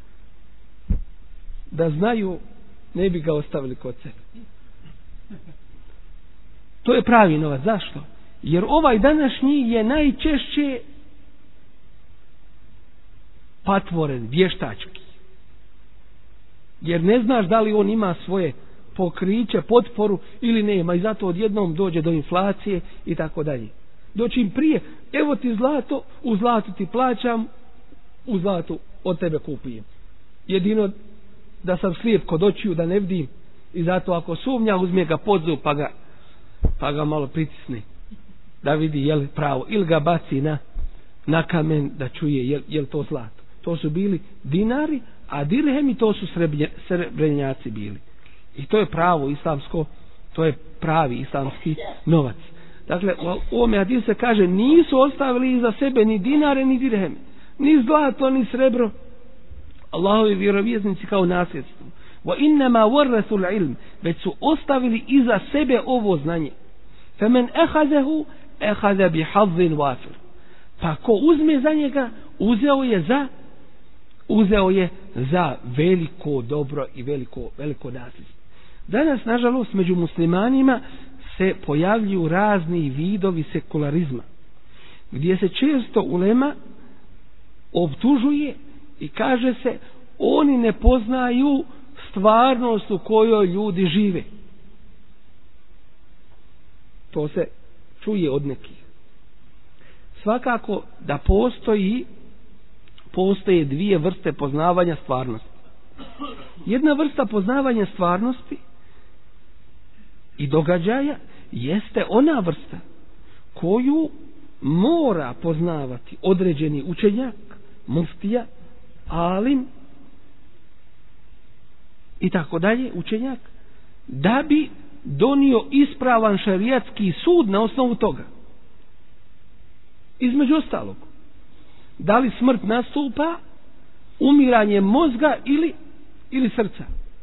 Da znaju, ne bi ga ostavili kod sebe. To je pravi novac. Zašto? Jer ovaj današnji je najčešće patvoren, vještački. Jer ne znaš da li on ima svoje pokriće, potporu ili nema, i zato odjednom dođe do inflacije i tako dalje. Doći im prije, evo ti zlato, u zlatu ti plaćam, u zlatu od tebe kupujem. Jedino da sam slijep kod očiju, da ne vidim, i zato ako sumnja, uzme ga pod zub pa ga, pa ga malo pritisne da vidi je li pravo, ili ga baci na, na kamen da čuje je, je li to zlato. To su bili dinari, a dirhemi to su srebrenjaci bili. I to je pravo islamsko, to je pravi islamski novac. Dakle, u ovome hadisu se kaže, nisu ostavili iza sebe ni dinare ni dirheme, ni zlato ni srebro, Allahovi vjerovjesnici kao nasljedstvo. Wa innama warasul ilm, već su ostavili iza sebe ovo znanje. Faman akhadahu akhadha bi hazzin wafir. Pa ko uzme za njega, uzeo je za uzeo je za veliko dobro i veliko veliko nasljedstvo. Danas, nažalost, među muslimanima se pojavljuju razni vidovi sekularizma, gdje se često ulema optužuje i kaže se, oni ne poznaju stvarnost u kojoj ljudi žive. To se čuje od nekih. Svakako da postoji postoje dvije vrste poznavanja stvarnosti. Jedna vrsta poznavanja stvarnosti i događaja jeste ona vrsta koju mora poznavati određeni učenjak, muftija, alim i tako dalje, učenjak, da bi donio ispravan šerijatski sud na osnovu toga. Između ostalog, da li smrt nastupa umiranjem mozga ili, ili srca.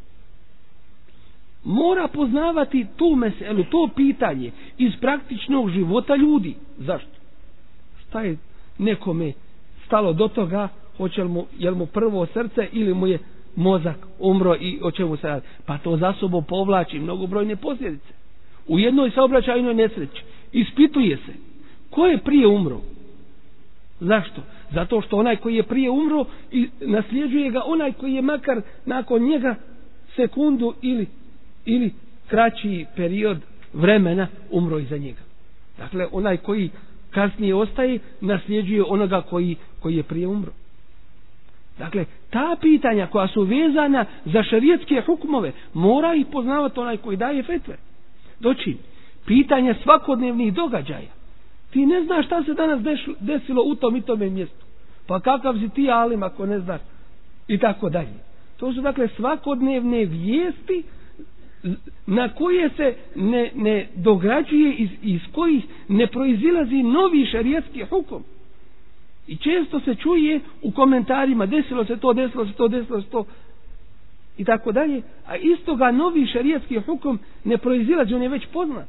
Mora poznavati tu meselu, to pitanje iz praktičnog života ljudi. Zašto? Šta je nekome stalo do toga, hoće li mu, je li mu prvo srce ili mu je mozak umro i o čemu se radi? Pa to za sobom povlači mnogobrojne posljedice. U jednoj saobraćajnoj nesreći ispituje se ko je prije umro. Zašto? Zato što onaj koji je prije umro i nasljeđuje ga onaj koji je makar nakon njega sekundu ili, ili kraći period vremena umro iza njega. Dakle, onaj koji kasnije ostaje, nasljeđuje onoga koji, koji je prije umro. Dakle, ta pitanja koja su vezana za šerijatske hukmove, mora ih poznavati onaj koji daje fetve. Doći, pitanja svakodnevnih događaja. Ti ne znaš šta se danas desilo u tom i tome mjestu. Pa kakav si ti alim ako ne znaš? I tako dalje. To su dakle svakodnevne vijesti na koje se ne, ne dograđuje, iz, iz kojih ne proizilazi novi šerijatski hukum. I često se čuje u komentarima desilo se to, desilo se to, desilo se to i tako dalje, a istoga novi šerijatski hukum ne proizilazi, on je već poznat.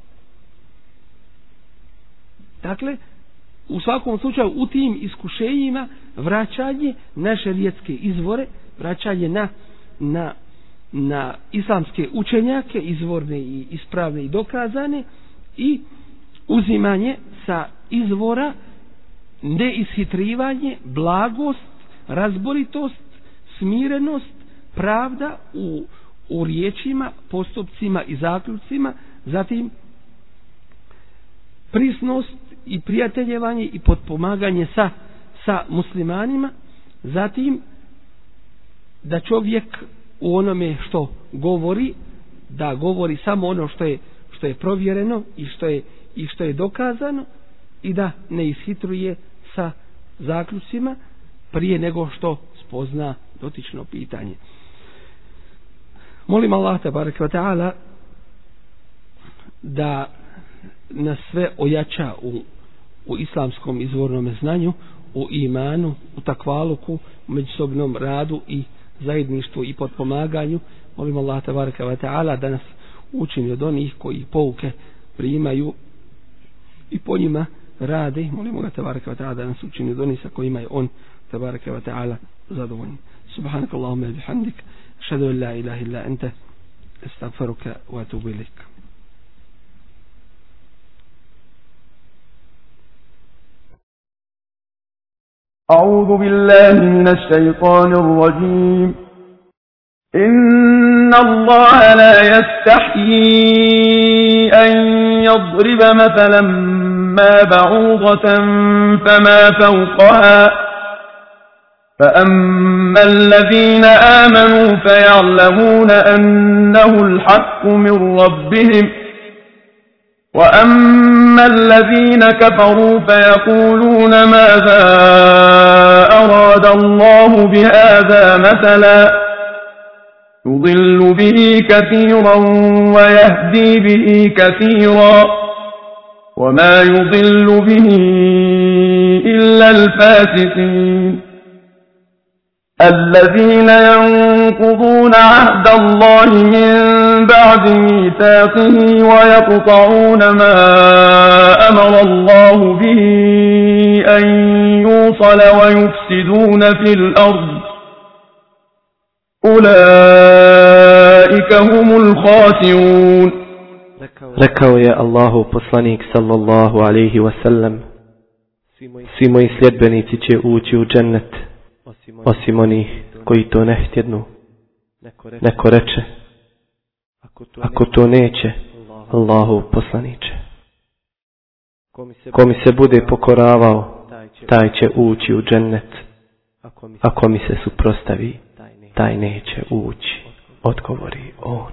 Dakle, u svakom slučaju u tim iskušenjima vraćanje na šerijatske izvore, vraćanje na, na, na islamske učenjake, izvorne i ispravne i dokazane, i uzimanje sa izvora, neishitrivanje, blagost, razboritost, smirenost, pravda u, u riječima, postupcima i zaključcima, zatim prisnost i prijateljevanje i potpomaganje sa, sa muslimanima, zatim da čovjek u onome što govori, da govori samo ono što je, što je provjereno i što je, i što je dokazano, i da ne ishitruje sa zaključcima prije nego što spozna dotično pitanje. Molim Allah tebareke ve taala da nas sve ojača u, u islamskom izvornom znanju, u imanu, u takvaluku, u međusobnom radu i zajedništvu i potpomaganju. Molim Allah tebareke ve taala da nas učini od onih koji pouke primaju i po njima rade. Molimo ga tebareke ve taala da nas učini od onih sa kojima je on tebareke ve taala zadovoljan. Subhanakallahumma bihamdik, ashhadu an la ilaha illa anta, astaghfiruka wa atubu ilaik. أعوذ بالله من الشيطان الرجيم. إن الله لا يستحيي أن يضرب مثلا ما بعوضة فما فوقها فأما الذين آمنوا فيعلمون أنه الحق من ربهم وأما الذين كفروا فيقولون ماذا أراد الله بهذا مثلا يضل به كثيرا ويهدي به كثيرا وما يضل به إلا الفاسقين الذين ينقضون عهد الله من بعد ميثاقه ويقطعون ما أمر الله به أن يوصل ويفسدون في الأرض أولئك هم الخاسرون. Rekao je Allahu poslanik sallallahu alaihi wasallam, svi moji sljedbenici će ući u džennet, osim onih koji to ne htjednu. Neko reče, ako to neće, Allahu poslaniče, ko mi se bude pokoravao, taj će ući u džennet, ako mi se suprostavi, taj neće ući, odgovori on.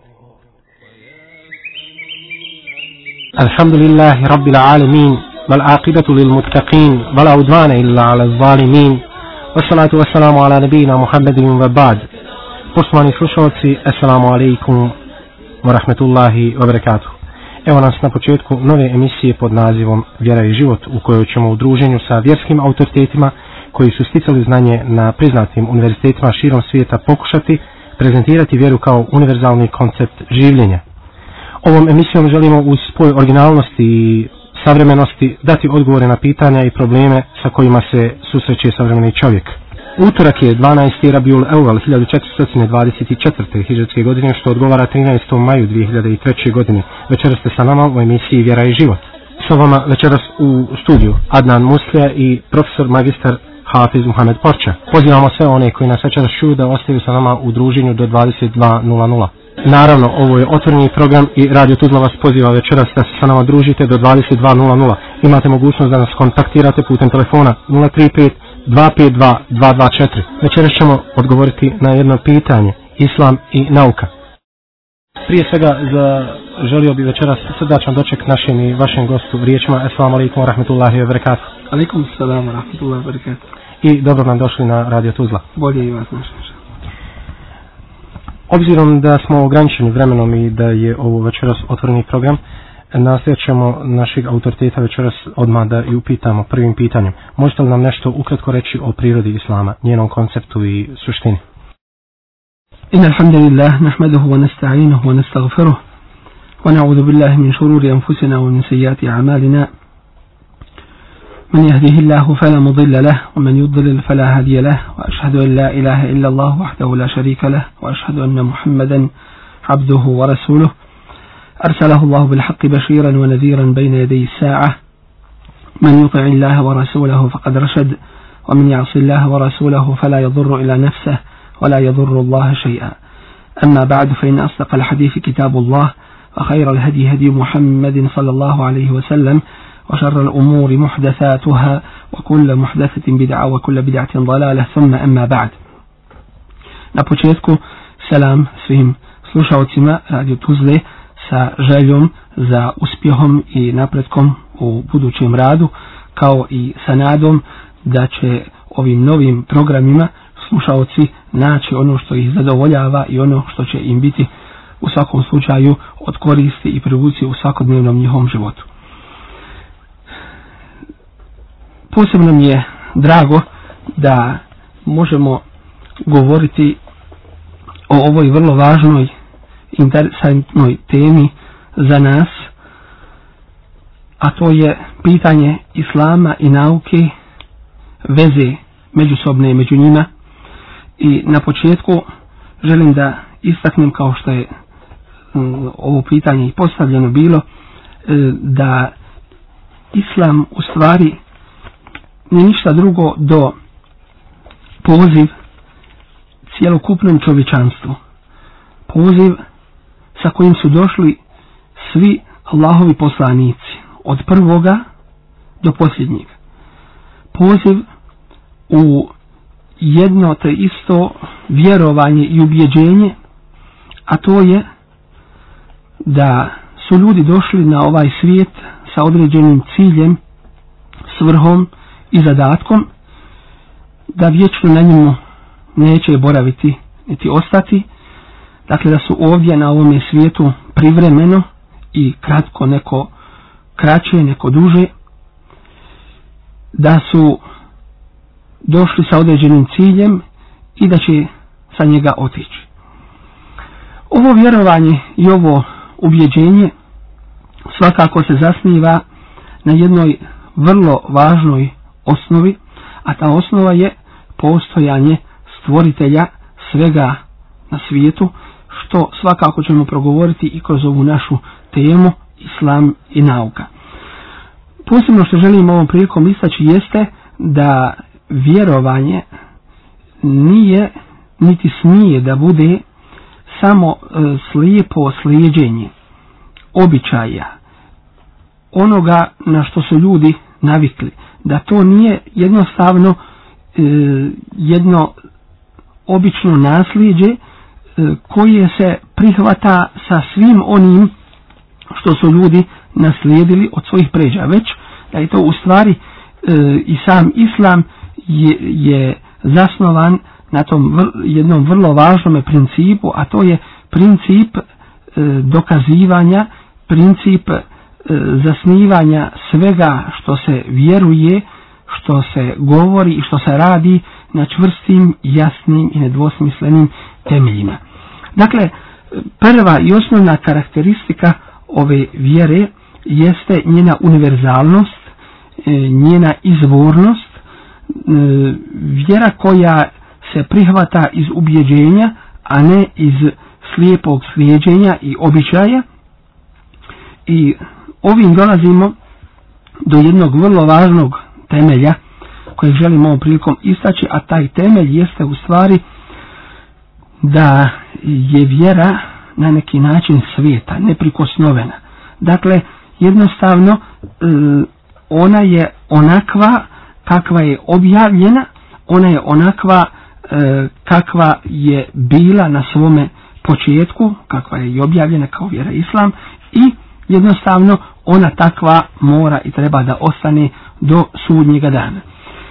Alhamdulillahi Rabbil Alamin, wal aqibatu lil muttaqin, wala udvana illa ala zalimin, wassalatu wassalamu ala nabina Muhammedin wa ba'd. Poštovani slušalci, assalamu alaikum wa rahmetullahi wa barakatuh. Evo nas na početku nove emisije pod nazivom Vjera i život, u kojoj ćemo u druženju sa vjerskim autoritetima koji su sticali znanje na priznatim univerzitetima širom svijeta pokušati prezentirati vjeru kao univerzalni koncept življenja. Ovom emisijom želimo uz spoj originalnosti i savremenosti dati odgovore na pitanja i probleme sa kojima se susreće savremeni čovjek. Utorak je dvanaesti Rabiul Evvel hiljadu četiristo dvadeset četvrte hidžretske godine, što odgovara trinaestom maju dvije hiljade treće godine. Večeras ste sa nama u emisiji Vjera i život. Sa vama večeras u studiju Adnan Muslija i profesor magistar Hafiz Muhammed Porča. Pozivamo sve one koji nas večeras čuju da ostaju sa nama u druženju do dvadeset dva nula nula. Naravno, ovo je otvoreni program i Radio Tuzla vas poziva večeras da se sa nama družite do dvadeset dva nula nula. imate mogućnost da nas kontaktirate putem telefona nula tri pet dva pet dva dva dva četiri. Večeras ćemo odgovoriti na jedno pitanje, islam i nauka. Prije svega za, želio bi večeras srdačan doček našem i vašem gostu riječima Assalamu alaikum wa rahmatullahi wa barakatuh. Alaikum salam wa rahmatullahi wa barakatuh. I dobro nam došli na Radio Tuzla. Bolje i vas našli. Obzirom da smo ograničeni vremenom i da je ovo večeras otvoreni program, nastojat ćemo našeg autoriteta večeras odmah da i upitamo prvim pitanjem. Možete li nam nešto ukratko reći o prirodi islama, njenom konceptu i suštini? إن الحمد لله نحمده ونستعينه ونستغفره ونعوذ بالله من شرور أنفسنا ومن سيئات أعمالنا من يهده الله فلا مضل له ومن يضلل فلا هادي له وأشهد أن لا إله إلا الله وحده لا شريك له وأشهد أن محمدا عبده ورسوله أرسله الله بالحق بشيرا ونذيرا بين يدي الساعة من يطع الله ورسوله فقد رشد ومن يعص الله ورسوله فلا يضر إلا نفسه ولا يضر الله شيئا. أما بعد فإن أصدق الحديث كتاب الله وخير الهدي هدي محمد صلى الله عليه وسلم وشر الأمور محدثاتها وكل محدثة بدعة وكل بدعة ضلالة ثم أما بعد. Na početku selam svim slušalcima Radio Tuzle sa željom za uspjehom i napretkom u budućem radu, kao i sa nadom da će ovim novim programima slušalci naći ono što ih zadovoljava i ono što će im biti u svakom slučaju od koristi i privuci u svakodnevnom njihovom životu. Posebno mi je drago da možemo govoriti o ovoj vrlo važnoj, interesantnoj temi za nas, a to je pitanje islama i nauke, veze međusobne među njima. I na početku želim da istaknem, kao što je um, ovo pitanje i postavljeno bilo, da islam u stvari nije ništa drugo do poziv cjelokupnom čovječanstvu. Poziv sa kojim su došli svi Allahovi poslanici, od prvoga do posljednjeg. Poziv u jedno te isto vjerovanje i ubjeđenje, a to je da su ljudi došli na ovaj svijet sa određenim ciljem, svrhom i zadatkom, da vječno na njemu neće boraviti niti ostati, dakle da su ovdje na ovome svijetu privremeno i kratko, neko kraće, neko duže, da su došli sa određenim ciljem i da će sa njega otići. Ovo vjerovanje i ovo ubjeđenje svakako se zasniva na jednoj vrlo važnoj osnovi, a ta osnova je postojanje stvoritelja svega na svijetu, što svakako ćemo progovoriti i kroz ovu našu temu islam i nauka. Posebno što želim ovom prilikom istaći jeste da vjerovanje nije niti smije da bude samo e, slijepo slijeđenje običaja, onoga na što su ljudi navikli, da to nije jednostavno e, jedno obično nasljeđe e, koje se prihvata sa svim onim što su ljudi naslijedili od svojih pređa, već da je to u stvari e, i sam islam je, je zasnovan na tom vr, jednom vrlo važnom principu, a to je princip e, dokazivanja, princip e, zasnivanja svega što se vjeruje, što se govori i što se radi na čvrstim, jasnim i nedvosmislenim temeljima. Dakle, prva i osnovna karakteristika ove vjere jeste njena univerzalnost, njena izvornost, vjera koja se prihvata iz ubjeđenja, a ne iz slijepog slijeđenja i običaja. I ovim dolazimo do jednog vrlo važnog temelja kojeg želimo ovom prilikom istaći, a taj temelj jeste u stvari da je vjera na neki način sveta, neprikosnovena. Dakle, jednostavno ona je onakva kakva je objavljena, ona je onakva e, kakva je bila na svome početku, kakva je i objavljena kao vjera islam, i jednostavno ona takva mora i treba da ostane do sudnjega dana.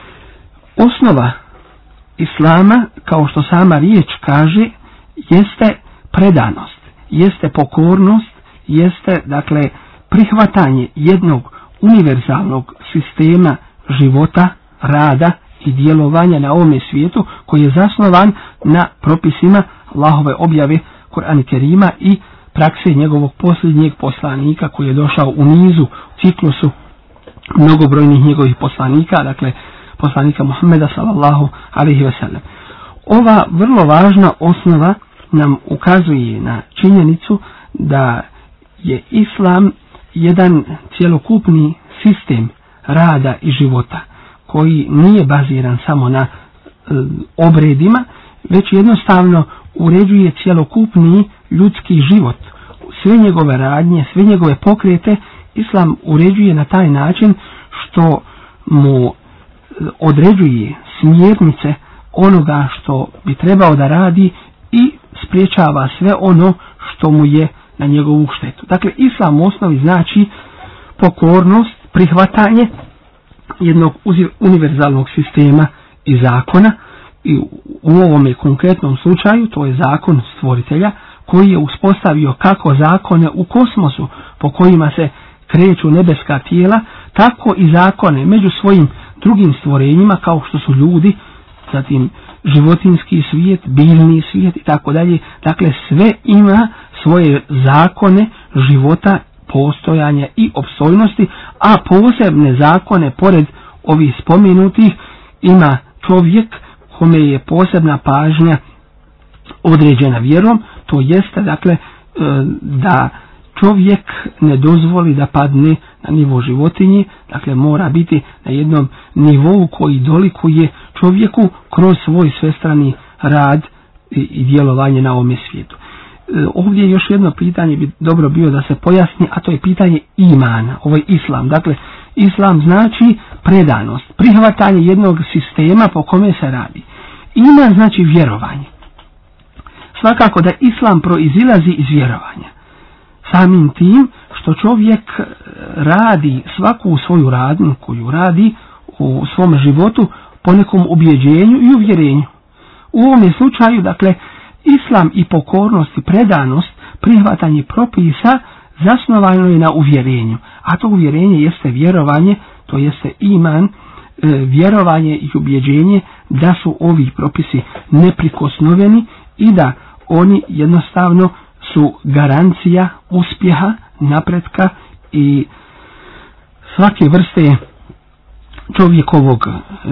Osnova islama, kao što sama riječ kaže, jeste predanost, jeste pokornost, jeste dakle prihvatanje jednog univerzalnog sistema života, rada i djelovanja na ovome svijetu koji je zasnovan na propisima Allahove objave Kur'ana Kerima i prakse njegovog posljednjeg poslanika koji je došao u nizu, ciklusu mnogobrojnih njegovih poslanika, dakle poslanika Muhammeda sallallahu alejhi ve sellem. Ova vrlo važna osnova nam ukazuje na činjenicu da je islam jedan cjelokupni sistem rada i života koji nije baziran samo na e, obredima, već jednostavno uređuje cjelokupni ljudski život. Sve njegove radnje, sve njegove pokrete islam uređuje na taj način što mu određuje smjernice onoga što bi trebao da radi i spriječava sve ono što mu je na njegovu štetu. Dakle, islam u osnovi znači pokornost, prihvatanje jednog univerzalnog sistema i zakona, i u ovome konkretnom slučaju to je zakon stvoritelja koji je uspostavio kako zakone u kosmosu po kojima se kreću nebeska tijela, tako i zakone među svojim drugim stvorenjima kao što su ljudi, zatim životinski svijet, biljni svijet i tako dalje. Dakle, sve ima svoje zakone života, postojanja i opstojnosti, a posebne zakone pored ovih spomenutih ima čovjek kome je posebna pažnja određena vjerom, to jeste dakle da čovjek ne dozvoli da padne na nivo životinje, dakle mora biti na jednom nivou koji dolikuje čovjeku kroz svoj svestrani rad i, i djelovanje na ovome svijetu. E, ovdje još jedno pitanje bi dobro bio da se pojasni, a to je pitanje imana, ovaj islam. Dakle, islam znači predanost, prihvatanje jednog sistema po kome se radi. Iman znači vjerovanje. Svakako da islam proizilazi iz vjerovanja. Samim tim što čovjek radi svaku svoju radnju koju radi u svom životu po nekom ubjeđenju i uvjerenju. U ovom slučaju, dakle, islam i pokornost i predanost, prihvatanje propisa zasnovano je na uvjerenju. A to uvjerenje jeste vjerovanje, to jeste iman, vjerovanje i ubjeđenje da su ovi propisi neprikosnoveni i da oni jednostavno su garancija uspjeha, napretka i svake vrste čovjekovog e,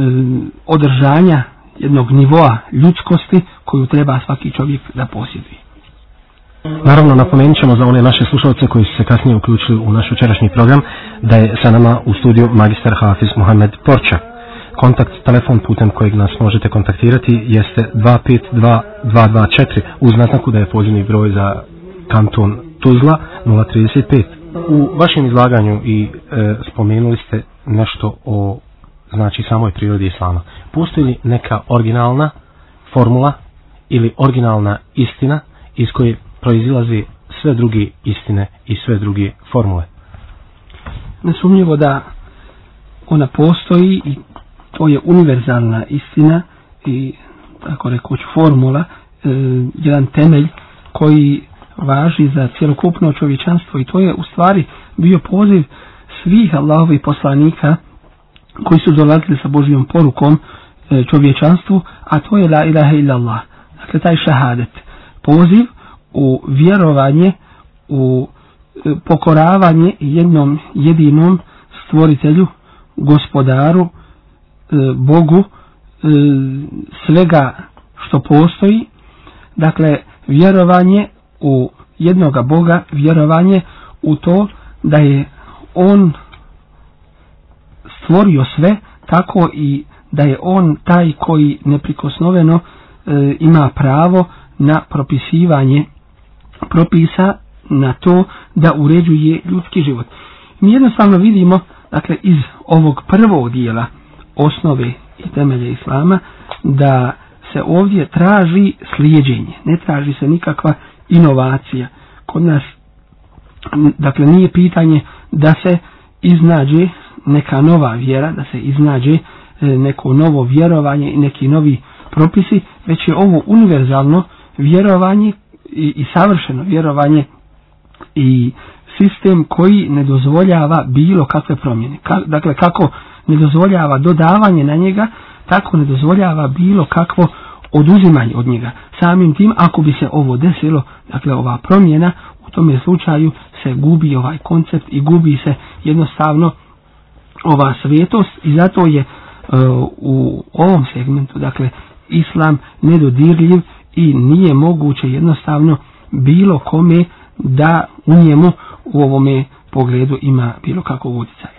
održanja jednog nivoa ljudskosti koju treba svaki čovjek da posjeduje. Naravno, napomenut ćemo za one naše slušalce koji su se kasnije uključili u naš jučerašnji program da je sa nama u studiju magistar Hafiz Muhammed Porča. Kontakt, telefon putem kojeg nas možete kontaktirati jeste dva pet dva dva dva četiri uz naznaku da je pozivni broj za kanton Tuzla nula trideset pet. U vašem izlaganju i e, spomenuli ste nešto o znači samoj prirodi islama. Postoji li neka originalna formula ili originalna istina iz koje proizilazi sve druge istine i sve druge formule? Nesumnjivo da ona postoji i to je univerzalna istina i tako rekoć formula, e, jedan temelj koji važi za cjelokupno čovječanstvo, i to je u stvari bio poziv svih Allahovih poslanika koji su dolazili sa Božjom porukom e, čovječanstvu, a to je la ilaha illallah, dakle taj šahadet, poziv u vjerovanje, u e, pokoravanje jednom jedinom stvoritelju, gospodaru, Bogu svega što postoji, dakle vjerovanje u jednoga Boga, vjerovanje u to da je On stvorio sve, tako i da je On taj koji neprikosnoveno e, ima pravo na propisivanje propisa, na to da uređuje ljudski život. Mi jednostavno vidimo dakle iz ovog prvog dijela osnove i temelje islama, da se ovdje traži slijeđenje, ne traži se nikakva inovacija. Kod nas, dakle, nije pitanje da se iznađe neka nova vjera, da se iznađe neko novo vjerovanje i neki novi propisi, već je ovo univerzalno vjerovanje i, i savršeno vjerovanje i sistem koji ne dozvoljava bilo kakve promjene. Ka, dakle, kako ne dozvoljava dodavanje na njega, tako ne dozvoljava bilo kakvo oduzimanje od njega. Samim tim, ako bi se ovo desilo, dakle ova promjena, u tome slučaju se gubi ovaj koncept i gubi se jednostavno ova svetost, i zato je uh, u ovom segmentu, dakle, islam nedodirljiv i nije moguće jednostavno bilo kome da u njemu u ovome pogledu ima bilo kakvog utjecaja.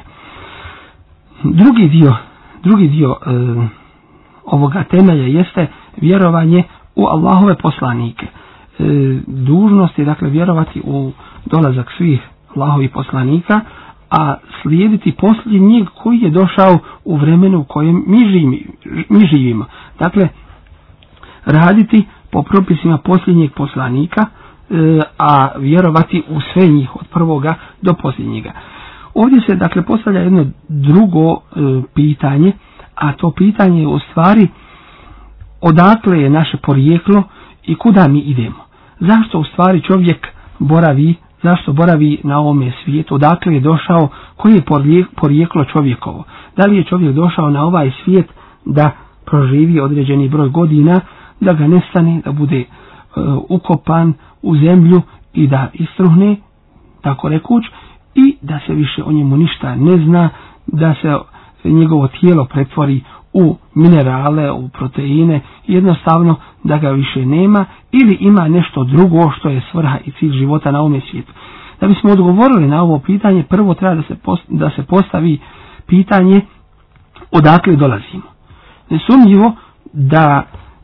Drugi dio, drugi dio uh, ovoga temelja jeste vjerovanje u Allahove poslanike. E, dužnost je, dakle, vjerovati u dolazak svih Allahovih poslanika, a slijediti posljednjeg koji je došao u vremenu u kojem mi živimo. Mi živimo. Dakle, raditi po propisima posljednjeg poslanika, e, a vjerovati u sve njih od prvoga do posljednjega. Ovdje se, dakle, postavlja jedno drugo e, pitanje, a to pitanje je u stvari odakle je naše porijeklo i kuda mi idemo. Zašto u stvari čovjek boravi, zašto boravi na ovome svijetu, odakle je došao, koji je porijeklo čovjekovo. Da li je čovjek došao na ovaj svijet da proživi određeni broj godina, da ga nestane, da bude uh, ukopan u zemlju i da istruhne, tako rekuć, i da se više o njemu ništa ne zna, da se njegovo tijelo pretvori u minerale, u proteine, jednostavno da ga više nema, ili ima nešto drugo što je svrha i cilj života na ovome svijetu. Da bismo odgovorili na ovo pitanje, prvo treba da se, da se postavi pitanje odakle dolazimo. Nesumnjivo da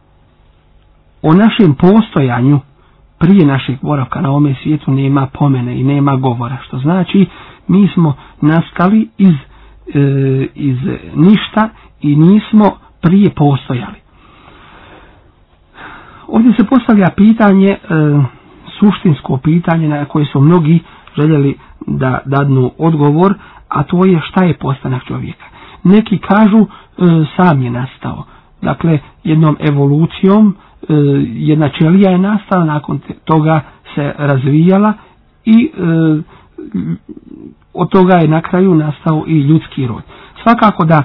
o našem postojanju prije našeg boravka na ovome svijetu nema pomene i nema govora, što znači mi smo nastali iz iz ništa i nismo prije postojali. Ovdje se postavlja pitanje, e, suštinsko pitanje na koje su mnogi željeli da dadnu odgovor, a to je šta je postanak čovjeka. Neki kažu e, sam je nastao. Dakle, jednom evolucijom e, jedna ćelija je nastala, nakon toga se razvijala i e, od toga je na kraju nastao i ljudski rod. Svakako da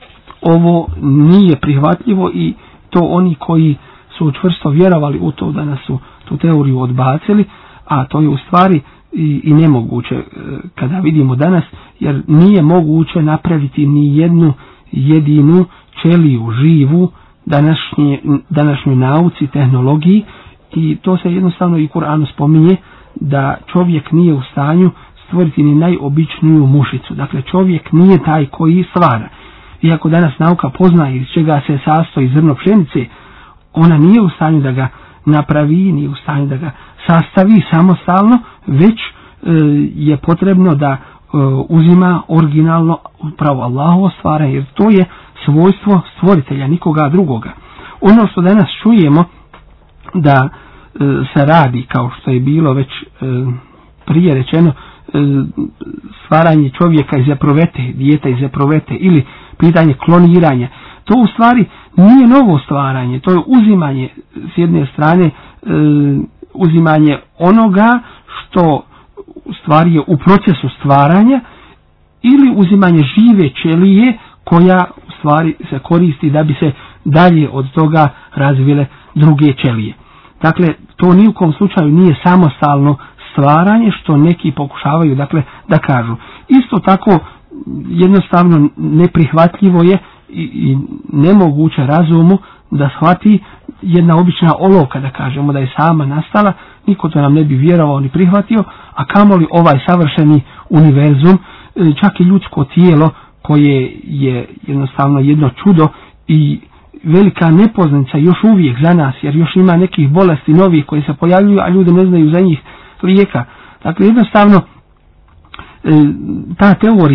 ovo nije prihvatljivo i to oni koji su čvrsto vjerovali u to da nas su tu teoriju odbacili, a to je u stvari i, i nemoguće kada vidimo danas, jer nije moguće napraviti ni jednu jedinu ćeliju živu današnje, današnjoj nauci, tehnologiji, i to se jednostavno i Kur'anu spominje da čovjek nije u stanju stvoriti ni najobičniju mušicu. Dakle, čovjek nije taj koji stvara. Iako danas nauka poznaje iz čega se sastoji zrno pšenice, ona nije u stanju da ga napravi, nije u stanju da ga sastavi samostalno, već e, je potrebno da e, uzima originalno upravo Allahovo stvaranje, jer to je svojstvo stvoritelja, nikoga drugoga. Ono što danas čujemo da e, se radi, kao što je bilo već e, prije rečeno, stvaranje čovjeka iz eprovete, dijeta iz eprovete, ili pitanje kloniranja, to u stvari nije novo stvaranje, to je uzimanje s jedne strane e, uzimanje onoga što u stvari je u procesu stvaranja, ili uzimanje žive ćelije koja u stvari se koristi da bi se dalje od toga razvile druge ćelije. Dakle, to ni u kom slučaju nije samostalno stvaranje, što neki pokušavaju, dakle, da kažu. Isto tako jednostavno neprihvatljivo je i, i nemoguće razumu da shvati jedna obična olovka, da kažemo da je sama nastala, niko to nam ne bi vjerovao ni prihvatio, a kamoli ovaj savršeni univerzum, čak i ljudsko tijelo koje je jednostavno jedno čudo i velika nepoznanica još uvijek za nas, jer još ima nekih bolesti novih koje se pojavljuju, a ljudi ne znaju za njih lijeka. Dakle, jednostavno ta teorija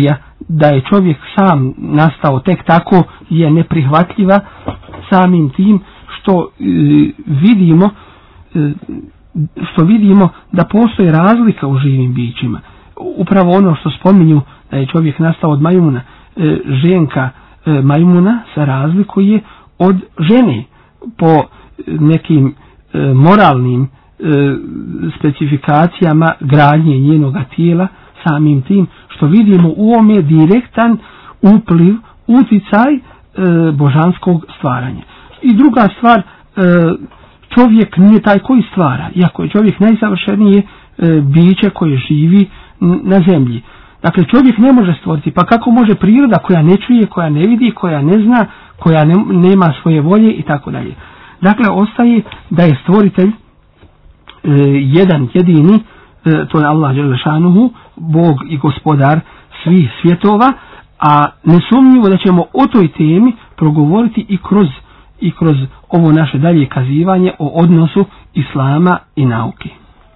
da je čovjek sam nastao tek tako je neprihvatljiva samim tim što e, vidimo e, što vidimo da postoji razlika u živim bićima. Upravo ono što spominju da je čovjek nastao od majmuna, e, ženka e, majmuna se razlikuje od žene po nekim e, moralnim e, specifikacijama gradnje njenoga tijela, samim tim što vidimo u ovome direktan upliv, uticaj e, božanskog stvaranja. I druga stvar, e, čovjek nije taj koji stvara, iako je čovjek najsavršenije e, biće koje živi na zemlji. Dakle, čovjek ne može stvoriti, pa kako može priroda koja ne čuje, koja ne vidi, koja ne zna, koja ne, nema svoje volje i tako dalje. Dakle, ostaje da je stvoritelj e, jedan jedini, e, to je Allah dželle šanuhu, Bog i gospodar svih svjetova, a nesumnjivo da ćemo o toj temi progovoriti i kroz i kroz ovo naše dalje kazivanje o odnosu islama i nauke.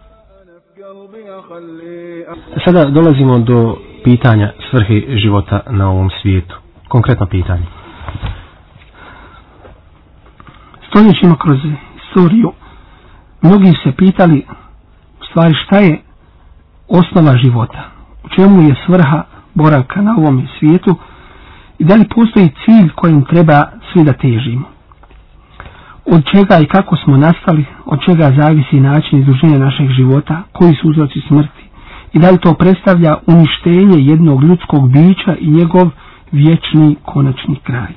Sada dolazimo do pitanja svrhe života na ovom svijetu. Konkretno pitanje. Stoljećima kroz istoriju mnogi se pitali u stvari šta je osnova života, u čemu je svrha boravka na ovom svijetu i da li postoji cilj kojim treba svi da težimo. Od čega i kako smo nastali, od čega zavisi način i dužine našeg života, koji su uzroci smrti i da li to predstavlja uništenje jednog ljudskog bića i njegov vječni konačni kraj.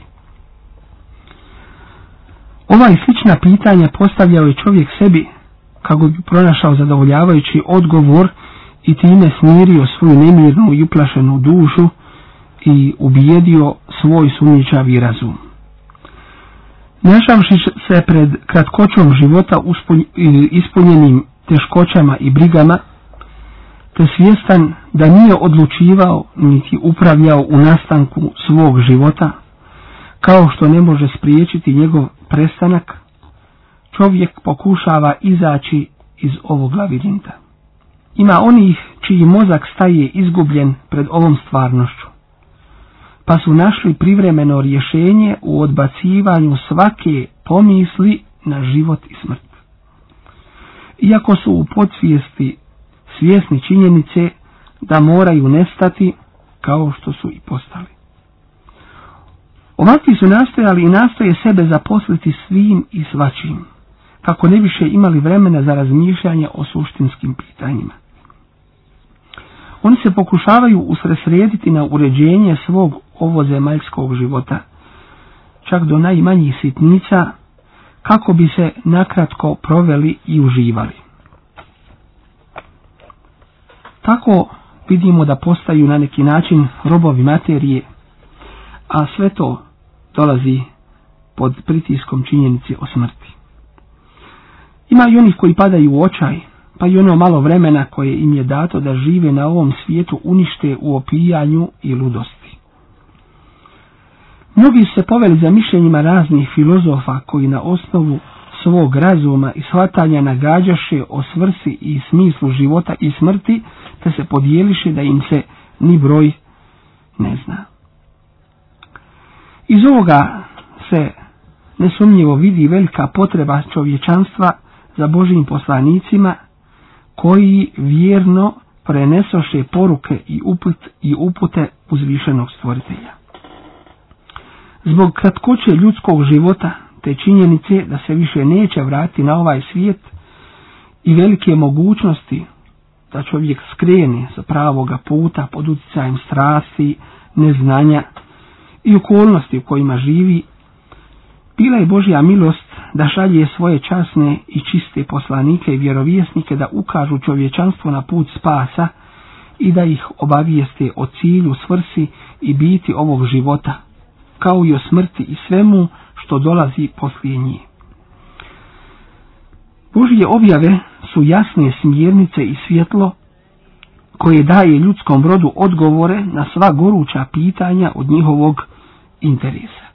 Ova i slična pitanja postavljao je čovjek sebi kako bi pronašao zadovoljavajući odgovor i time smirio svoju nemirnu i uplašenu dušu i ubijedio svoj sumnjičavi razum. Našavši se pred kratkoćom života ispunjenim teškoćama i brigama, te svjestan da nije odlučivao niti upravljao u nastanku svog života, kao što ne može spriječiti njegov prestanak, čovjek pokušava izaći iz ovog labirinta. Ima onih čiji mozak staje izgubljen pred ovom stvarnošću, pa su našli privremeno rješenje u odbacivanju svake pomisli na život i smrt. Iako su u podsvijesti svjesni činjenice da moraju nestati kao što su i postali. Ovakvi su nastojali i nastoje sebe zaposliti svim i svačim, kako ne više imali vremena za razmišljanje o suštinskim pitanjima. Oni se pokušavaju usredsrediti na uređenje svog ovozemaljskog života, čak do najmanjih sitnica, kako bi se nakratko proveli i uživali. Tako vidimo da postaju na neki način robovi materije, a sve to dolazi pod pritiskom činjenice o smrti. Ima i onih koji padaju u očaj, pa i ono malo vremena koje im je dato da žive na ovom svijetu unište u opijanju i ludosti. Mnogi su se poveli za mišljenjima raznih filozofa koji na osnovu svog razuma i shvatanja nagađaše o svrsi i smislu života i smrti, te se podijeliše da im se ni broj ne zna. Iz ovoga se nesumnjivo vidi velika potreba čovječanstva za Božjim poslanicima koji vjerno prenesoše poruke i, uput, i upute uzvišenog stvoritelja. Zbog kratkoće ljudskog života te činjenice da se više neće vratiti na ovaj svijet i velike mogućnosti da čovjek skrene sa pravoga puta pod utjecajem strasti, neznanja i okolnosti u kojima živi, bila je Božja milost da šalje svoje časne i čiste poslanike i vjerovjesnike da ukažu čovječanstvo na put spasa i da ih obavijeste o cilju, svrsi i biti ovog života, kao i o smrti i svemu što dolazi poslije nje. Božje objave su jasne smjernice i svjetlo koje daje ljudskom rodu odgovore na sva goruća pitanja od njihovog interesa.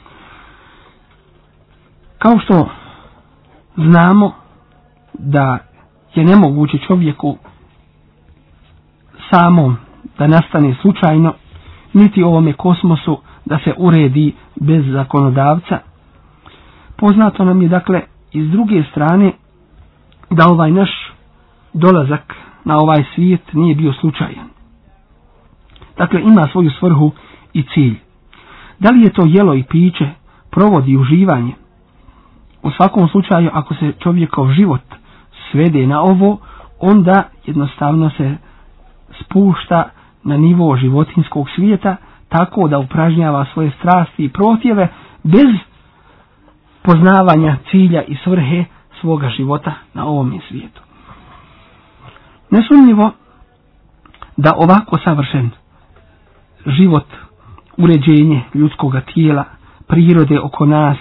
Kao što znamo da je nemoguće čovjeku samom da nastane slučajno niti ovome kosmosu da se uredi bez zakonodavca. Poznato nam je dakle i s druge strane da ovaj naš dolazak na ovaj svijet nije bio slučajan. Dakle, ima svoju svrhu i cilj. Da li je to jelo i piće, provodi uživanje? U svakom slučaju, ako se čovjekov život svede na ovo, onda jednostavno se spušta na nivo životinskog svijeta, tako da upražnjava svoje strasti i protjeve bez poznavanja cilja i svrhe svoga života na ovom svijetu. Nesumnjivo da ovako savršen život, uređenje ljudskog tijela, prirode oko nas,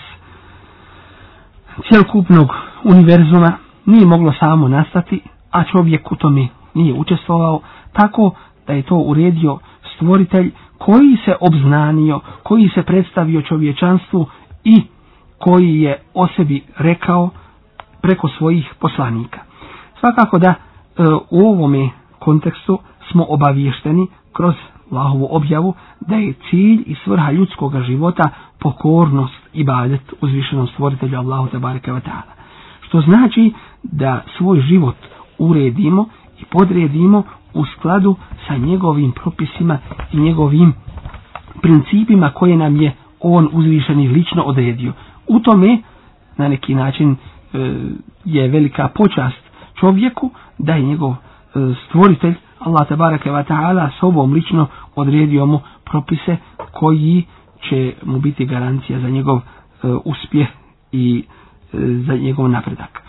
cjelokupnog univerzuma nije moglo samo nastati, a čovjek u tome nije učestvovao, tako da je to uredio stvoritelj koji se obznanio, koji se predstavio čovječanstvu i koji je o sebi rekao preko svojih poslanika. Svakako da e, u ovome kontekstu smo obavješteni kroz Allahovu objavu da je cilj i svrha ljudskog života pokornost i ibadet uzvišenom stvoritelju Allahu tebareke ve taala. Što znači da svoj život uredimo i podredimo u skladu sa njegovim propisima i njegovim principima koje nam je on uzvišeni lično odredio. U tome na neki način e, je velika počast čovjeku da je njegov e, stvoritelj Allah tebareke ve taala sobom lično odredio mu propise koji će mu biti garancija za njegov e, uspjeh i e, za njegov napredak.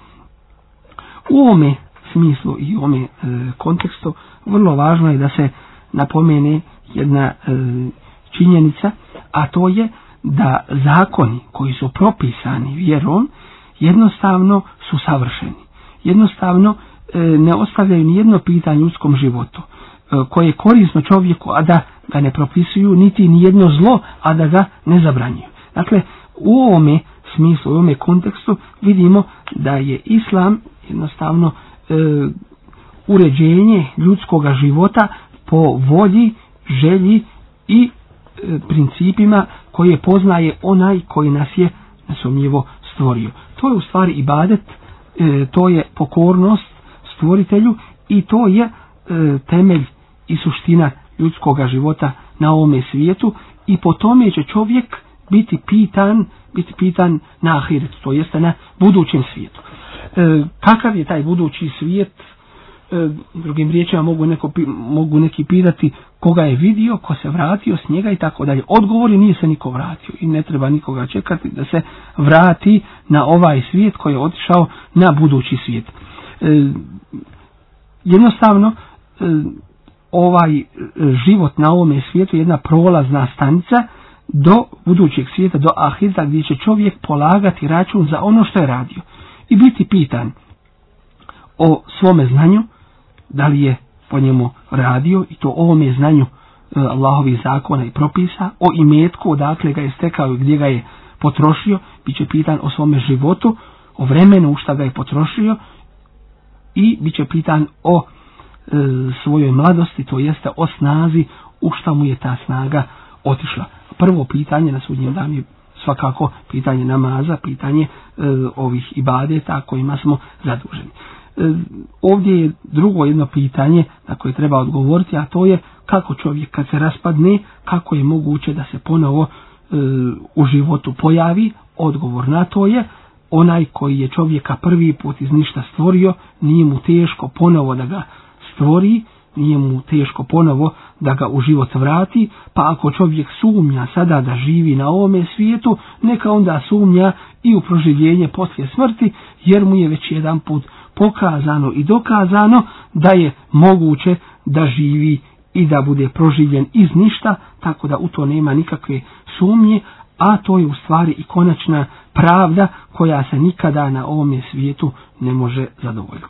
U ovome smislu i u ovome e, kontekstu vrlo važno je da se napomene jedna e, činjenica, a to je da zakoni koji su propisani vjerom jednostavno su savršeni. Jednostavno e, ne ostavljaju ni jedno pitanje ljudskom životu e, koje je korisno čovjeku, a da ga ne propisuju, niti ni jedno zlo, a da ga ne zabranjuju. Dakle, u ovome smislu, u ovome kontekstu vidimo da je islam jednostavno e, uređenje ljudskoga života po volji, želji i e, principima koje poznaje onaj koji nas je nesumnjivo stvorio. To je u stvari ibadet, e, to je pokornost stvoritelju i to je e, temelj i suština ljudskoga života na ovome svijetu i po tome će čovjek biti pitan, biti pitan na ahiretu, to jeste na budućem svijetu. E, kakav je taj budući svijet? E, drugim riječima mogu, neko, mogu neki pitati koga je vidio, ko se vratio s njega i tako dalje. Odgovori nije se niko vratio i ne treba nikoga čekati da se vrati na ovaj svijet koji je otišao na budući svijet. E, jednostavno e, ovaj život na ovome svijetu je jedna prolazna stanica do budućeg svijeta, do ahireta gdje će čovjek polagati račun za ono što je radio i biti pitan o svome znanju, da li je po njemu radio i to o ovome znanju e, Allahovih zakona i propisa, o imetku, odakle ga je stekao i gdje ga je potrošio, bit će pitan o svome životu, o vremenu u šta ga je potrošio i bit će pitan o e, svojoj mladosti, to jeste o snazi u šta mu je ta snaga otišla. Prvo pitanje na sudnjem danu je svakako pitanje namaza, pitanje e, ovih ibadeta kojima smo zaduženi. E, ovdje je drugo jedno pitanje na koje treba odgovoriti, a to je kako čovjek kad se raspadne, kako je moguće da se ponovo e, u životu pojavi. Odgovor na to je onaj koji je čovjeka prvi put iz ništa stvorio, nije mu teško ponovo da ga stvori, nije mu teško ponovo da ga u život vrati, pa ako čovjek sumnja sada da živi na ovome svijetu, neka onda sumnja i u proživljenje poslije smrti, jer mu je već jedan put pokazano i dokazano da je moguće da živi i da bude proživljen iz ništa, tako da u to nema nikakve sumnje, a to je u stvari i konačna pravda koja se nikada na ovome svijetu ne može zadovoljiti.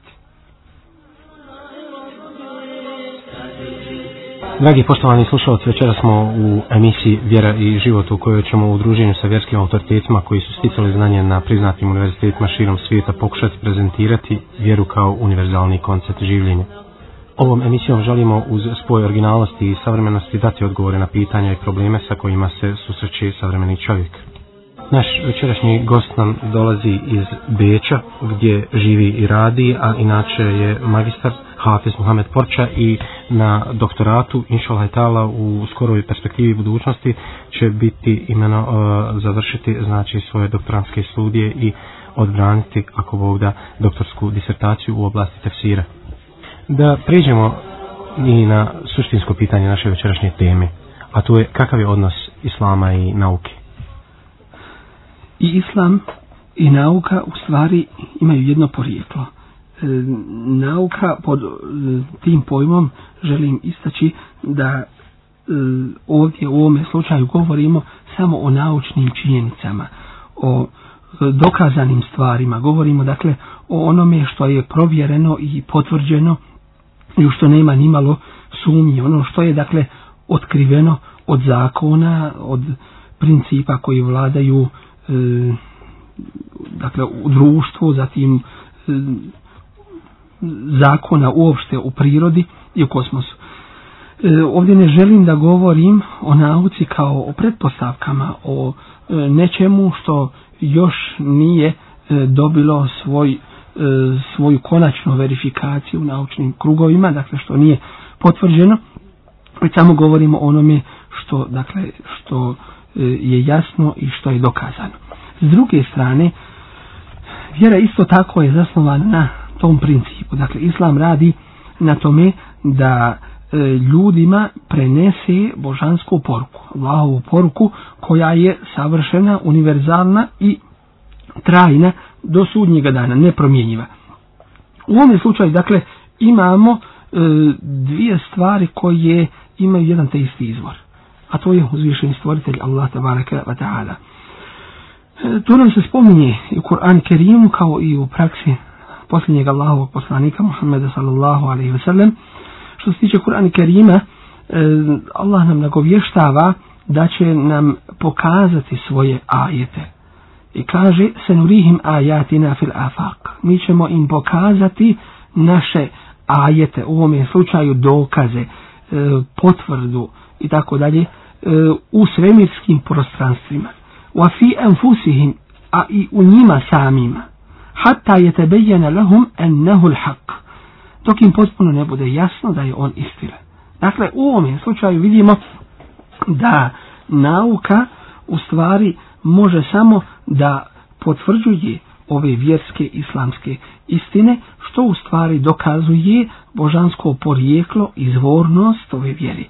Dragi poštovani slušalci, večera smo u emisiji Vjera i život u kojoj ćemo u druženju sa vjerskim autoritetima koji su sticali znanje na priznatim univerzitetima širom svijeta pokušati prezentirati vjeru kao univerzalni koncept življenja. Ovom emisijom želimo uz spoj originalnosti i savremenosti dati odgovore na pitanja i probleme sa kojima se susreće savremeni čovjek. Naš večerašnji gost nam dolazi iz Beča, gdje živi i radi, a inače je magistar Hafiz Muhammed Porča i na doktoratu, inšallah ta'ala, u skoroj perspektivi budućnosti će biti imeno uh, završiti znači svoje doktorantske studije i odbraniti, ako Bog da, doktorsku disertaciju u oblasti tefsira. Da prijeđemo i na suštinsko pitanje naše večerašnje teme, a to je kakav je odnos islama i nauke. I islam i nauka u stvari imaju jedno porijeklo. E, nauka pod e, tim pojmom želim istaći da e, ovdje u ovome slučaju govorimo samo o naučnim činjenicama, o e, dokazanim stvarima, govorimo dakle o onome što je provjereno i potvrđeno i u što nema nimalo sumnje, ono što je dakle otkriveno od zakona, od principa koji vladaju e, dakle u društvu, zatim e, zakona uopšte u prirodi i u kosmosu. E, ovdje ne želim da govorim o nauci kao o pretpostavkama, o e, nečemu što još nije e, dobilo svoj svoju konačnu verifikaciju u naučnim krugovima, dakle što nije potvrđeno, već samo govorimo o onome što, dakle, što je jasno i što je dokazano. S druge strane, vjera isto tako je zasnovana na tom principu. Dakle, islam radi na tome da ljudima prenese božansku poruku, Allahovu poruku koja je savršena, univerzalna i trajna do sudnjega dana, nepromjenjiva. U ovom slučaju, dakle, imamo e, dvije stvari koje imaju jedan te isti izvor, a to je uzvišeni stvoritelj Allah tabaraka wa ta'ala. E, to nam se spominje i u Kur'an Kerimu kao i u praksi posljednjeg Allahovog poslanika Muhammeda sallallahu alaihi wa sallam. Što se tiče Kur'ana Kerima, e, Allah nam nagovještava da će nam pokazati svoje ajete. I kaže, senurihim ajatina fil afaq. Mi ćemo im pokazati naše ajete, u ovom slučaju dokaze, e, potvrdu i tako dalje, e, u svemirskim prostranstvima. Wa fi anfusihim, a i u njima samima. Hatta yatabayyana lahum annahu al-haq. Dok im potpuno ne bude jasno da je on istina. Dakle, u ovom slučaju vidimo da nauka u stvari može samo da potvrđuje ove vjerske islamske istine, što u stvari dokazuje božansko porijeklo, izvornost ove vjere.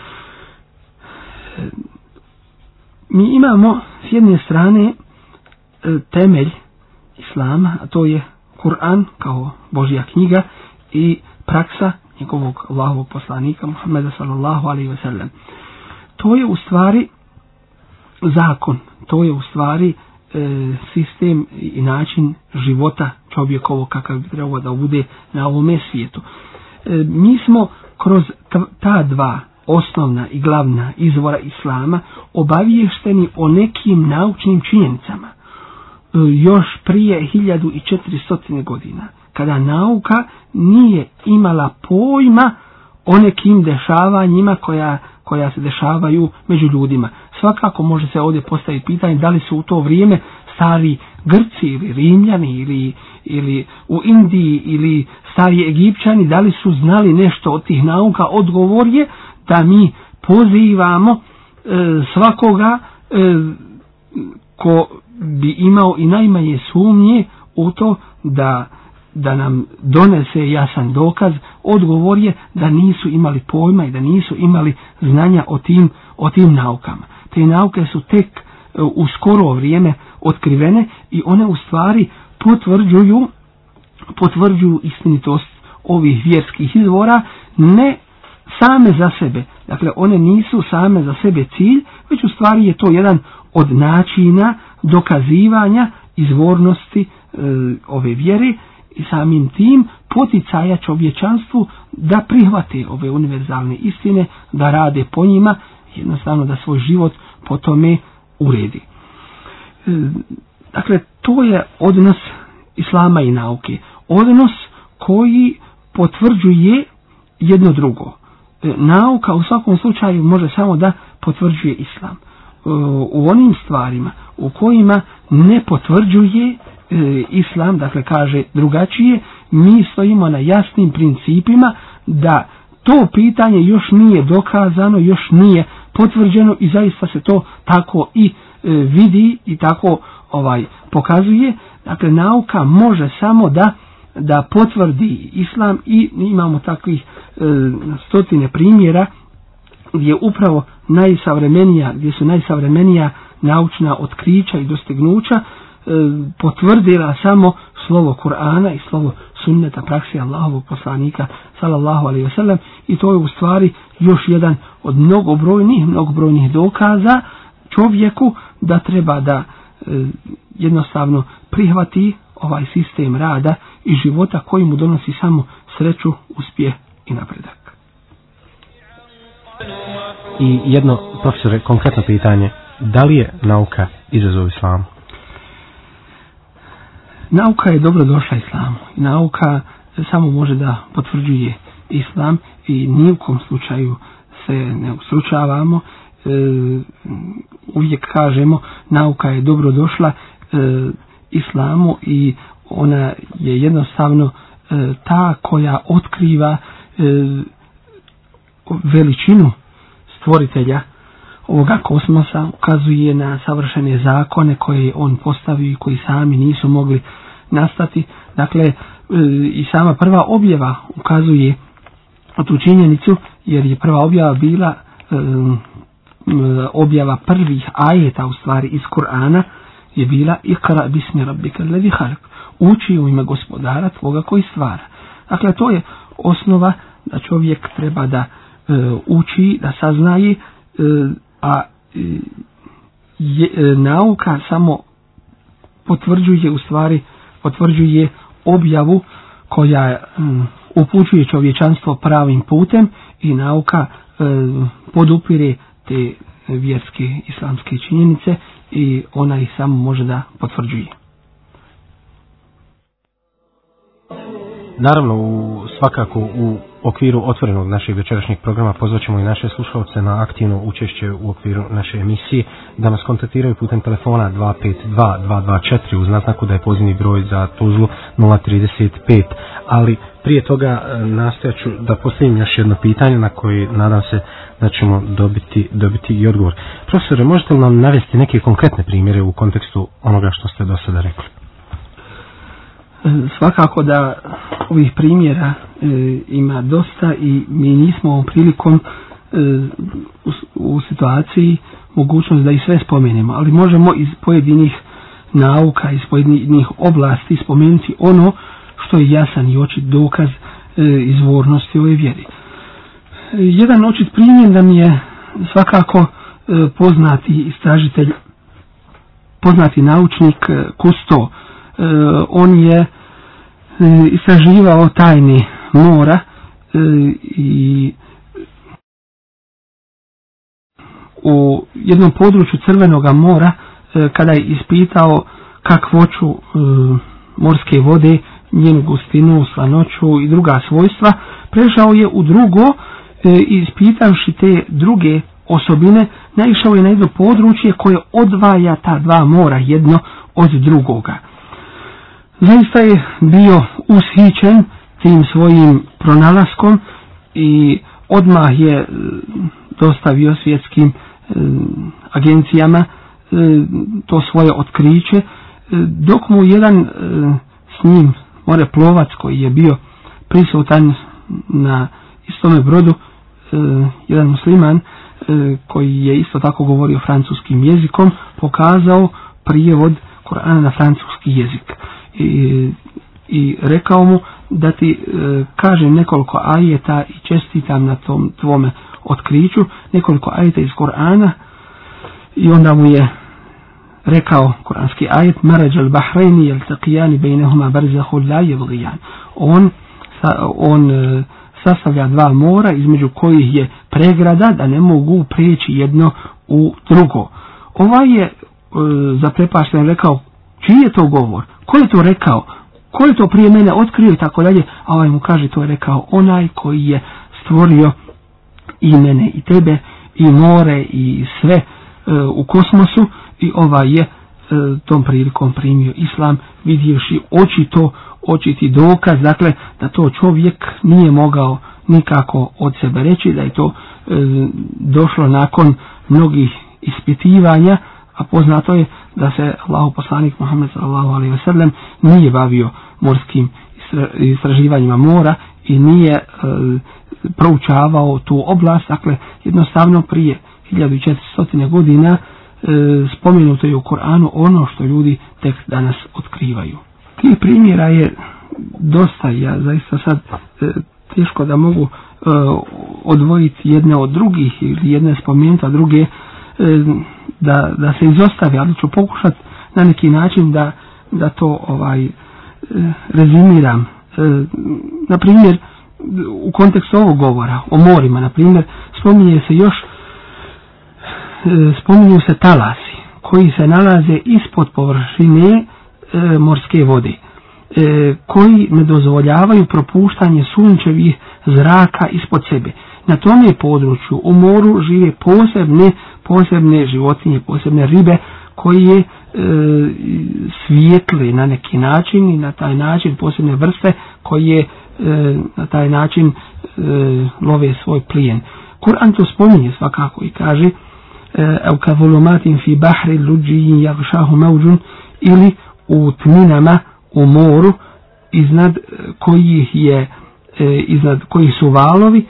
Mi imamo s jedne strane temelj islama, a to je Kur'an kao Božja knjiga i praksa njegovog Allahovog poslanika Muhammeda sallallahu alaihi wa sallam. To je u stvari zakon, to je u stvari e, sistem i način života čovjekovog kakav bi trebao da bude na ovome svijetu. E, mi smo kroz ta dva osnovna i glavna izvora islama obaviješteni o nekim naučnim činjenicama e, još prije hiljadu četiristo godina, kada nauka nije imala pojma o nekim dešavanjima koja, koja se dešavaju među ljudima. Svakako može se ovdje postaviti pitanje da li su u to vrijeme stari Grci ili Rimljani ili, ili u Indiji ili stari Egipćani, da li su znali nešto od tih nauka. Odgovor je da mi pozivamo e, svakoga e, ko bi imao i najmanje sumnje u to da da nam donese jasan dokaz. Odgovor je da nisu imali pojma i da nisu imali znanja o tim, o tim naukama. Te nauke su tek u skoro vrijeme otkrivene i one u stvari potvrđuju, potvrđuju istinitost ovih vjerskih izvora, ne same za sebe. Dakle, one nisu same za sebe cilj, već u stvari je to jedan od načina dokazivanja izvornosti e, ove vjere i samim tim poticaja čovječanstvu da prihvate ove univerzalne istine, da rade po njima, jednostavno da svoj život po tome uredi. E, dakle, to je odnos islama i nauke. Odnos koji potvrđuje jedno drugo. E, nauka u svakom slučaju može samo da potvrđuje islam. E, u onim stvarima u kojima ne potvrđuje e, islam, dakle kaže drugačije, mi stojimo na jasnim principima da to pitanje još nije dokazano, još nije potvrđeno i zaista se to tako i e, vidi i tako ovaj pokazuje. Dakle, nauka može samo da da potvrdi islam i imamo takvih e, stotine primjera gdje upravo najsavremenija, gdje su najsavremenija naučna otkrića i dostignuća e, potvrdila samo slovo Kur'ana i slovo sunneta, praksi Allahovog poslanika sallallahu alejhi ve sellem, i to je u stvari još jedan od mnogobrojnih, mnogobrojnih dokaza čovjeku da treba da e, jednostavno prihvati ovaj sistem rada i života koji mu donosi samo sreću, uspjeh i napredak. I jedno, profesore, konkretno pitanje, da li je nauka izazov islamu? Nauka je dobro došla islamu. Nauka samo može da potvrđuje islam i ni u kom slučaju se ne ustručavamo. E, uvijek kažemo nauka je dobro došla e, islamu i ona je jednostavno e, ta koja otkriva e, veličinu stvoritelja ovoga kosmosa, ukazuje na savršene zakone koje on postavio i koji sami nisu mogli nastati. Dakle, e, i sama prva objava ukazuje na tu činjenicu, jer je prva objava bila e, objava prvih ajeta, u stvari iz Kur'ana, je bila Iqra bismi rabbika alladhi khalaq, uči u ime gospodara tvoga koji stvara. Dakle, to je osnova da čovjek treba da e, uči, da saznaje, e, a e, je, e, nauka samo potvrđuje, u stvari potvrđuje objavu koja um, upućuje čovječanstvo pravim putem, i nauka e, podupire te vjerske islamske činjenice i ona ih samo može da potvrđuje. Naravno, u, svakako u okviru otvorenog našeg večerašnjeg programa pozvaćemo i naše slušalce na aktivno učešće u okviru naše emisije, da nas kontaktiraju putem telefona dva pet dva dva dva četiri uz naznaku da je pozivni broj za Tuzlu nula tri pet. Ali prije toga nastojaću da postavim još jedno pitanje na koje nadam se da ćemo dobiti, dobiti i odgovor. Profesore, možete li nam navesti neke konkretne primjere u kontekstu onoga što ste do sada rekli? Svakako da ovih primjera e, ima dosta i mi nismo ovom prilikom e, u, u situaciji mogućnost da ih sve spomenemo, ali možemo iz pojedinih nauka, iz pojedinih oblasti spomenuti ono što je jasan i očit dokaz e, izvornosti ove vjeri. E, jedan očit primjer da mi je svakako e, poznati istražitelj, poznati naučnik e, Kusto. E, on je e, istraživao tajne mora e, i u jednom području Crvenog mora e, kada je ispitao kakvoću e, morske vode, njenu gustinu, slanoću i druga svojstva, prešao je u drugo e, ispitavši te druge osobine, naišao je na jedno područje koje odvaja ta dva mora jedno od drugoga. Zaista je bio ushićen tim svojim pronalaskom i odmah je dostavio svjetskim e, agencijama e, to svoje otkriće, e, dok mu jedan e, s njim moreplovac koji je bio prisutan na istome brodu, e, jedan musliman e, koji je isto tako govorio francuskim jezikom, pokazao prijevod Kur'ana na francuski jezik. I, i rekao mu da ti e, kažem nekoliko ajeta i čestitam na tom tvome otkriću, nekoliko ajeta iz Kur'ana, i onda mu je rekao kuranski ajet Maraj al-Bahrajni yaltaqiyani baynahuma barzakhun la yabghiyan. On on e, sastavlja dva mora između kojih je pregrada da ne mogu prijeći jedno u drugo. Ovaj je e, zaprepašten rekao, čiji je to govor? Ko je to rekao? Ko je to prije mene otkrio i tako dalje? A ovaj mu kaže, to je rekao onaj koji je stvorio i mene i tebe i more i sve e, u kosmosu, i ovaj je e, tom prilikom primio islam, vidjevši očito očiti dokaz, dakle da to čovjek nije mogao nikako od sebe reći, da je to e, došlo nakon mnogih ispitivanja, a poznato je da se Allahov poslanik Muhammed sallallahu alejhi ve sellem nije bavio morskim istraživanjima mora i nije e, proučavao tu oblast. Dakle, jednostavno prije hiljadu četiristo godina e, spomenuto je u Koranu ono što ljudi tek danas otkrivaju. Tih primjera je dosta, ja zaista sad e, teško da mogu e, odvojiti jedne od drugih ili jedne spomenuti, a druge e, da, da se izostavi, ali ću pokušati na neki način da, da to ovaj e, rezimiram. E, na primjer, u kontekstu ovog govora o morima, na primjer, spominje se još e, spominju se talasi koji se nalaze ispod površine e, morske vode, e, koji ne dozvoljavaju propuštanje sunčevih zraka ispod sebe. Na tom je području u moru žive posebne posebne životinje, posebne ribe koje e, svijetle na neki način i na taj način posebne vrste koje e, na taj način e, love svoj plijen. Kur'an to spominje svakako i kaže au ka zulumatin fi bahri luđijin jagšahu mevđun, ili u tminama u moru iznad kojih je e, iznad kojih su valovi,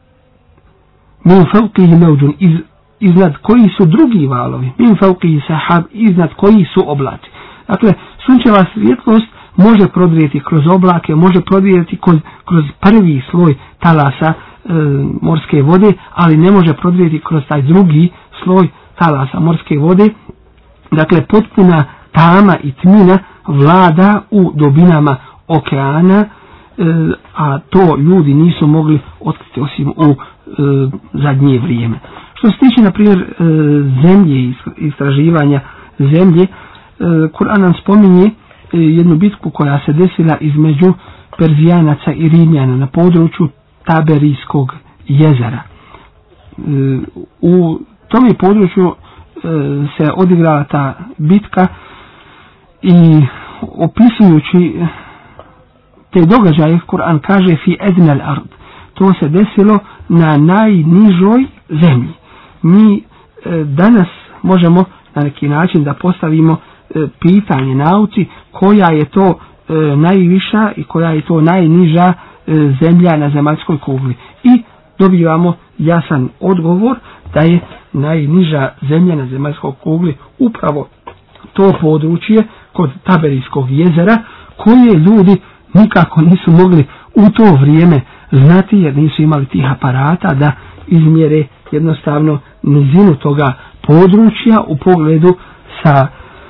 min fawqihi mevđun, iz iznad koji su drugi valovi, min fawqihi sahab, iznad koji su oblaci. Dakle, sunčeva svjetlost može prodrijeti kroz oblake, može prodrijeti kroz, kroz prvi sloj talasa e, morske vode, ali ne može prodrijeti kroz taj drugi sloj talasa morske vode. Dakle, potpuna tama i tmina vlada u dubinama okeana, e, a to ljudi nisu mogli otkriti osim u e, zadnje vrijeme. Što se tiče, na primjer, zemlje i istraživanja zemlje, Kur'an nam spominje jednu bitku koja se desila između Perzijanaca i Rimljana na području Taberijskog jezera. U tom području se odigrala ta bitka i opisujući te događaje, Kur'an kaže fi ednel ard, to se desilo na najnižoj zemlji. Mi e, danas možemo na neki način da postavimo e, pitanje nauci koja je to e, najviša i koja je to najniža e, zemlja na zemaljskoj kugli. I dobivamo jasan odgovor da je najniža zemlja na zemaljskoj kugli upravo to područje kod Taberijskog jezera, koje ljudi nikako nisu mogli u to vrijeme znati, jer nisu imali tih aparata da izmjere jednostavno nizinu toga područja u pogledu sa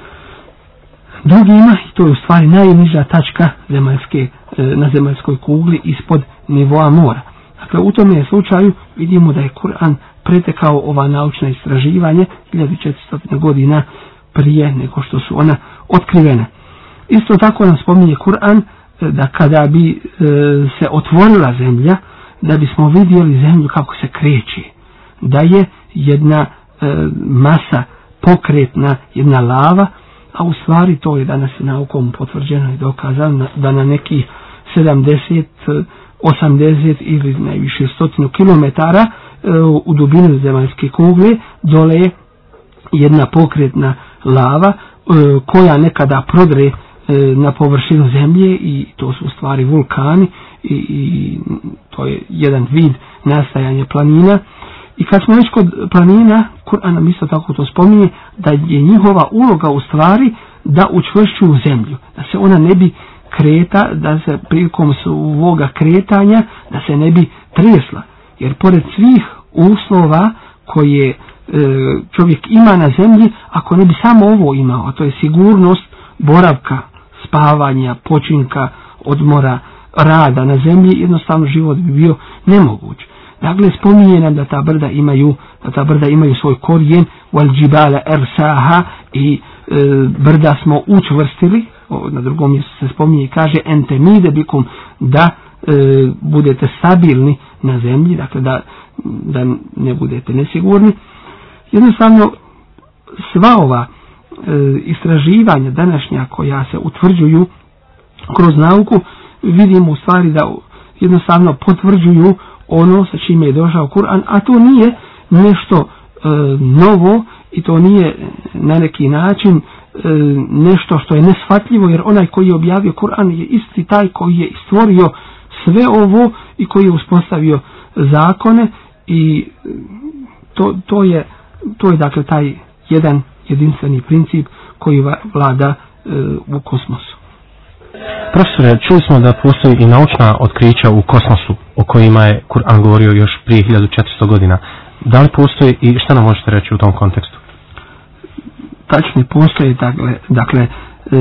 drugima, i to je u stvari najniža tačka zemaljske, na zemaljskoj kugli ispod nivoa mora. Dakle, u tom je slučaju vidimo da je Kur'an pretekao ova naučna istraživanje hiljadu četiristo godina prije nego što su ona otkrivena. Isto tako nam spominje Kur'an da kada bi e, se otvorila zemlja, da bismo vidjeli zemlju kako se kreće, da je jedna e, masa pokretna, jedna lava, a u stvari to je danas naukom potvrđeno i dokazano da na nekih sedamdeset, osamdeset ili najviše stotinu kilometara e, u dubinu zemaljske kugle dole je jedna pokretna lava e, koja nekada prodre e, na površinu zemlje, i to su u stvari vulkani i, i to je jedan vid nastajanja planina. I kad smo već kod planina, Kur'an nam isto tako to spominje da je njihova uloga u stvari da učvršćuju zemlju, da se ona ne bi kreta, da se prilikom svoga kretanja da se ne bi tresla, jer pored svih uslova koje e, čovjek ima na zemlji, ako ne bi samo ovo imao, a to je sigurnost boravka, spavanja, počinka, odmora, rada na zemlji, jednostavno život bi bio nemoguć. Dakle, spominje nam da ta brda imaju, da ta brda imaju svoj korijen, wal džibala ersaha, i e, brda smo učvrstili. O, na drugom mjestu se spominje i kaže ente mide bikum, da budete stabilni na zemlji, dakle da, da ne budete nesigurni. Jednostavno sva ova e, istraživanja današnja koja se utvrđuju kroz nauku, vidimo u stvari da jednostavno potvrđuju ono sa čime je došao Kur'an, a to nije nešto e, novo i to nije na neki način e, nešto što je neshvatljivo, jer onaj koji je objavio Kur'an je isti taj koji je stvorio sve ovo i koji je uspostavio zakone i to, to je to je dakle taj jedan jedinstveni princip koji vlada e, u kosmosu. Profesore, čuli smo da postoji i naučna otkrića u kosmosu o kojima je Kur'an govorio još prije hiljadu četiristo godina. Da li postoji i šta nam možete reći u tom kontekstu? Tačno postoje dakle, dakle e,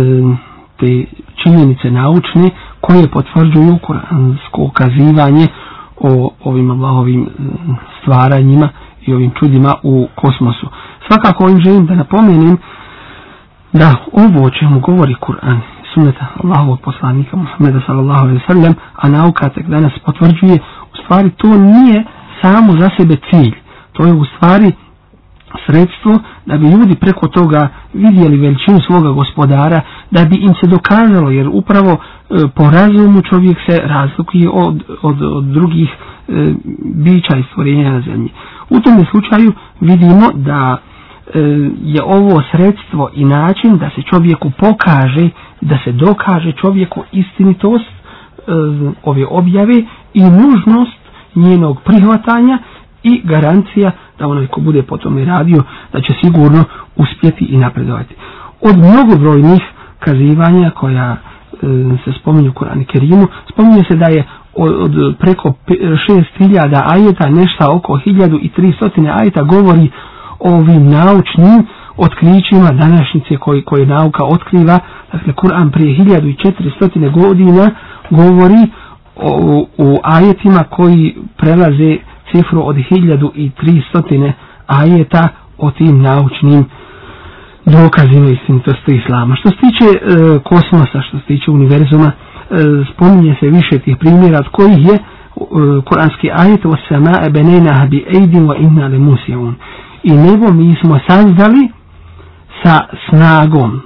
te činjenice naučne koje potvrđuju kuransko ukazivanje o ovim Allahovim stvaranjima i ovim čudima u kosmosu. Svakako ovim želim da napomenem da ovo o čemu govori Kur'an, sunneta Allahovog poslanika Muhammeda sallallahu alejhi ve sellem, a nauka tek danas potvrđuje, u stvari to nije samo za sebe cilj. To je u stvari sredstvo da bi ljudi preko toga vidjeli veličinu svoga gospodara, da bi im se dokazalo, jer upravo e, po razumu čovjek se razlikuje od, od, od drugih e, bića i stvorenja na zemlji. U tom slučaju vidimo da e, je ovo sredstvo i način da se čovjeku pokaže, da se dokaže čovjeku istinitost e, ove objave i nužnost njenog prihvatanja i garancija da onaj ko bude po tome radio da će sigurno uspjeti i napredovati. Od mnogobrojnih kazivanja koja e, se spominju u Kur'anu Kerimu, spominje se da je od, od preko šest hiljada ajeta, nešto oko hiljadu tristo ajeta govori o ovim naučnim otkrićima današnjice koji, koje nauka otkriva. Dakle, Kur'an prije hiljadu četiristo godina govori o, o ajetima koji prelaze cifru od hiljadu tristo ajeta o tim naučnim dokazima istinitosti islama. Što se tiče e, kosmosa, što se tiče univerzuma, e, spominje se više tih primjera od kojih je e, kuranski ajet o samae benejnaha bi ejdin wa inna lemusijun. I nebo mi smo sazdali sa snagom,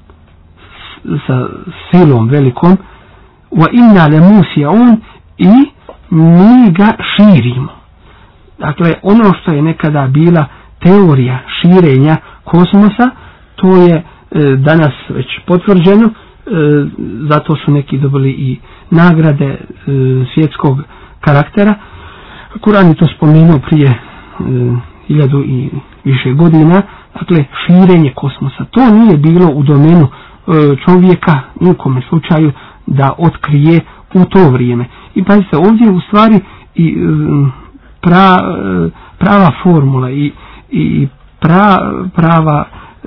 sa silom velikom, wa inna lemusijun, i mi ga širimo. Dakle, ono što je nekada bila teorija širenja kosmosa, to je e, danas već potvrđeno, e, zato su neki dobili i nagrade e, svjetskog karaktera. Kur'an je to spomenuo prije e, hiljadu i više godina. Dakle, širenje kosmosa. To nije bilo u domenu e, čovjeka, nikome slučaju, da otkrije u to vrijeme. I pazite, ovdje u stvari i e, Pra, prava formula i, i pra, prava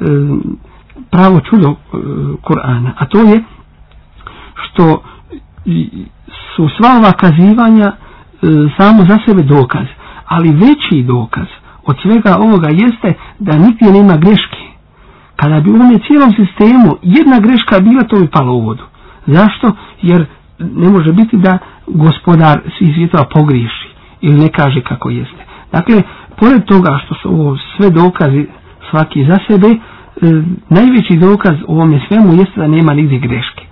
pravo čudo Kur'ana, a to je što su sva ova kazivanja samo za sebe dokaz, ali veći dokaz od svega ovoga jeste da nigdje nema greške. Kada bi u ovom cijelom sistemu jedna greška bila, to bi palo u vodu. Zašto? Jer ne može biti da gospodar svih svjetova pogriješi ili ne kaže kako jeste. Dakle, pored toga što su ovo sve dokazi svaki za sebe, e, najveći dokaz u ovome svemu jeste da nema nigdje greške.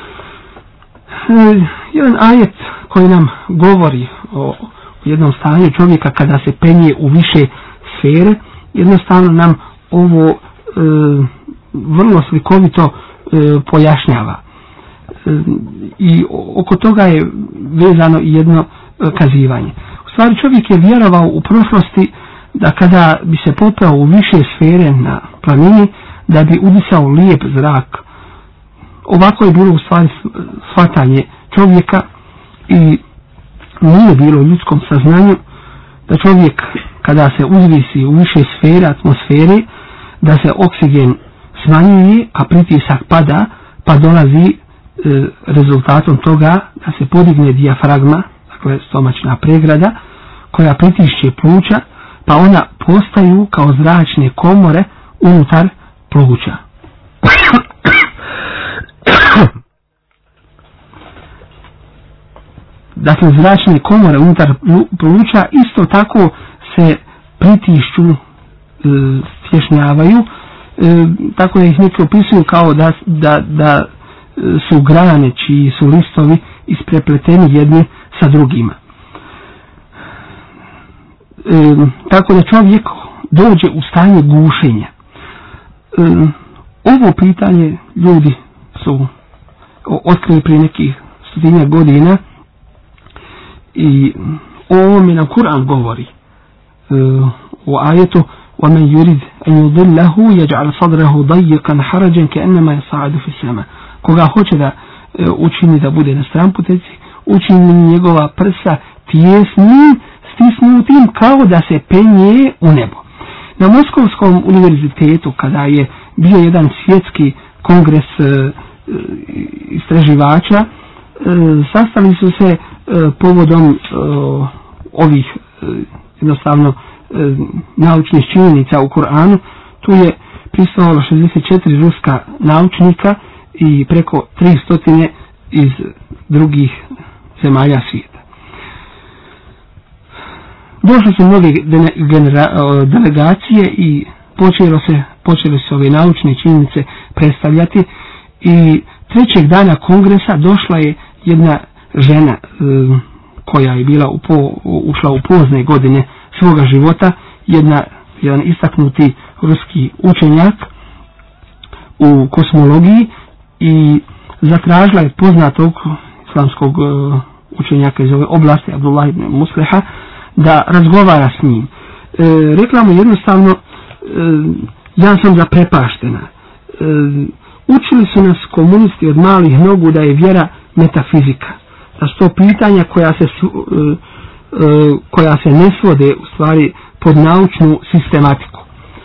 E, jedan ajet koji nam govori o, o jednom stanju čovjeka kada se penje u više sfere, jednostavno nam ovo e, vrlo slikovito e, pojašnjava. E, I oko toga je vezano i jedno e, kazivanje. U stvari, čovjek je vjerovao u prošlosti da kada bi se popeo u više sfere na planini, da bi udisao lijep zrak. Ovako je bilo u stvari shvatanje čovjeka i nije bilo u ljudskom saznanju da čovjek kada se uzvisi u više sfere atmosfere, da se oksigen smanjuje, a pritisak pada, pa dolazi e, rezultatom toga da se podigne dijafragma, dakle stomačna pregrada, koja pritišće pluća, pa ona postaju kao zračne komore unutar pluća. dakle zračne komore unutar pluća isto tako se pritišću, e, stješnjavaju, e, tako da ih neki opisuju kao da, da, da su grane čiji su listovi isprepleteni jedni sa drugima. E, tako da čovjek dođe u stanje gušenja. E, ovo pitanje ljudi su otkrili prije nekih stotinjak godina i o ovome nam Kur'an govori. E, u ajetu وَمَنْ يُرِدْ أَنْ يُضِلَّهُ يَجْعَلْ صَدْرَهُ ضَيِّقًا حَرَجًا كَأَنَّمَا يَصَعَّدُ فِي السَّمَاءِ. Koga hoće da e, učini da bude na stranputeci, učini njegova prsa tijesnim, stisnutim kao da se penje u nebo. Na Moskovskom univerzitetu, kada je bio jedan svjetski kongres e, istraživača, e, sastali su se e, povodom e, ovih e, jednostavno e, naučnih činjenica u Kur'anu. Tu je prisustvovalo šezdeset četiri ruska naučnika i preko tristo iz drugih zemalja svijeta. Došle su mnoge delegacije i počelo se, počele se ove naučne činjenice predstavljati i trećeg dana kongresa došla je jedna žena e, koja je bila u po, ušla u pozne godine svoga života, jedna, jedan istaknuti ruski učenjak u kosmologiji i zatražila je poznatog islamskog e, učenjaka iz ove oblasti, Abdullah ibn Musleha, da razgovara s njim. E, rekla mu jednostavno, e, ja sam zaprepaštena. E, učili su nas komunisti od malih nogu da je vjera metafizika. Da su to pitanja koja se, e, e, koja se ne svode u stvari pod naučnu sistematiku.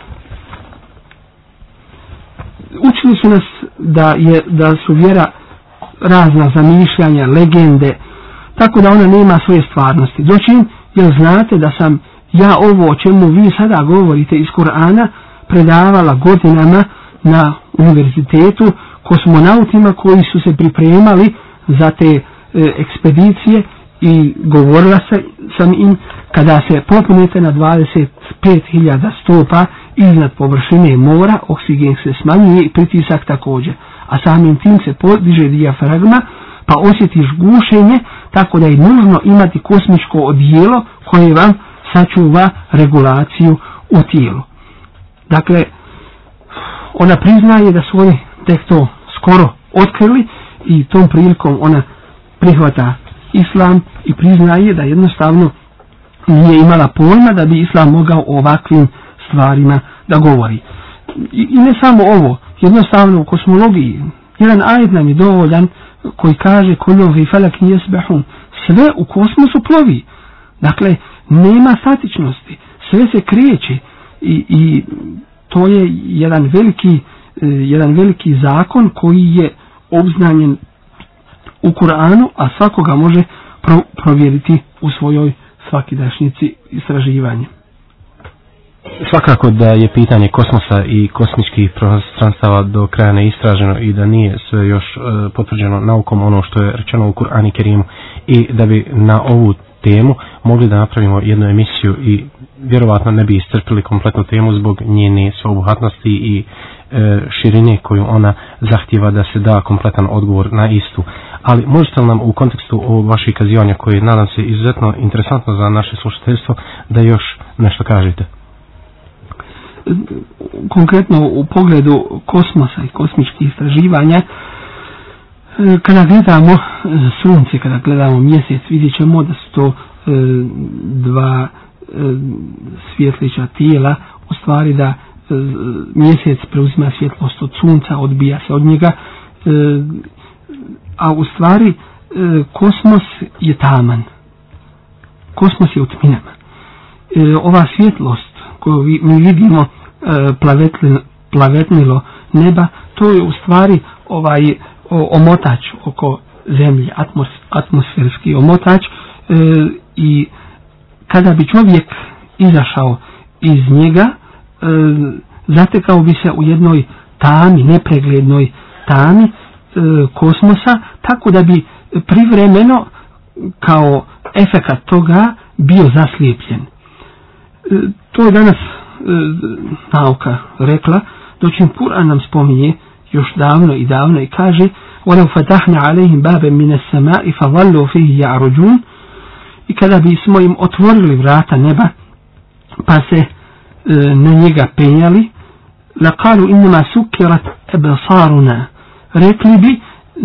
Učili su nas da, je, da su vjera razna zamišljanja, legende, tako da ona nema svoje stvarnosti. Dočim, jer znate da sam ja ovo o čemu vi sada govorite iz Kur'ana predavala godinama na univerzitetu kosmonautima koji su se pripremali za te e, ekspedicije i govorila se, sam im kada se popnete na dvadeset pet hiljada stopa iznad površine mora, oksigen se smanjuje i pritisak također, a samim tim se podiže dijafragma pa osjetiš gušenje, tako da je nužno imati kosmičko odijelo koje vam sačuva regulaciju u tijelu. Dakle, ona priznaje da su oni tek to skoro otkrili i tom prilikom ona prihvata islam i priznaje da jednostavno nije imala pojma da bi islam mogao o ovakvim stvarima da govori. I, i ne samo ovo, jednostavno u kosmologiji jedan ajet nam je dovoljan koji kaže kullu fi falakin yasbahun, sve u kosmosu plovi. Dakle, nema statičnosti, sve se kreće i, i to je jedan veliki, jedan veliki zakon koji je obznanjen u Kur'anu, a svakoga može pro, provjeriti u svojoj svakidašnjici istraživanja. Svakako da je pitanje kosmosa i kosmičkih prostranstava do kraja neistraženo i da nije sve još e, potvrđeno naukom ono što je rečeno u Kur'anu Kerimu i da bi na ovu temu mogli da napravimo jednu emisiju i vjerovatno ne bi iscrpili kompletnu temu zbog njene sveobuhvatnosti i e, širine koju ona zahtjeva da se da kompletan odgovor na istu. Ali možete li nam u kontekstu ovog vaših kazivanja koje nadam se izuzetno interesantno za naše slušateljstvo da još nešto kažete? Konkretno u pogledu kosmosa i kosmičkih istraživanja, kada gledamo sunce, kada gledamo mjesec, vidjet ćemo da su to e, dva e, svjetlića tijela, u stvari da e, mjesec preuzima svjetlost od sunca, odbija se od njega, e, a u stvari e, kosmos je taman. Kosmos je u tminama. E, ova svjetlost koju mi vidimo e, plavetli, plavetnilo neba, to je u stvari ovaj o, omotač oko zemlje, atmos, atmosferski omotač e, i kada bi čovjek izašao iz njega, e, zatekao bi se u jednoj tami, nepreglednoj tami e, kosmosa, tako da bi privremeno kao efekat toga bio zaslijepljen. E, to je danas e, nauka rekla, dočim Kur'an nam spominje još davno i davno i kaže وَلَوْ فَتَحْنَا عَلَيْهِمْ بَابًا مِنَ السَّمَاءِ فَظَلُّوا فِيهِ يَعْرُجُونَ. I kada bismo im otvorili vrata neba pa se e, na njega penjali, لَقَالُوا إِنَّمَا سُكِّرَتْ أَبْصَارُنَا, rekli bi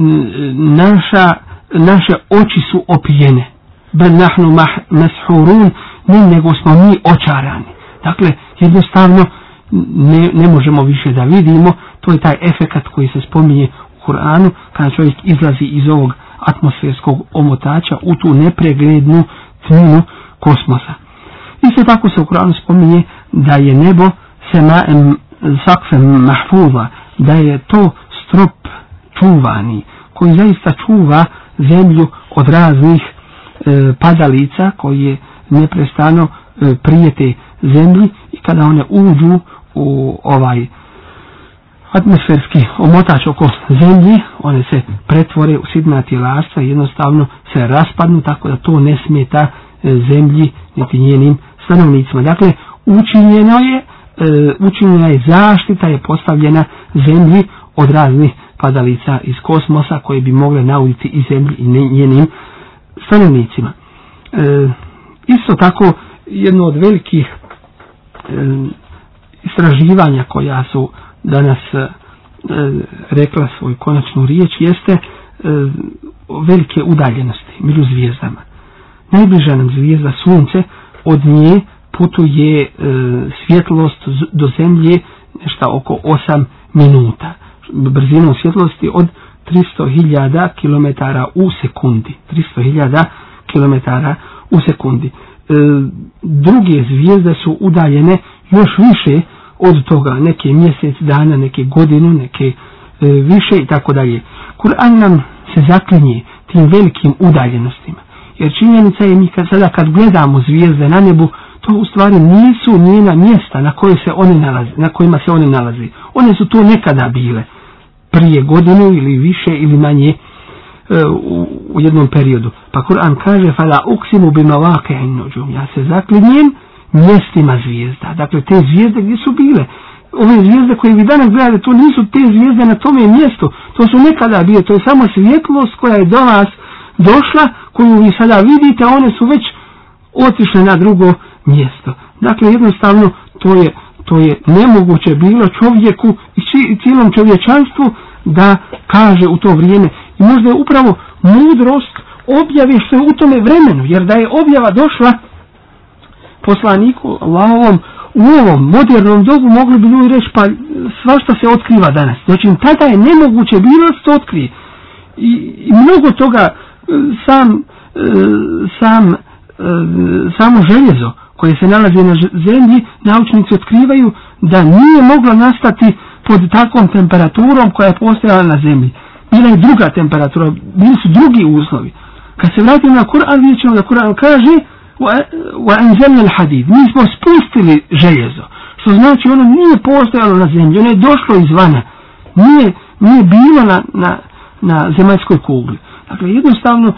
naša, naše oči su opijene, bel nahnu mashurun, ne, nego smo mi očarani. Dakle, jednostavno ne, ne možemo više da vidimo. To je taj efekat koji se spominje u Kur'anu kada čovjek izlazi iz ovog atmosferskog omotača u tu nepreglednu tminu kosmosa. Isto tako se u Kur'anu spominje da je nebo semaem sakfem mahfuza, da je to strop čuvani koji zaista čuva zemlju od raznih e, padalica koje neprestano e, prijete zemlji, i kada one uđu u ovaj atmosferski omotač oko zemlji, one se pretvore u sidna tijelaštva i jednostavno se raspadnu, tako da to ne smeta e, zemlji niti njenim stanovnicima. Dakle, učinjeno je, e, učinjena je zaštita, je postavljena zemlji od raznih padalica iz kosmosa koje bi mogle nauditi i zemlji i njenim stanovnicima. E, isto tako, jedno od velikih e, istraživanja koja su danas e, rekla svoju konačnu riječ jeste e, velike udaljenosti među zvijezdama. Najbliža nam zvijezda Sunce, od nje putuje e, svjetlost do zemlje nešto oko osam minuta. Brzinom svjetlosti od tristo hiljada kilometara u sekundi. tristo hiljada kilometara u sekundi. E, druge zvijezde su udaljene još više od toga, neke mjesec dana, neke godinu, neke e, više i tako dalje. Kur'an nam se zaklinje tim velikim udaljenostima. Jer činjenica je, mi kad sada kad gledamo zvijezde na nebu, to u stvari nisu njena mjesta na koje se one nalazi, na kojima se one nalazi. One su to nekada bile prije godinu ili više ili manje e, u, u jednom periodu. Pa Kur'an kaže fala uksimu bima waqi'in nujum, ja se zaklinjem mjestima zvijezda. Dakle, te zvijezde gdje su bile. Ove zvijezde koje vi danas gledate, to nisu te zvijezde na tome mjestu. To su nekada bile. To je samo svjetlost koja je do vas došla, koju vi sada vidite, a one su već otišle na drugo mjesto. Dakle, jednostavno, to je, to je nemoguće bilo čovjeku i cijelom čovječanstvu da kaže u to vrijeme. I možda je upravo mudrost objave što je u tome vremenu, jer da je objava došla poslaniku Allahovom u ovom modernom dobu, mogli bi ljudi reći pa svašta se otkriva danas. Znači tada je nemoguće bilo da se otkrije. I, i mnogo toga sam, sam samo željezo koje se nalazi na zemlji, naučnici otkrivaju da nije moglo nastati pod takvom temperaturom koja je postojala na zemlji. Bila je druga temperatura, bili su drugi uslovi. Kad se vratimo na Kur'an, vidjet ćemo da Kur'an kaže وَأَنْزَلْنَا الْحَدِيدِ, mi smo spustili željezo, što znači ono nije postojalo na zemlji, ono je došlo izvana, nije, nije bilo na, na, na zemaljskoj kugli. Dakle, jednostavno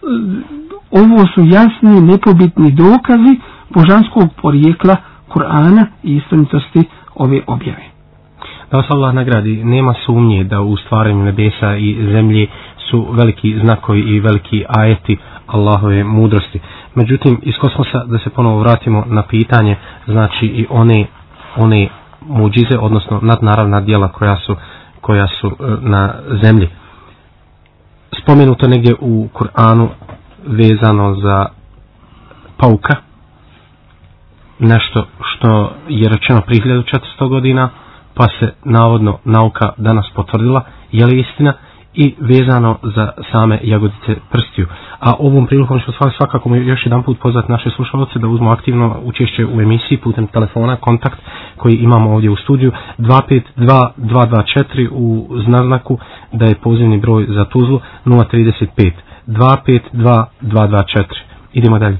ovo su jasni, nepobitni dokazi božanskog porijekla Kur'ana i istinitosti ove objave. Da vas Allah nagradi, nema sumnje da u stvaranju nebesa i zemlje su veliki znakovi i veliki ajeti Allahove mudrosti. Međutim, iz kosmosa, da se ponovo vratimo na pitanje, znači i one, one muđize, odnosno nadnaravna djela koja su, koja su na zemlji. Spomenuto negdje u Kur'anu vezano za pauka, nešto što je rečeno prije hiljadu četiristo godina, pa se navodno nauka danas potvrdila, je li istina, i vezano za same jagodice prstiju. A ovom prilikom ću svakako još jedan put pozvati naše slušalce da uzmu aktivno učešće u emisiji putem telefona, kontakt koji imamo ovdje u studiju dva pet dva dva dva četiri u znaku da je pozivni broj za Tuzlu nula trideset pet dva pet dva dva dva četiri. Idemo dalje.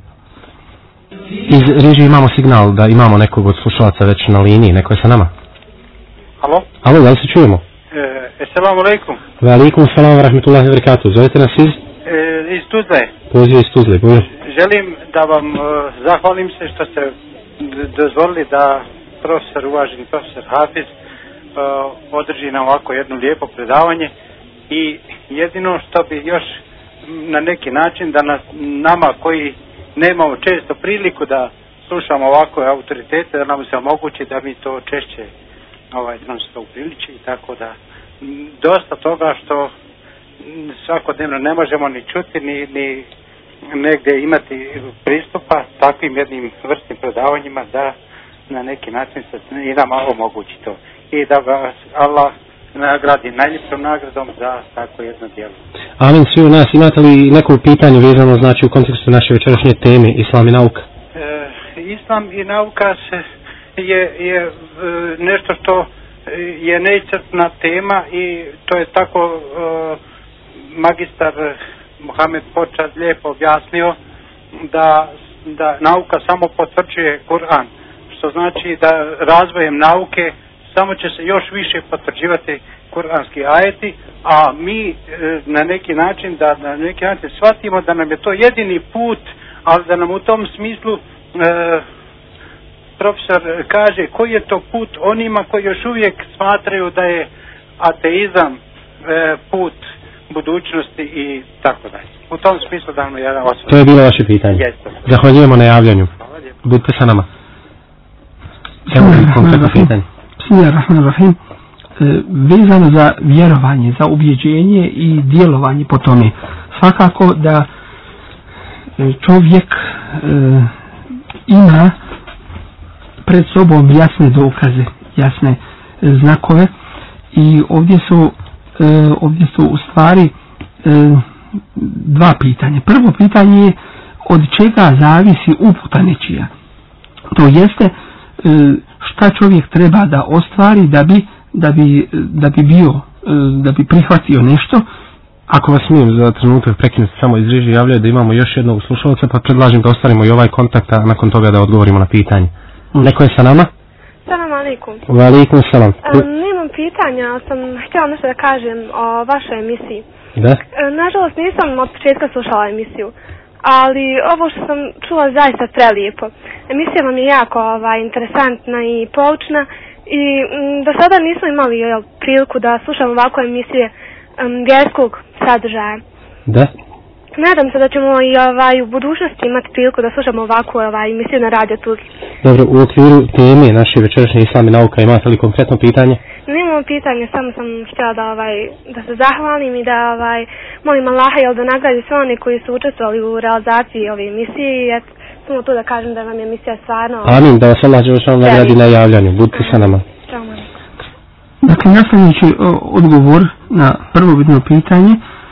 Iz režije imamo signal da imamo nekog od slušalaca već na liniji, neko je sa nama. Halo? Halo, da li se čujemo? E, Assalamu alaikum. Wa alaikum salam wa rahmatullahi wa barakatuh. Zovete nas iz? E, iz Tuzle. Poziv iz Tuzle, boj. Želim da vam uh, zahvalim se što ste dozvolili da profesor, uvaženi profesor Hafiz uh, održi nam ovako jedno lijepo predavanje i jedino što bi još na neki način da nas, nama koji nemamo često priliku da slušamo ovakve autoritete, da nam se omogući da mi to češće ovaj, nam se to upriliči, tako da dosta toga što svakodnevno ne možemo ni čuti ni, ni negdje imati pristupa takvim jednim vrstnim predavanjima da na neki način se i nama omogući to i da vas Allah nagradi najljepšom nagradom za tako jedno djelo. Amin, svi u nas. Imate li neko pitanje vezano znači u kontekstu naše večerašnje teme Islam i nauka? E, Islam i nauka se je, je e, nešto što je neiscrpna tema i to je tako e, magistar Mohamed Počas lijepo objasnio da, da nauka samo potvrđuje Kur'an, što znači da razvojem nauke samo će se još više potvrđivati kuranski ajeti, a mi e, na neki način da na neki način shvatimo da nam je to jedini put, ali da nam u tom smislu e, profesor kaže koji je to put onima koji još uvijek smatraju da je ateizam e, put budućnosti i tako dalje. U tom smislu da nam je jedan osvrt. To je bilo vaše pitanje. Jeste. Zahvaljujemo na javljanju. Budite sa nama. Evo je konkretno pitanje. Bismillahirrahmanirrahim. E, vezano za vjerovanje, za ubjeđenje i djelovanje po tome. Svakako da čovjek e, ima pred sobom jasne dokaze, jasne e, znakove i ovdje su e, ovdje su u stvari e, dva pitanja. Prvo pitanje je od čega zavisi uputa nečija. To jeste e, šta čovjek treba da ostvari da bi, da bi, da bi bio, da bi prihvatio nešto. Ako vas smijem za trenutak prekinuti samo iz režije, javljaju da imamo još jednog slušalca, pa predlažem da ostvarimo i ovaj kontakt, a nakon toga da odgovorimo na pitanje. Neko je sa nama? Salam alaikum. Wa alaikum salam. Um, nemam pitanja, ali sam htjela nešto da kažem o vašoj emisiji. Da? Um, nažalost nisam od početka slušala emisiju, ali ovo što sam čula zaista prelijepo. Emisija vam je jako ovaj, interesantna i poučna i m, do sada nismo imali jel, priliku da slušamo ovakve emisije um, vjerskog sadržaja. Da? Nadam se da ćemo i ovaj, u budućnosti imati priliku da slušamo ovakvu ovaj, emisiju na Radio Tuzli. Dobro, u okviru teme naše večerašnje Islam i nauka imate li konkretno pitanje? Nemam pitanje, samo sam htjela da, ovaj, da se zahvalim i da ovaj, molim Allaha jel, da nagradi sve oni koji su učestvovali u realizaciji ove emisije i et, samo to da kažem da vam je emisija stvarno... Amin, da vas Allah Đelešanu nagradi na javljanju. Budite sa nama. Dakle, nastavljajući odgovor na prvobitno pitanje,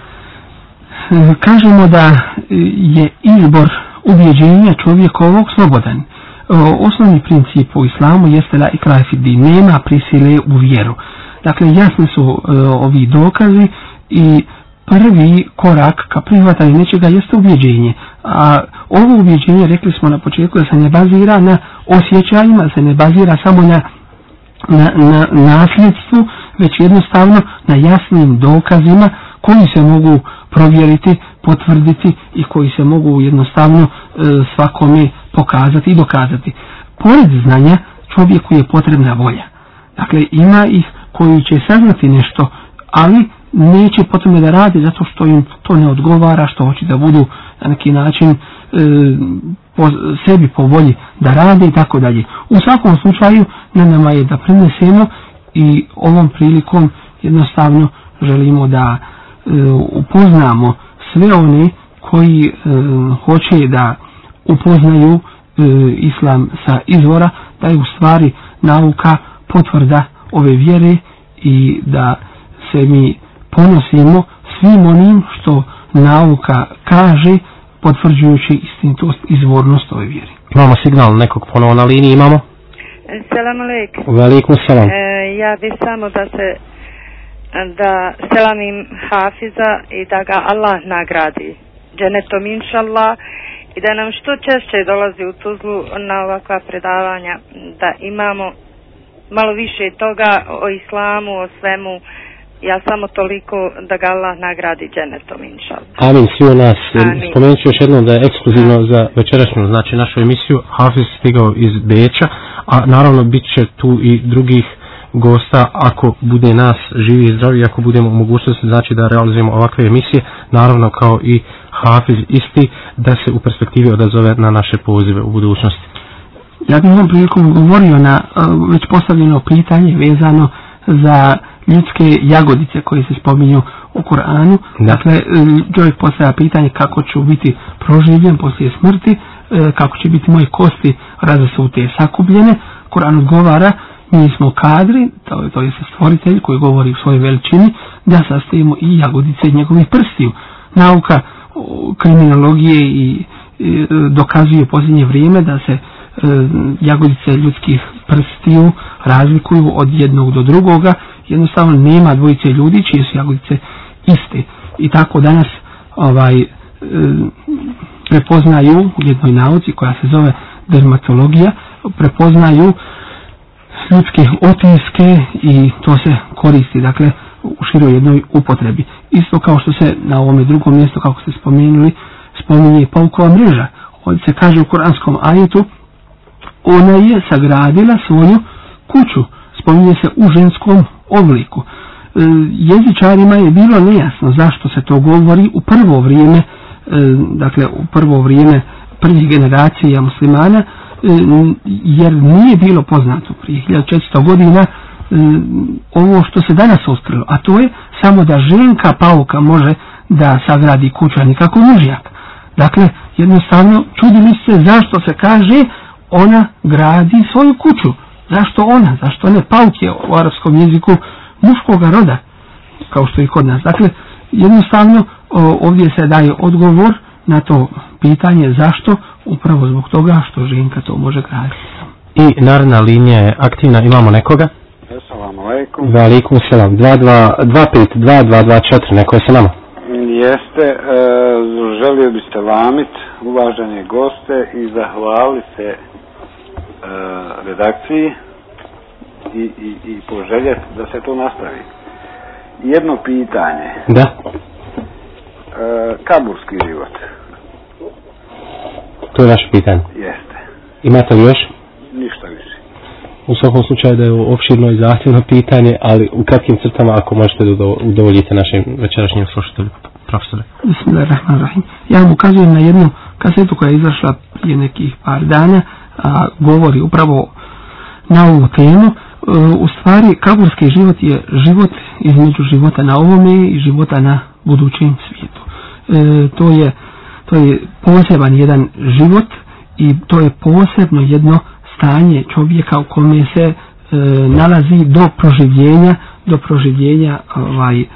kažemo da je izbor ubjeđenja čovjekovog slobodan. Osnovni princip u islamu jeste la ikrahe fid din, nema prisile u vjeru. Dakle, jasni su uh, ovi dokazi i prvi korak ka prihvatanju nečega jeste ubjeđenje. A ovo ubjeđenje, rekli smo na početku, da se ne bazira na osjećajima, se ne bazira samo na, na, na nasljedstvu, već jednostavno na jasnim dokazima koji se mogu provjeriti, potvrditi i koji se mogu jednostavno e, svakome pokazati i dokazati. Pored znanja čovjeku je potrebna volja. Dakle, ima ih koji će saznati nešto, ali neće potrebno da radi zato što im to ne odgovara, što hoće da budu na neki način e, po sebi po volji da rade i tako dalje. U svakom slučaju na nama je da prenesemo i ovom prilikom jednostavno želimo da e, upoznamo sve one koji e, hoće da upoznaju e, islam sa izvora, da je u stvari nauka potvrda ove vjere i da se mi ponosimo svim onim što nauka kaže, potvrđujući istinitost, izvornost ove vjere. Imamo signal nekog ponovo na liniji, imamo? Selam alejkum. Velikum selam. E, ja bih samo da se da selamim Hafiza i da ga Allah nagradi dženetom inšallah i da nam što češće dolazi u Tuzlu na ovakva predavanja, da imamo malo više toga o islamu, o svemu Ja samo toliko da ga Allah nagradi dženetom, inšallah. Amin, svi u nas. Amin. Spomenut ću još jednom da je ekskluzivno za večerašnju, znači našu emisiju, Hafiz stigao iz Beča, a naravno bit će tu i drugih gosta ako bude nas živi i zdravi, ako budemo u mogućnosti, znači da realizujemo ovakve emisije, naravno kao i Hafiz isti, da se u perspektivi odazove na naše pozive u budućnosti. Ja bih ovom prilikom govorio na uh, već postavljeno pitanje vezano za ljudske jagodice koje se spominju u Kur'anu. Da. Dakle, čovjek postavlja pitanje kako ću biti proživljen poslije smrti, kako će biti moje kosti razasute sakupljene. Kur'an odgovara, mi smo kadri, to je, to je stvoritelj koji govori u svojoj veličini, da sastavimo i jagodice njegovih prstiju. Nauka kriminologije i, i dokazuje u posljednje vrijeme da se jagodice ljudskih prstiju razlikuju od jednog do drugoga, jednostavno nema dvojice ljudi čije su jagodice iste. I tako danas ovaj e, prepoznaju u jednoj nauci koja se zove dermatologija, prepoznaju ljudske otiske i to se koristi, dakle, u široj jednoj upotrebi. Isto kao što se na ovome drugom mjestu, kako ste spomenuli, spominje paukova mreža. Ovdje se kaže u kuranskom ajetu, ona je sagradila svoju kuću, spominje se u ženskom obliku. E, jezičarima je bilo nejasno zašto se to govori u prvo vrijeme, e, dakle u prvo vrijeme prvih generacija muslimana, e, jer nije bilo poznato prije hiljadu četiristo godina e, ovo što se danas otkrilo, a to je samo da ženka pauka može da sagradi kuću, a nikako mužjak. Dakle, jednostavno čudili se zašto se kaže ona gradi svoju kuću. Zašto ona? Zašto ne? Pauk je u arapskom jeziku muškoga roda, kao što i kod nas. Dakle, jednostavno ovdje se daje odgovor na to pitanje zašto, upravo zbog toga što ženka to može graditi. I naredna linija je aktivna, imamo nekoga? Assalamu alaikum. Wa alaikum salam. dva pet dva dva dva četiri, neko je sa nama? Jeste, e, želio biste lamit uvažene goste i zahvaliti se e, redakciji i, i, i poželjeti da se to nastavi. Jedno pitanje. Da. E, kaburski život. To je vaše pitanje? Jeste. Imate li još? Ništa više. U svakom slučaju da je ovo opširno i zahtjevno pitanje, ali u kratkim crtama ako možete da udovoljite našim večerašnjim slušatelju, profesore. Bismillahirrahmanirrahim. Ja vam ukazujem na jednu kasetu koja je izašla prije nekih par dana, a govori upravo na ovu temu. E, u stvari, kaburski život je život između života na ovome i života na budućem svijetu. E, to je, to je poseban jedan život i to je posebno jedno stanje čovjeka u kome se e, nalazi do proživljenja, do proživljenja ovaj, e,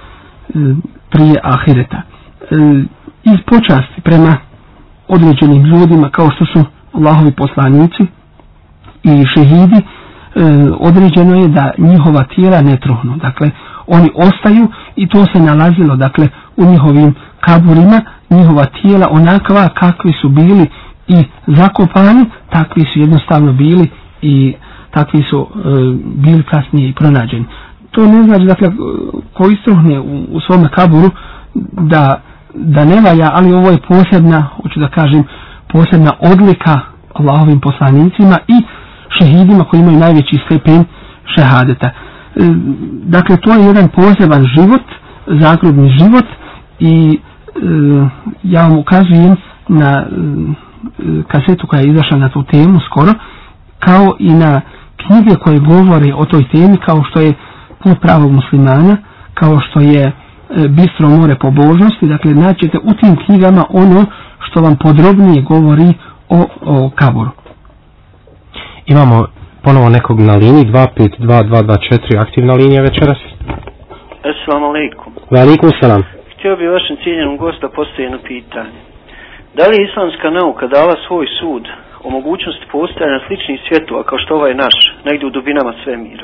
prije ahireta. E, iz počasti prema određenim ljudima kao što su Allahovi poslanici i šehidi, e, određeno je da njihova tijela ne truhnu. Dakle, oni ostaju i to se nalazilo, dakle, u njihovim kaburima, njihova tijela onakva kakvi su bili i zakopani, takvi su jednostavno bili i takvi su e, bili kasnije i pronađeni. To ne znači, dakle, ko istruhne u, u svome kaburu da, da ne valja, ali ovo je posebna, hoću da kažem, posebna odlika Allahovim poslanicima i šehidima koji imaju najveći stepen šehadeta. E, dakle, to je jedan poseban život, zagrobni život i e, ja vam ukazujem na e, kasetu koja je izašla na tu temu skoro, kao i na knjige koje govore o toj temi, kao što je Put pravog muslimana, kao što je e, Bistro more pobožnosti. Dakle, naćete u tim knjigama ono što vam podrobnije govori o, o kaboru. Imamo ponovo nekog na liniji, dva pet dva dva dva četiri, aktivna linija večeras. Assalamu alaikum. Wa alaikum salam. Htio bi vašem cijenjenom gosta postaviti jedno pitanje. Da li je islamska nauka dala svoj sud o mogućnosti postojanja sličnih svjetova kao što ovaj naš, negdje u dubinama svemira?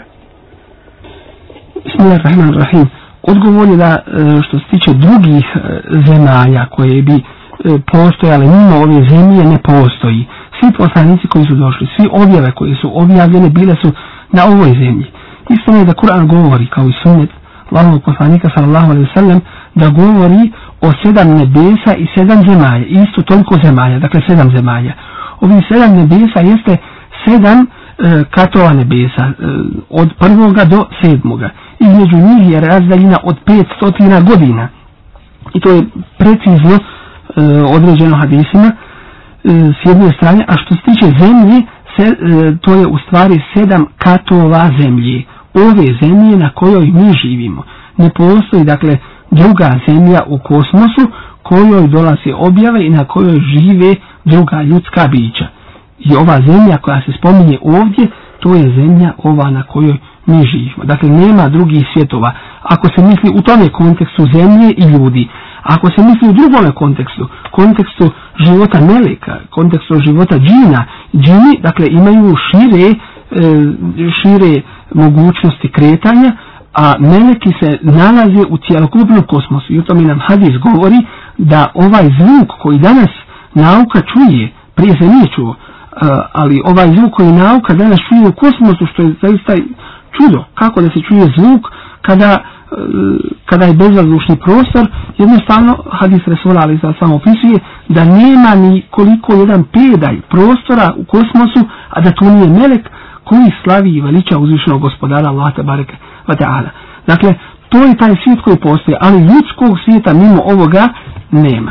Bismillahirrahmanirrahim. Odgovor je da što se tiče drugih zemalja koje bi postojale mimo ove zemlje ne postoji. Svi poslanici koji su došli, svi objave koje su objavljene bile su na ovoj zemlji. Istina je da Kur'an govori kao i sunnet Allahovog poslanika sallallahu alejhi ve sellem da govori o sedam nebesa i sedam zemalja, isto toliko zemalja, dakle sedam zemalja. Ovih sedam nebesa jeste sedam e, katova nebesa, e, od prvoga do sedmoga. Između njih je razdaljina od petstotina godina. I to je precizno e, određeno hadisima e, s jedne strane, a što se tiče zemlje, se, e, to je u stvari sedam katova zemlje. Ove zemlje na kojoj mi živimo. Ne postoji, dakle, druga zemlja u kosmosu kojoj dolaze objave i na kojoj žive druga ljudska bića. I ova zemlja koja se spominje ovdje, to je zemlja ova na kojoj mi živimo. Dakle, nema drugih svjetova. Ako se misli u tome kontekstu zemlje i ljudi, ako se misli u drugome kontekstu, kontekstu života meleka, kontekstu života džina, džini, dakle, imaju šire, šire mogućnosti kretanja, a meleki se nalaze u cjelokupnom kosmosu. I o tome nam hadis govori da ovaj zvuk koji danas nauka čuje, prije se nije čuo, ali ovaj zvuk koji nauka danas čuje u kosmosu, što je zaista čudo, kako da se čuje zvuk kada, kada je bezvazdušni prostor, jednostavno hadis Resula ali za samo opisuje da nema ni koliko jedan pedalj prostora u kosmosu, a da to nije melek koji slavi i veliča uzvišenog gospodara Allaha tebareke ve taala. Dakle, to je taj svijet koji postoji, ali ljudskog svijeta mimo ovoga nema.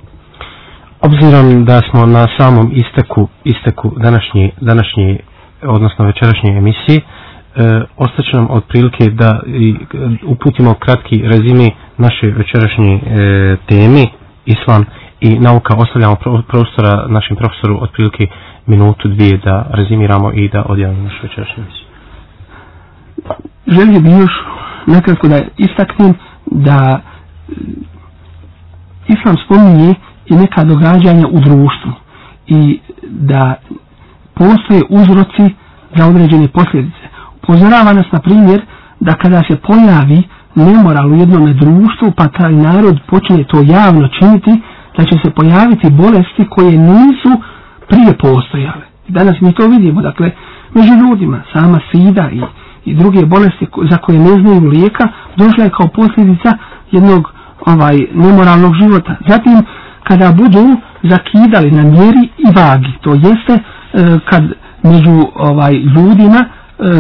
Obzirom da smo na samom isteku, isteku današnji, današnji, odnosno večerašnje emisije, e, ostaće nam otprilike da i, uputimo kratki rezime naše večerašnje e, teme, islam i nauka. Ostavljamo prostora našem profesoru otprilike minutu, dvije da rezimiramo i da odjavimo našu večerašnju emisiju. Želio bih još nekako da istaknem da islam spominje i neka događanja u društvu i da postoje uzroci za određene posljedice. Upozorava nas, na primjer, da kada se pojavi nemoral u jednom društvu, pa taj narod počne to javno činiti, da će se pojaviti bolesti koje nisu prije postojale. Danas mi to vidimo, dakle, među ljudima, sama sida i, i druge bolesti za koje ne znaju lijeka, došla je kao posljedica jednog ovaj nemoralnog života. Zatim, kada budu zakidali na mjeri i vagi, to jeste e, kad među ovaj ljudima e,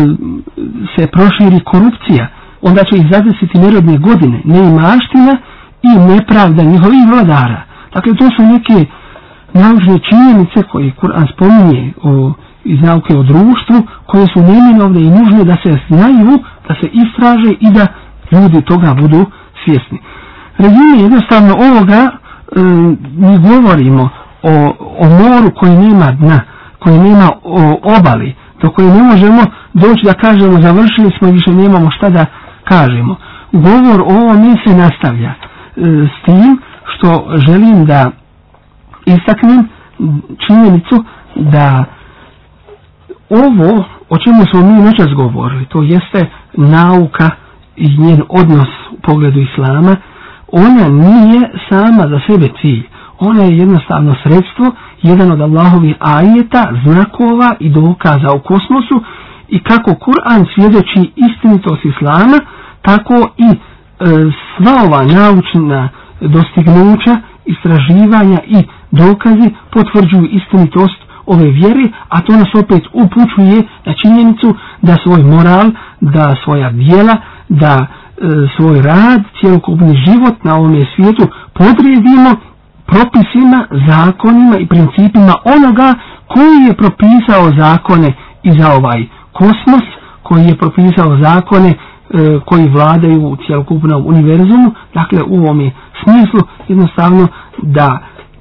se proširi korupcija, onda će ih zadesiti nerodne godine, neimaština i nepravda njihovih vladara. Dakle, to su neke naučne činjenice koje Kur'an spominje o, iz nauke o društvu, koje su neminovne i nužne da se znaju, da se istraže i da ljudi toga budu svjesni. Rezime jednostavno ovoga, e, mi govorimo o, o moru koji nema dna, koji nema o, obali, do koje ne možemo doći da kažemo završili smo i više nemamo šta da kažemo. Govor o ovome se nastavlja e, s tim što želim da istaknem činjenicu da ovo o čemu smo mi noćas govorili, to jeste nauka i njen odnos u pogledu islama, ona nije sama za sebe cilj. Ona je jednostavno sredstvo, jedan od Allahovih ajeta, znakova i dokaza u kosmosu i kako Kur'an svjedoči istinitost islama, tako i e, sva ova naučna dostignuća, istraživanja i dokazi potvrđuju istinitost ove vjere, a to nas opet upućuje na činjenicu da svoj moral, da svoja djela, da e, svoj rad, cjelokupni život na ovom svijetu podredimo propisima, zakonima i principima onoga koji je propisao zakone i za ovaj kosmos, koji je propisao zakone e, koji vladaju u cjelokupnom univerzumu. Dakle, u ovom smislu jednostavno da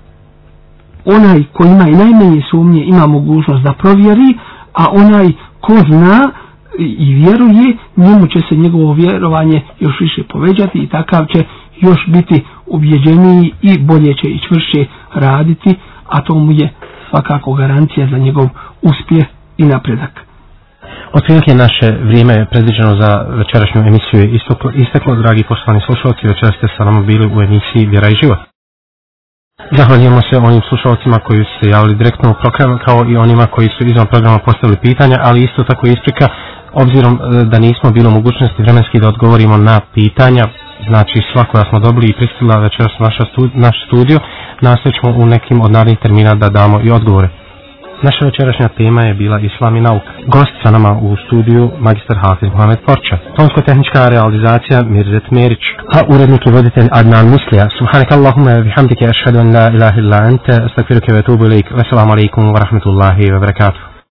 onaj koji ima i najmanje sumnje ima mogućnost da provjeri, a onaj ko zna i vjeruje, njemu će se njegovo vjerovanje još više povećati i takav će još biti ubjeđeniji i bolje će i čvršće raditi, a to mu je svakako garancija za njegov uspjeh i napredak. Otprilike naše vrijeme je predviđeno za večerašnju emisiju je isteklo, isteklo dragi poštovani slušalci, večeras ste sa nama bili u emisiji Vjera i život. Zahvaljujemo se onim slušalcima koji su se javili direktno u program, kao i onima koji su izvan programa postavili pitanja, ali isto tako isprika obzirom da nismo bili u mogućnosti vremenski da odgovorimo na pitanja, znači sva koja smo dobili i pristigla večeras u naš studio, nastojat ćemo u nekim od narednih termina da damo i odgovore. Naša večerašnja tema je bila Islam i nauka. Gost sa nama u studiju magistar Hafiz Muhammed Porča. Tonsko-tehnička realizacija Mirzet Merić, a urednik i voditelj Adnan Muslija. Subhanak Allahumma bihamdike, ašhadu an la ilaha illa anta, astakfiruke wa atubu ilaik. Wassalamu alaikum wa rahmatullahi wa barakatuh.